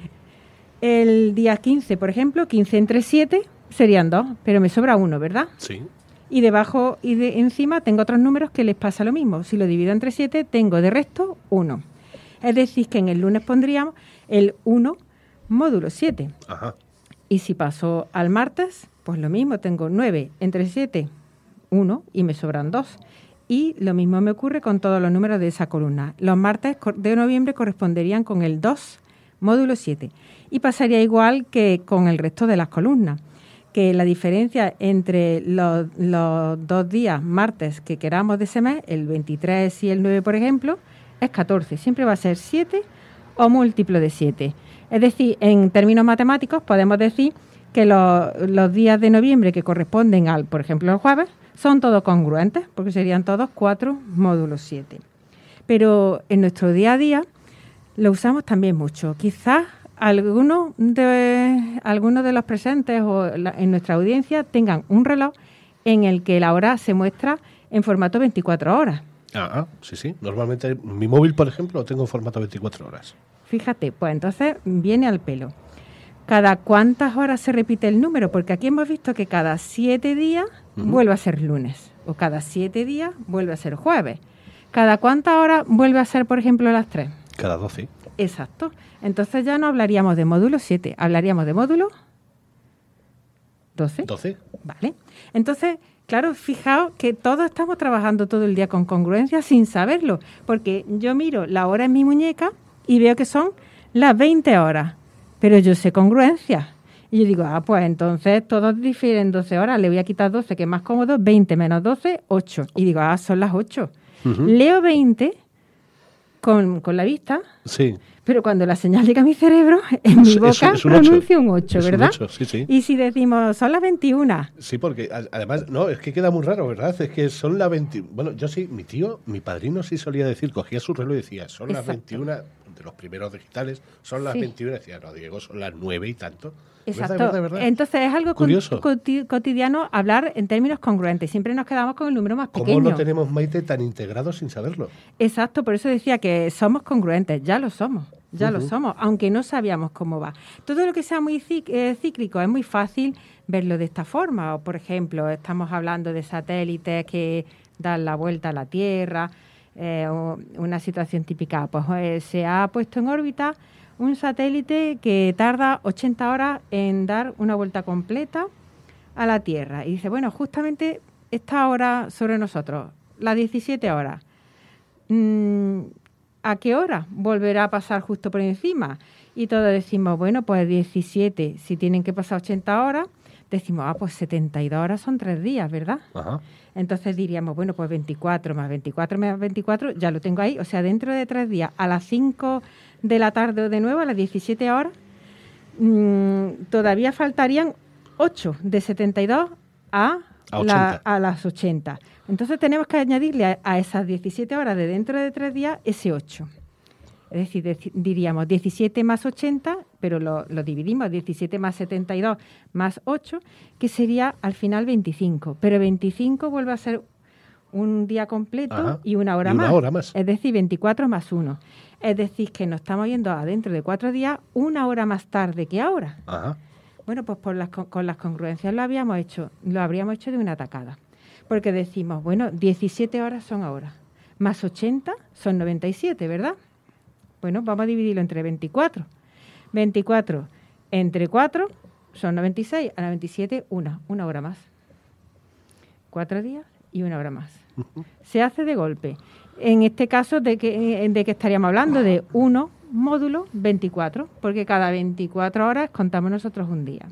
El día quince, por ejemplo, quince entre siete serían dos, pero me sobra uno, ¿verdad? Sí. Y debajo y de encima tengo otros números que les pasa lo mismo. Si lo divido entre siete, tengo de resto uno. Es decir, que en el lunes pondríamos el uno módulo siete. Ajá. Y si paso al martes, pues lo mismo, tengo nueve entre siete, uno, y me sobran dos. Y lo mismo me ocurre con todos los números de esa columna. Los martes de noviembre corresponderían con el dos módulo siete. Y pasaría igual que con el resto de las columnas, que la diferencia entre los, los dos días martes que queramos de ese mes, el veintitrés y el nueve, por ejemplo, es catorce. Siempre va a ser siete o múltiplo de siete. Es decir, en términos matemáticos podemos decir que los, los días de noviembre que corresponden al, por ejemplo, el jueves, son todos congruentes, porque serían todos cuatro módulos siete. Pero en nuestro día a día lo usamos también mucho. Quizás algunos de, algunos de los presentes o la, en nuestra audiencia tengan un reloj en el que la hora se muestra en formato veinticuatro horas. Ah, sí, sí. Normalmente mi móvil, por ejemplo, lo tengo en formato veinticuatro horas. Fíjate, pues entonces viene al pelo. ¿Cada cuántas horas se repite el número? Porque aquí hemos visto que cada siete días uh-huh. vuelve a ser lunes, o cada siete días vuelve a ser jueves. ¿Cada cuántas horas vuelve a ser, por ejemplo, las tres? Cada doce. Exacto. Entonces ya no hablaríamos de módulo siete, hablaríamos de módulo doce. doce. Vale. Entonces, claro, fijaos que todos estamos trabajando todo el día con congruencia sin saberlo, porque yo miro la hora en mi muñeca y veo que son las veinte horas, pero yo sé congruencia. Y yo digo, ah, pues entonces todos difieren doce horas, le voy a quitar doce, que es más cómodo, veinte menos doce, ocho. Y digo, ah, son las ocho. Uh-huh. Leo veinte con, con la vista, sí, pero cuando la señal llega a mi cerebro, en mi boca es, es un pronuncio un ocho, ¿verdad? Un ocho, sí, sí. Y si decimos, son las veintiuna. Sí, porque además, no, es que queda muy raro, ¿verdad? Es que son las veintiuna. Bueno, yo sí, mi tío, mi padrino sí solía decir, cogía su reloj y decía, son Exacto. las veintiuna, de los primeros digitales, son las sí. veintiuna. Decía, no, Diego, son las nueve y tanto. Exacto. ¿Verdad, verdad, verdad? Entonces es algo curioso, cotidiano hablar en términos congruentes. Siempre nos quedamos con el número más pequeño. ¿Cómo lo tenemos, Maite, tan integrado sin saberlo? Exacto, por eso decía que somos congruentes. Ya lo somos, ya uh-huh. lo somos, aunque no sabíamos cómo va. Todo lo que sea muy cíclico es muy fácil verlo de esta forma. O, por ejemplo, estamos hablando de satélites que dan la vuelta a la Tierra. Eh, o una situación típica, pues eh, se ha puesto en órbita un satélite que tarda ochenta horas en dar una vuelta completa a la Tierra. Y dice, bueno, justamente esta hora sobre nosotros, las diecisiete horas, ¿a qué hora volverá a pasar justo por encima? Y todos decimos, bueno, pues diecisiete, si tienen que pasar ochenta horas, decimos, ah, pues setenta y dos horas son tres días, ¿verdad? Ajá. Entonces diríamos, bueno, pues veinticuatro más veinticuatro más veinticuatro, ya lo tengo ahí. O sea, dentro de tres días, a las cinco de la tarde o de nuevo, a las diecisiete horas, mmm, todavía faltarían ocho, de setenta y dos a, a, la, a las ochenta. Entonces tenemos que añadirle a, a esas diecisiete horas de dentro de tres días ese ocho. Es decir, deci- diríamos diecisiete más ochenta, pero lo, lo dividimos, diecisiete más setenta y dos más ocho, que sería al final veinticinco. Pero veinticinco vuelve a ser un día completo Ajá. y una hora Y una más. hora más. Es decir, veinticuatro más uno. Es decir, que nos estamos yendo a dentro de cuatro días, una hora más tarde que ahora. Ajá. Bueno, pues por las, con, con las congruencias lo habíamos hecho, lo habríamos hecho de una tacada. Porque decimos, bueno, diecisiete horas son ahora, más ochenta son noventa y siete, ¿verdad? Bueno, vamos a dividirlo entre veinticuatro. veinticuatro entre cuatro son noventa y seis, a noventa y siete, una, una hora más. Cuatro días y una hora más. Se hace de golpe. En este caso, ¿de qué, de qué estaríamos hablando? De uno módulo veinticuatro, porque cada veinticuatro horas contamos nosotros un día.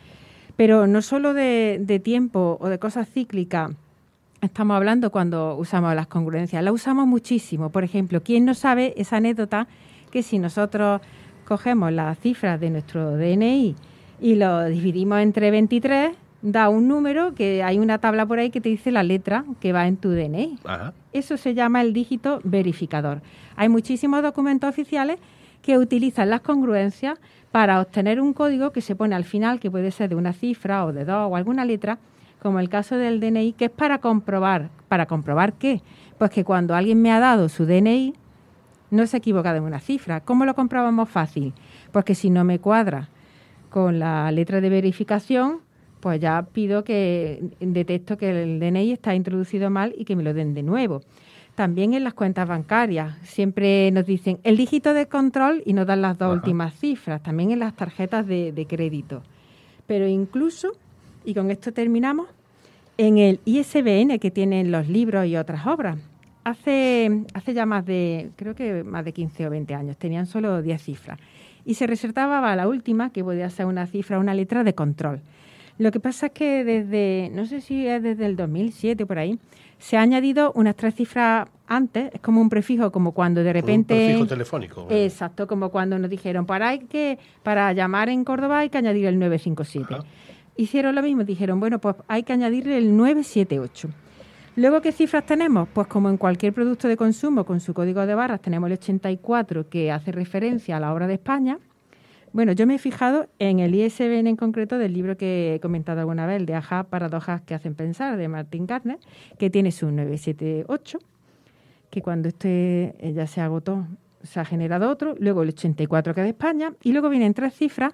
Pero no solo de, de tiempo o de cosas cíclicas estamos hablando cuando usamos las congruencias, las usamos muchísimo. Por ejemplo, ¿quién no sabe esa anécdota que si nosotros cogemos las cifras de nuestro D N I y lo dividimos entre veintitrés, da un número, que hay una tabla por ahí que te dice la letra que va en tu D N I? Ajá. Eso se llama el dígito verificador. Hay muchísimos documentos oficiales que utilizan las congruencias para obtener un código que se pone al final, que puede ser de una cifra o de dos o alguna letra, como el caso del D N I, que es para comprobar. ¿Para comprobar qué? Pues que cuando alguien me ha dado su D N I, no se ha equivocado en una cifra. ¿Cómo lo comprobamos fácil? Pues que si no me cuadra con la letra de verificación, pues ya pido que detecto que el D N I está introducido mal y que me lo den de nuevo. También en las cuentas bancarias siempre nos dicen el dígito de control y nos dan las dos Ajá. últimas cifras. También en las tarjetas de, de crédito. Pero incluso, y con esto terminamos, en el I S B N que tienen los libros y otras obras, hace, hace ya más de, creo que más de quince o veinte años, tenían solo diez cifras. Y se reservaba la última, que podía ser una cifra, una letra de control. Lo que pasa es que desde, no sé si es desde el dos mil siete por ahí, se ha añadido unas tres cifras antes, es como un prefijo, como cuando de repente... Un prefijo telefónico. ¿eh? Exacto, como cuando nos dijeron, para, hay que, para llamar en Córdoba hay que añadir el nueve cinco siete. Ajá. Hicieron lo mismo, dijeron, bueno, pues hay que añadirle el nueve siete ocho. Luego, ¿qué cifras tenemos? Pues como en cualquier producto de consumo, con su código de barras, tenemos el ochenta y cuatro, que hace referencia a la obra de España. Bueno, yo me he fijado en el I S B N en concreto del libro que he comentado alguna vez, el de Ajá, paradojas que hacen pensar, de Martin Gardner, que tiene su nueve siete ocho, que cuando este ya se agotó, se ha generado otro, luego el ochenta y cuatro, que es de España, y luego vienen tres cifras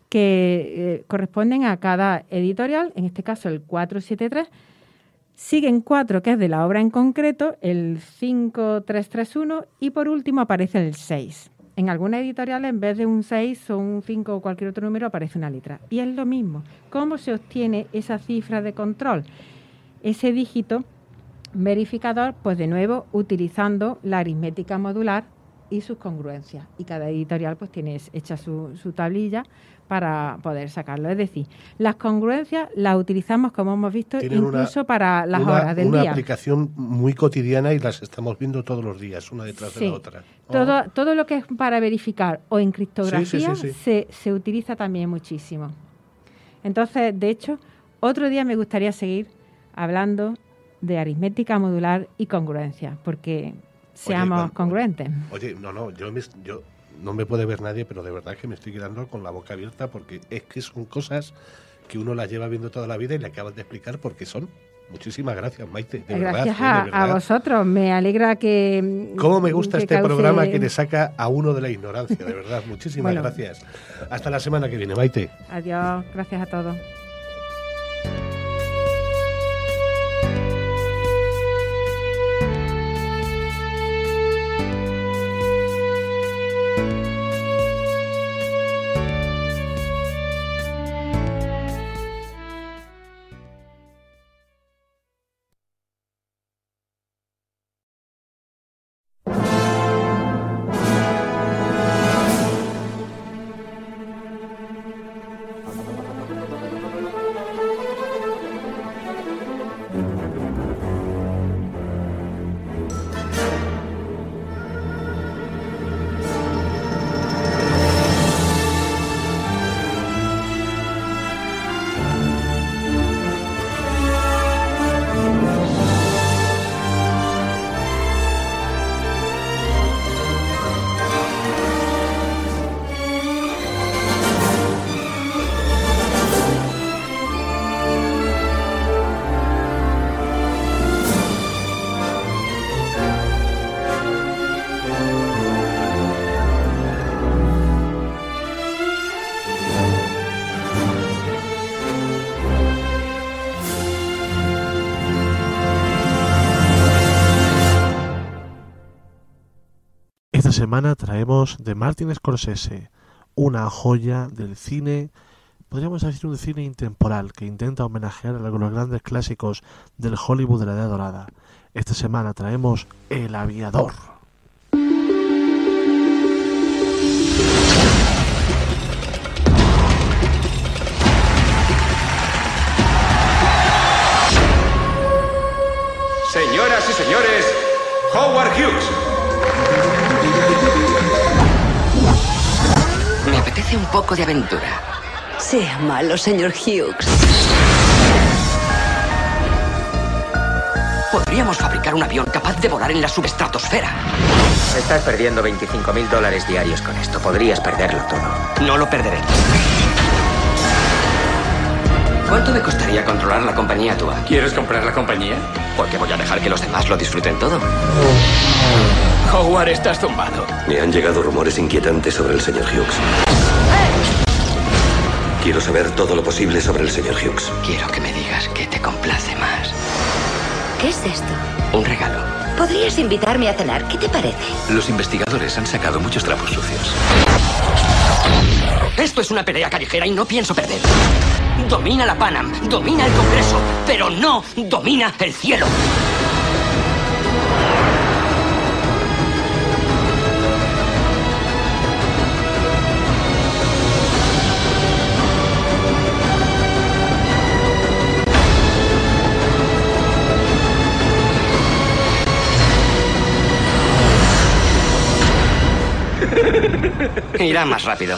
que eh, corresponden a cada editorial, en este caso el cuatrocientos setenta y tres, siguen cuatro, que es de la obra en concreto, el cinco tres tres uno, y por último aparece el seis. En algunas editoriales, en vez de un seis o un cinco o cualquier otro número, aparece una letra. Y es lo mismo. ¿Cómo se obtiene esa cifra de control? Ese dígito verificador, pues de nuevo, utilizando la aritmética modular y sus congruencias. Y cada editorial pues tiene hecha su, su tablilla para poder sacarlo. Es decir, las congruencias las utilizamos, como hemos visto, Tienen incluso una, para las una, horas del una día. aplicación muy cotidiana y las estamos viendo todos los días, una detrás Sí. de la otra. Oh. Todo, todo lo que es para verificar o en criptografía Sí, sí, sí, sí. Se, se utiliza también muchísimo. Entonces, de hecho, otro día me gustaría seguir hablando de aritmética modular y congruencia, porque seamos bueno, congruentes. Oye, no, no, yo, me, yo no me puede ver nadie, pero de verdad que me estoy quedando con la boca abierta porque es que son cosas que uno las lleva viendo toda la vida y le acabas de explicar porque son. Muchísimas gracias, Maite. De Gracias verdad, a, eh, de verdad. a vosotros. Me alegra que... ¿Cómo me gusta que este cause- programa que le saca a uno de la ignorancia? De verdad, muchísimas Bueno. gracias. Hasta la semana que viene, Maite. Adiós, gracias a todos. semana traemos de Martin Scorsese, una joya del cine, podríamos decir un cine intemporal que intenta homenajear a los grandes clásicos del Hollywood de la Edad Dorada. Esta semana traemos El Aviador. Señoras y señores, Howard Hughes. Me apetece un poco de aventura. Sea malo, señor Hughes. Podríamos fabricar un avión capaz de volar en la subestratosfera. Estás perdiendo veinticinco mil dólares diarios con esto. Podrías perderlo todo. No lo perderé. ¿Cuánto me costaría controlar la compañía Tua? ¿Quieres comprar la compañía? Porque voy a dejar que los demás lo disfruten todo. Howard, estás zumbado. Me han llegado rumores inquietantes sobre el señor Hughes. Quiero saber todo lo posible sobre el señor Hughes. Quiero que me digas qué te complace más. ¿Qué es esto? Un regalo. ¿Podrías invitarme a cenar? ¿Qué te parece? Los investigadores han sacado muchos trapos sucios. Esto es una pelea callejera y no pienso perder. Domina la Pan Am, domina el Congreso, pero no domina el cielo. Irá más rápido.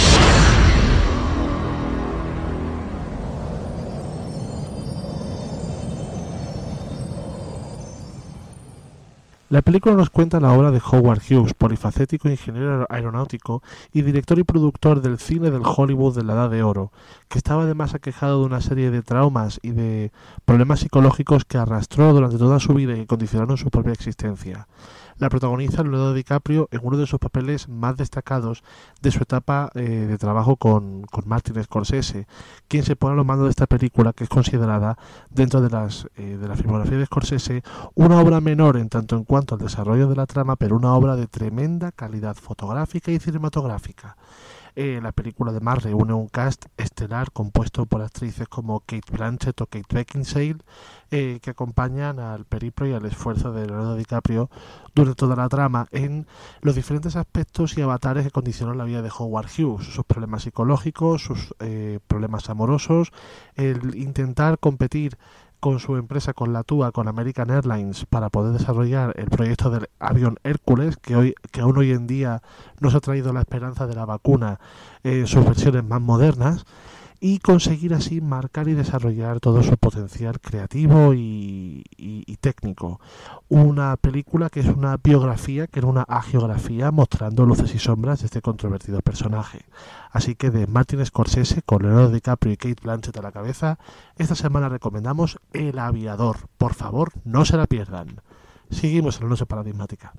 La película nos cuenta la obra de Howard Hughes, polifacético ingeniero aeronáutico y director y productor del cine del Hollywood de la Edad de Oro, que estaba además aquejado de una serie de traumas y de problemas psicológicos que arrastró durante toda su vida y que condicionaron su propia existencia. La protagoniza Leonardo DiCaprio en uno de sus papeles más destacados de su etapa eh, de trabajo con, con Martin Scorsese, quien se pone a los mandos de esta película, que es considerada dentro de, las, eh, de la filmografía de Scorsese una obra menor en tanto en cuanto al desarrollo de la trama, pero una obra de tremenda calidad fotográfica y cinematográfica. Eh, la película además reúne un cast estelar compuesto por actrices como Kate Blanchett o Kate Beckinsale, eh, que acompañan al periplo y al esfuerzo de Leonardo DiCaprio durante toda la trama en los diferentes aspectos y avatares que condicionan la vida de Howard Hughes, sus problemas psicológicos, sus eh, problemas amorosos, el intentar competir con su empresa, con la Tua, con American Airlines, para poder desarrollar el proyecto del avión Hércules, que hoy que aún hoy en día nos ha traído la esperanza de la vacuna en sus versiones más modernas, y conseguir así marcar y desarrollar todo su potencial creativo y, y, y técnico. Una película que es una biografía, que era una hagiografía mostrando luces y sombras de este controvertido personaje. Así que de Martin Scorsese, con Leonardo DiCaprio y Kate Blanchett a la cabeza, esta semana recomendamos El Aviador. Por favor, no se la pierdan. Seguimos en la noche paradigmática.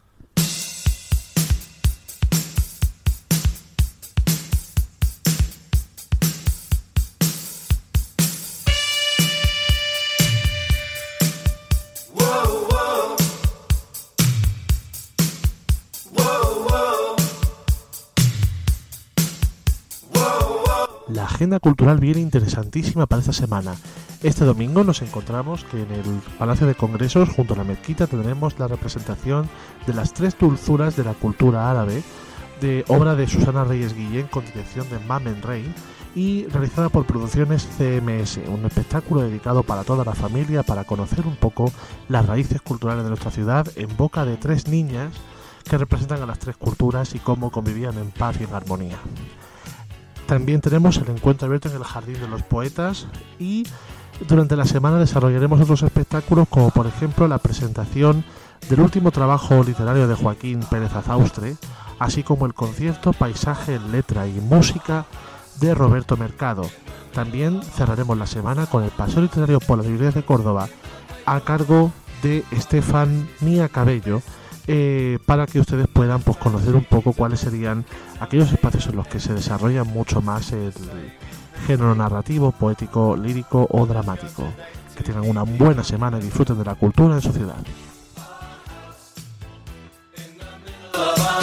La agenda cultural viene interesantísima para esta semana. Este domingo nos encontramos que en el Palacio de Congresos, junto a la mezquita, tendremos la representación de Las Tres Dulzuras de la Cultura Árabe, de obra de Susana Reyes Guillén con dirección de Mamen Rey y realizada por Producciones C M S, un espectáculo dedicado para toda la familia para conocer un poco las raíces culturales de nuestra ciudad en boca de tres niñas que representan a las tres culturas y cómo convivían en paz y en armonía. También tenemos el encuentro abierto en el Jardín de los Poetas y durante la semana desarrollaremos otros espectáculos como por ejemplo la presentación del último trabajo literario de Joaquín Pérez Azaustre, así como el concierto Paisaje en Letra y Música de Roberto Mercado. También cerraremos la semana con el paseo literario por las librerías de Córdoba a cargo de Estefanía Cabello, Eh, para que ustedes puedan pues, conocer un poco cuáles serían aquellos espacios en los que se desarrolla mucho más el género narrativo, poético, lírico o dramático. Que tengan una buena semana y disfruten de la cultura en su ciudad.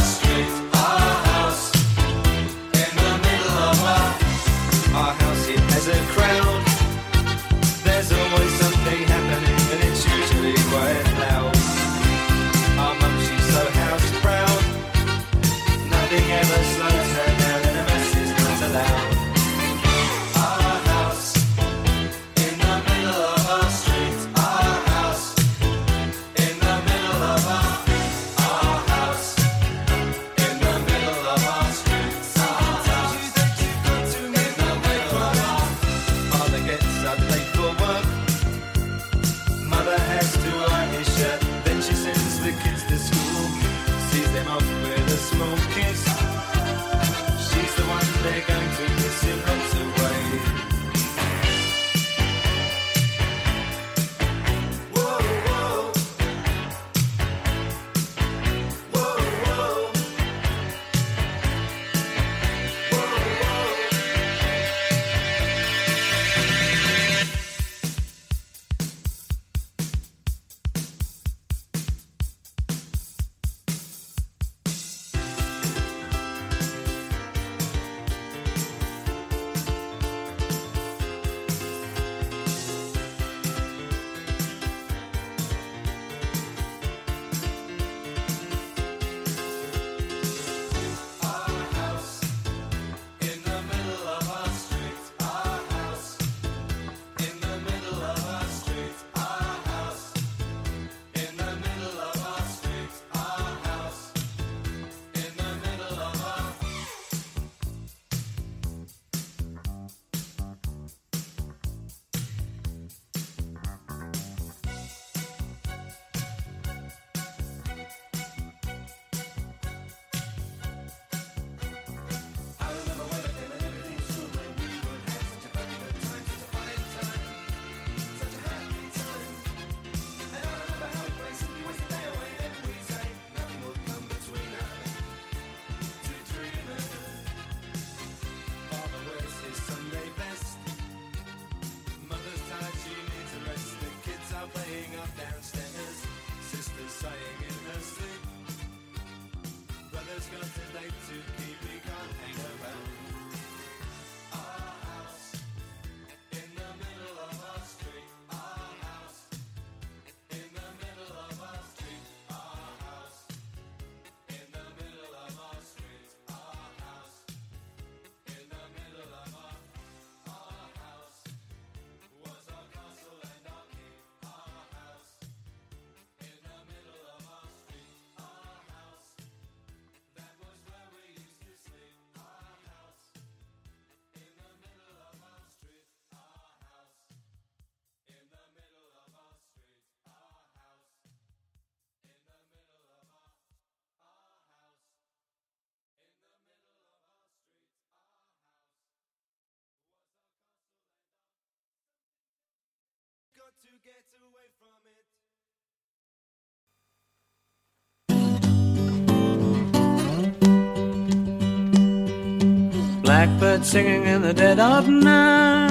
Blackbird singing in the dead of night.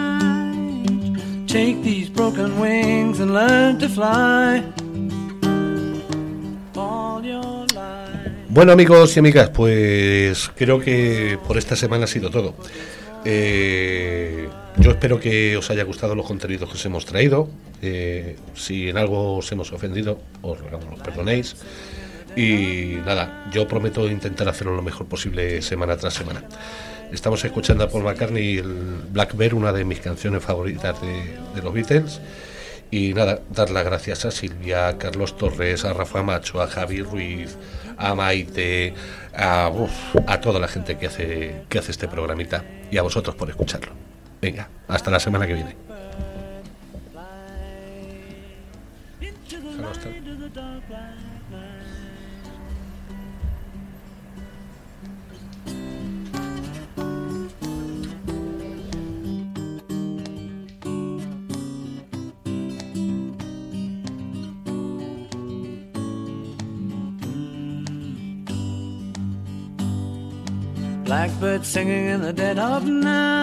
Take these broken wings and learn to fly. All your life. Bueno, amigos y amigas, pues creo que por esta semana ha sido todo. Eh, yo espero que os haya gustado los contenidos que os hemos traído. Eh, si en algo os hemos ofendido, os rogamos que perdonéis. Y nada, yo prometo intentar hacerlo lo mejor posible semana tras semana. Estamos escuchando a Paul McCartney, el Black Bear, una de mis canciones favoritas de, de los Beatles. Y nada, dar las gracias a Silvia, a Carlos Torres, a Rafa Macho, a Javi Ruiz, a Maite, a, uf, a toda la gente que hace, que hace este programita. Y a vosotros por escucharlo. Venga, hasta la semana que viene. Hasta Blackbird singing in the dead of night.